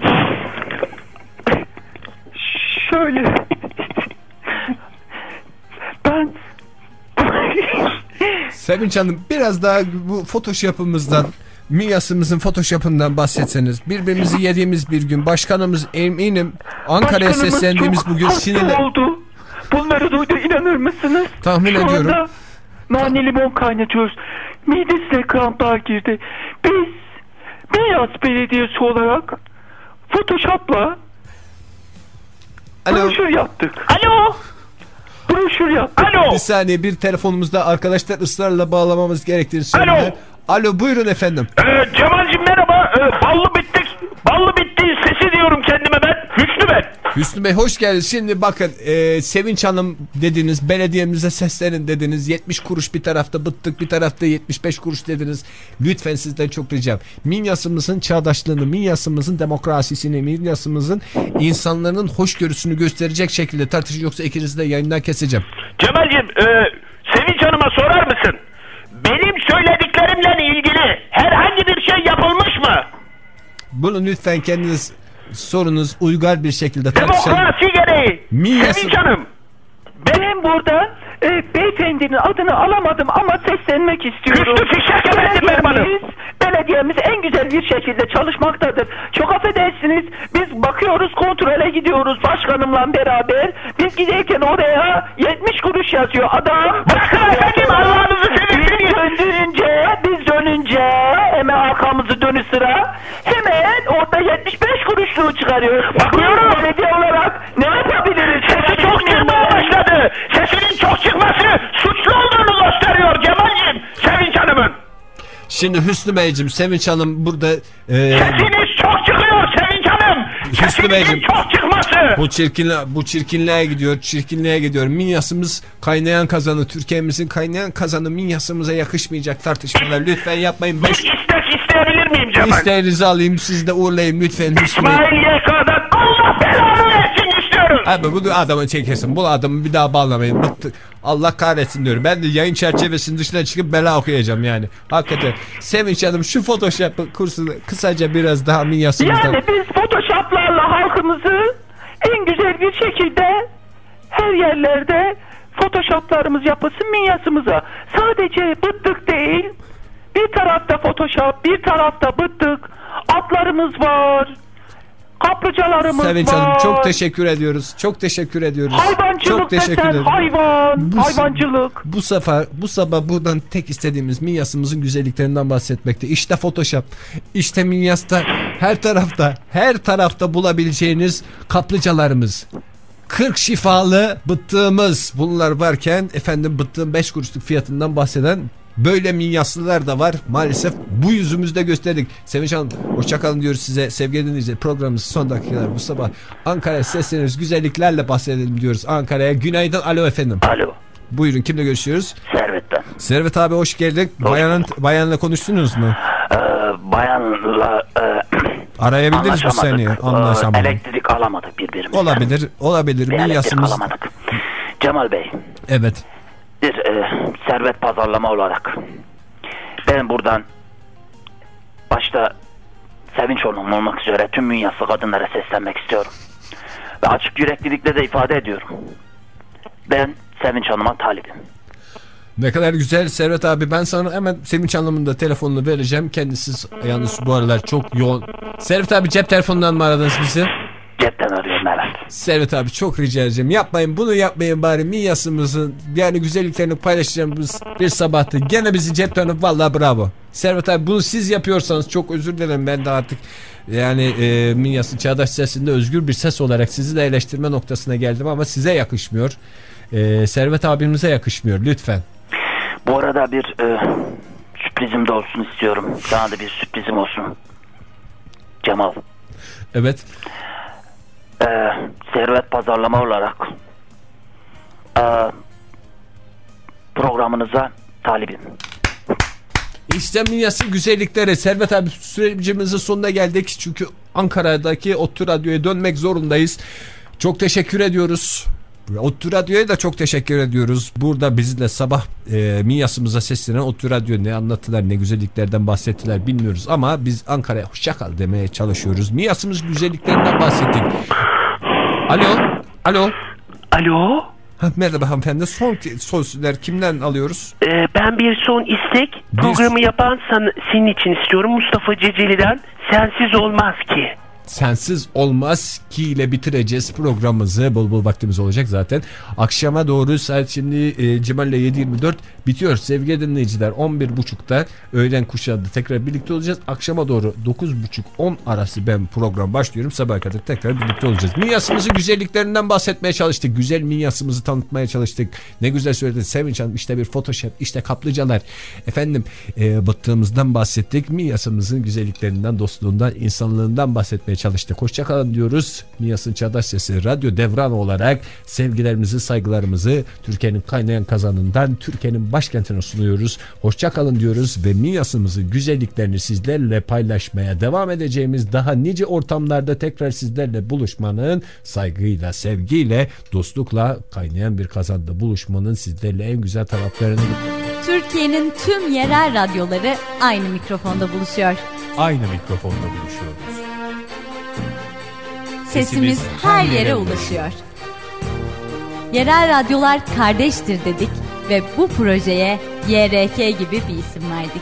şöyle ben Sevinç Hanım, biraz daha bu Photoshop'ımızdan, Minyas'ımızın Photoshop'ından bahsetseniz. Birbirimizi yediğimiz bir gün, başkanımız eminim Ankara'ya seslendiğimiz bugün sinirli oldu. Bunları duydu, inanır mısınız? Tahmin Şu ediyorum. anda nane limon kaynatıyoruz. Midesine kramplar girdi. Biz Minyas Belediyesi olarak Photoshop'la broşür yaptık. Alo. Broşür yaptık. Alo. Bir saniye, bir telefonumuzda arkadaşlar ısrarla bağlamamız gerektiğini söylüyor. Alo. Alo, buyurun efendim. Ee, Cemal'cim merhaba. Ee, ballı bittik. Ballı bitti sesi diyorum kendime ben. Hüsnü ben. Hüsnü Bey hoş geldiniz. Şimdi bakın e, Sevinç Hanım dediniz, belediyemize seslenin dediniz. yetmiş kuruş bir tarafta bıttık, bir tarafta yetmiş beş kuruş dediniz. Lütfen sizden çok ricam. Minyasımızın çağdaşlığını, Minyasımızın demokrasisini, Minyasımızın insanların hoşgörüsünü gösterecek şekilde tartışın, yoksa ikinizi de yayından keseceğim. Cemal'cim e, Sevinç Hanım'a sorar mısın? Benim söylediklerimle ilgili herhangi bir şey yapılmış mı? Bunu lütfen kendiniz sorunuz, uygar bir şekilde tartışalım. Demokrasi gereği. Minyası... Sevinç Hanım. Benim burada e, beyefendinin adını alamadım ama seslenmek istiyorum. Güçlü fişek efendim benim hanım. Belediyemiz en güzel bir şekilde çalışmaktadır. Çok affedersiniz, biz bakıyoruz, kontrole gidiyoruz başkanımla beraber. Biz giderken oraya yetmiş kuruş yazıyor adam. Bırakın efendim, Allah'ınızı seversen. Biz döndürünce, biz dönünce hemen arkamızı dönü sıra hemen orada yetmiş beş kuruşluğu çıkarıyor. Bakıyorum. Belediye olarak ne yapabiliriz? Sesi çok çıkmaya başladı. Sesinin çok çıkması suçlu olduğunu gösteriyor Cemal'cim, Sevinç Hanım'ın. Şimdi Hüsnü Beyciğim, Sevinç Hanım burada... E... Sesiniz çok çıkıyor Sevinç Hanım. Hüsnü Beyciğim, çok çıkması. Bu çirkinle, bu çirkinliğe gidiyor, çirkinliğe gidiyor. Minyasımız kaynayan kazanı, Türkiye'mizin kaynayan kazanı Minyasımıza yakışmayacak tartışmalar. Lütfen yapmayın. Beş... İstek isteyebilir miyim Cemal? İsteğinizi alayım, siz de uğurlayın lütfen Hüsnü Bey. İsmail Y K'dan Allah belanı versin istiyorum. Abi bunu adamı çekesin. Bu adamı bir daha bağlamayın. Bıktık. Allah kahretsin diyorum. Ben de yayın çerçevesinin dışına çıkıp bela okuyacağım yani. Hakikaten. Sevinç Hanım, şu Photoshop kursunu kısaca biraz daha Minyasımızdan. Yani biz Photoshop'larla halkımızı en güzel bir şekilde her yerlerde Photoshop'larımız yapılsın Minyasımıza. Sadece bıttık değil, bir tarafta Photoshop, bir tarafta bıttık, atlarımız var, kaplıcalarımız Sevinç var. Hanım, çok teşekkür ediyoruz. Çok teşekkür ediyoruz. Hayvancılık çok teşekkür desen ederim. hayvan, Bu, hayvancılık. Bu sefer, bu sabah buradan tek istediğimiz Minyasımızın güzelliklerinden bahsetmekte. İşte Photoshop, işte Minyas'ta her tarafta, her tarafta bulabileceğiniz kaplıcalarımız. kırk şifalı bıttığımız, bunlar varken efendim bıttığın beş kuruşluk fiyatından bahseden böyle Minyaslılar da var. Maalesef bu yüzümüzde gösterdik. Sevinç Hanım, hoşçakalın diyoruz size sevgili dinleyiciler. Programımız son dakikalar bu sabah. Ankara'ya sesleniyoruz. Güzelliklerle bahsedelim diyoruz Ankara'ya. Günaydın. Alo efendim. Alo. Buyurun, kimle görüşüyoruz? Servet ben. Servet abi hoş geldik. Hoş Bayanın, bayanla konuştunuz mu? Ee, bayanla e, arayabildiniz bir saniye. Anlaşamadık. Ee, elektrik alamadık birbirimizden. Olabilir. Olabilir. Bir elektrik Minyasımız... alamadık. Cemal Bey. Evet. Bir e, servet pazarlama olarak ben buradan başta Sevinç Hanım olmak üzere tüm Minyaslı kadınlara seslenmek istiyorum. Ve açık yüreklilikle de ifade ediyorum. Ben Sevinç Hanım'a talibim. Ne kadar güzel Servet abi, ben sana hemen Sevinç Hanım'ın da telefonunu vereceğim. Kendisi yalnız bu aralar çok yoğun. Servet abi, cep telefonundan mı aradınız bizi? Cepten arıyorum, evet. Servet abi, çok rica edeceğim. Yapmayın bunu, yapmayın bari. Minyasımızın yani güzelliklerini paylaşacağımız bir sabahtı. Gene bizi cepten alıp vallahi bravo. Servet abi, bunu siz yapıyorsanız çok özür dilerim. Ben de artık yani e, Minyas'ın Çağdaş Sesi'nde özgür bir ses olarak sizi de eleştirme noktasına geldim ama size yakışmıyor. E, Servet abimize yakışmıyor lütfen. Bu arada bir e, sürprizim de olsun istiyorum. Sana da bir sürprizim olsun. Cemal. Evet. Ee, servet pazarlama olarak e, programınıza talibim. İşte Minyas'ın güzellikleri. Servet abi, sürecimizin sonuna geldik. Çünkü Ankara'daki ODTÜ Radyo'ya dönmek zorundayız. Çok teşekkür ediyoruz. ODTÜ Radyo'ya da çok teşekkür ediyoruz. Burada bizimle sabah e, Minyas'ımıza seslenen ODTÜ Radyo ne anlattılar, ne güzelliklerden bahsettiler bilmiyoruz. Ama biz Ankara'ya hoşçakal demeye çalışıyoruz. Minyas'ımız güzelliklerinden bahsettik. Alo. Alo. Alo. Ha, merhaba hanımefendi. Son sözler kimden alıyoruz? Ee, ben bir son istek. Bir... Programı yapan san, senin için istiyorum. Mustafa Ceceli'den Sensiz Olmaz Ki. sensiz olmaz ki ile bitireceğiz programımızı. Bol bol vaktimiz olacak zaten. Akşama doğru saat şimdi e, Cemal'le yedi yirmi dört bitiyor. Sevgili dinleyiciler, on bir buçukta öğlen kuşağında tekrar birlikte olacağız. Akşama doğru dokuz buçuk on arası ben program başlıyorum. Sabah kadar tekrar birlikte olacağız. Minyasımızın güzelliklerinden bahsetmeye çalıştık. Güzel minyasımızı tanıtmaya çalıştık. Ne güzel söyledin Sevinç Hanım. İşte bir Photoshop, işte kaplıcalar. Efendim e, battığımızdan bahsettik. Minyasımızın güzelliklerinden, dostluğundan, insanlığından bahsetmeye çalıştık. Hoşçakalın diyoruz. Minyas'ın Çağdaş Sesi Radyo Devran olarak sevgilerimizi, saygılarımızı Türkiye'nin kaynayan kazanından Türkiye'nin başkentine sunuyoruz. Hoşçakalın diyoruz ve Minyas'ımızın güzelliklerini sizlerle paylaşmaya devam edeceğimiz daha nice ortamlarda tekrar sizlerle buluşmanın, saygıyla, sevgiyle, dostlukla kaynayan bir kazanda buluşmanın sizlerle en güzel taraflarını... Türkiye'nin tüm yerel radyoları aynı mikrofonda buluşuyor. Aynı mikrofonda buluşuyoruz. Sesimiz her yere ulaşıyor. Yerel radyolar kardeştir dedik ve bu projeye Y R K gibi bir isim verdik.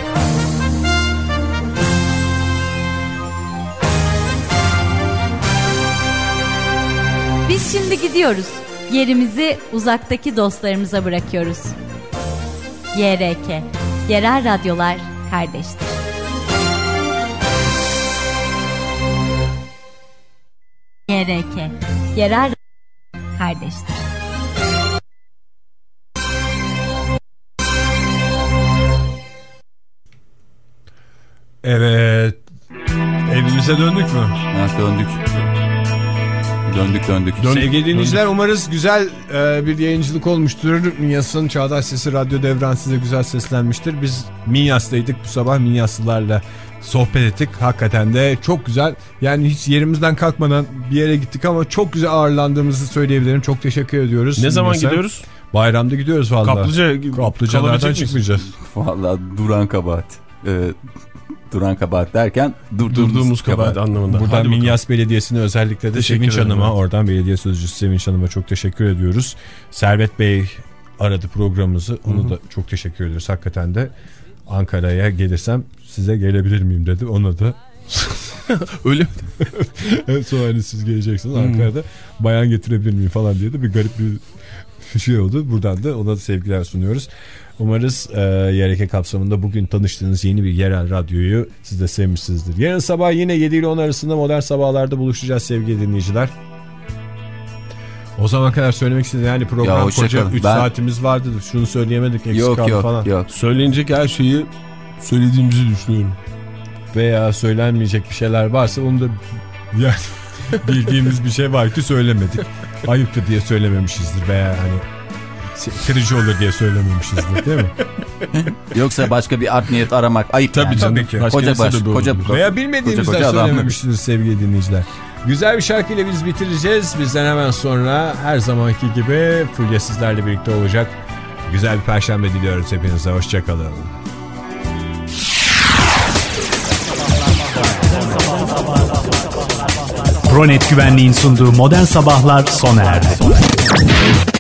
Biz şimdi gidiyoruz. Yerimizi uzaktaki dostlarımıza bırakıyoruz. Y R K, yerel radyolar kardeştir. Y R K, yerel kardeştir. Evet. Evimize döndük mü? Evet, döndük. Döndük döndük. Sevgili dinleyiciler, umarız güzel e, bir yayıncılık olmuştur. Minyas'ın Çağdaş Sesi Radyo Devran size güzel seslenmiştir. Biz Minyas'taydık bu sabah, Minyaslılarla sohbet ettik. Hakikaten de çok güzel. Yani hiç yerimizden kalkmadan bir yere gittik ama çok güzel ağırlandığımızı söyleyebilirim. Çok teşekkür ediyoruz. Ne zaman Minyas'a gidiyoruz? Bayramda gidiyoruz vallahi. Kaplıca, Kaplıcalardan çıkmayacağız. Vallahi duran kabahat. Ee, duran kabahat derken durduğumuz, durduğumuz kabahat, kabahat anlamında. Buradan Hadi Minyas bakalım. Belediyesi'ne özellikle de teşekkür Sevinç Hanım'a, ederim. oradan belediye sözcüsü Sevinç Hanım'a çok teşekkür ediyoruz. Servet Bey aradı programımızı. Onu Hı-hı. da çok teşekkür ediyoruz. Hakikaten de Ankara'ya gelirsem size gelebilir miyim dedi. Ona da öyle mi? Evet, sonra hani siz geleceksiniz Ankara'da, bayan getirebilir miyim falan diye de bir garip bir şey oldu. Buradan da ona da sevgiler sunuyoruz. Umarız e, Y R K kapsamında bugün tanıştığınız yeni bir yerel radyoyu siz de sevmişsinizdir. Yarın sabah yine yedi ile on arasında Modern Sabahlar'da buluşacağız sevgili dinleyiciler. O zaman kadar söylemek istedim. Yani program koca üç ben... saatimiz vardı. Şunu söyleyemedik, eksik yok, kaldı yok, falan. Yok. Söylenecek her şeyi söylediğimizi düşünüyorum. Veya söylenmeyecek bir şeyler varsa onu da yani bildiğimiz bir şey var ki söylemedik. Ayıptır diye söylememişizdir veya hani kırıcı olur diye söylememişizdir, değil mi? Yoksa başka bir art niyet aramak ayıp. Tabii yani. tabii ki. Koca baş, koca veya bilmediğimizden söylememişsiniz sevgili dinleyiciler. Güzel bir şarkıyla biz bitireceğiz. Bizden hemen sonra her zamanki gibi Fulya sizlerle birlikte olacak. Güzel bir perşembe diliyoruz hepinize. Hoşçakalın. Pronet Güvenliğin sunduğu Modern Sabahlar sona erdi.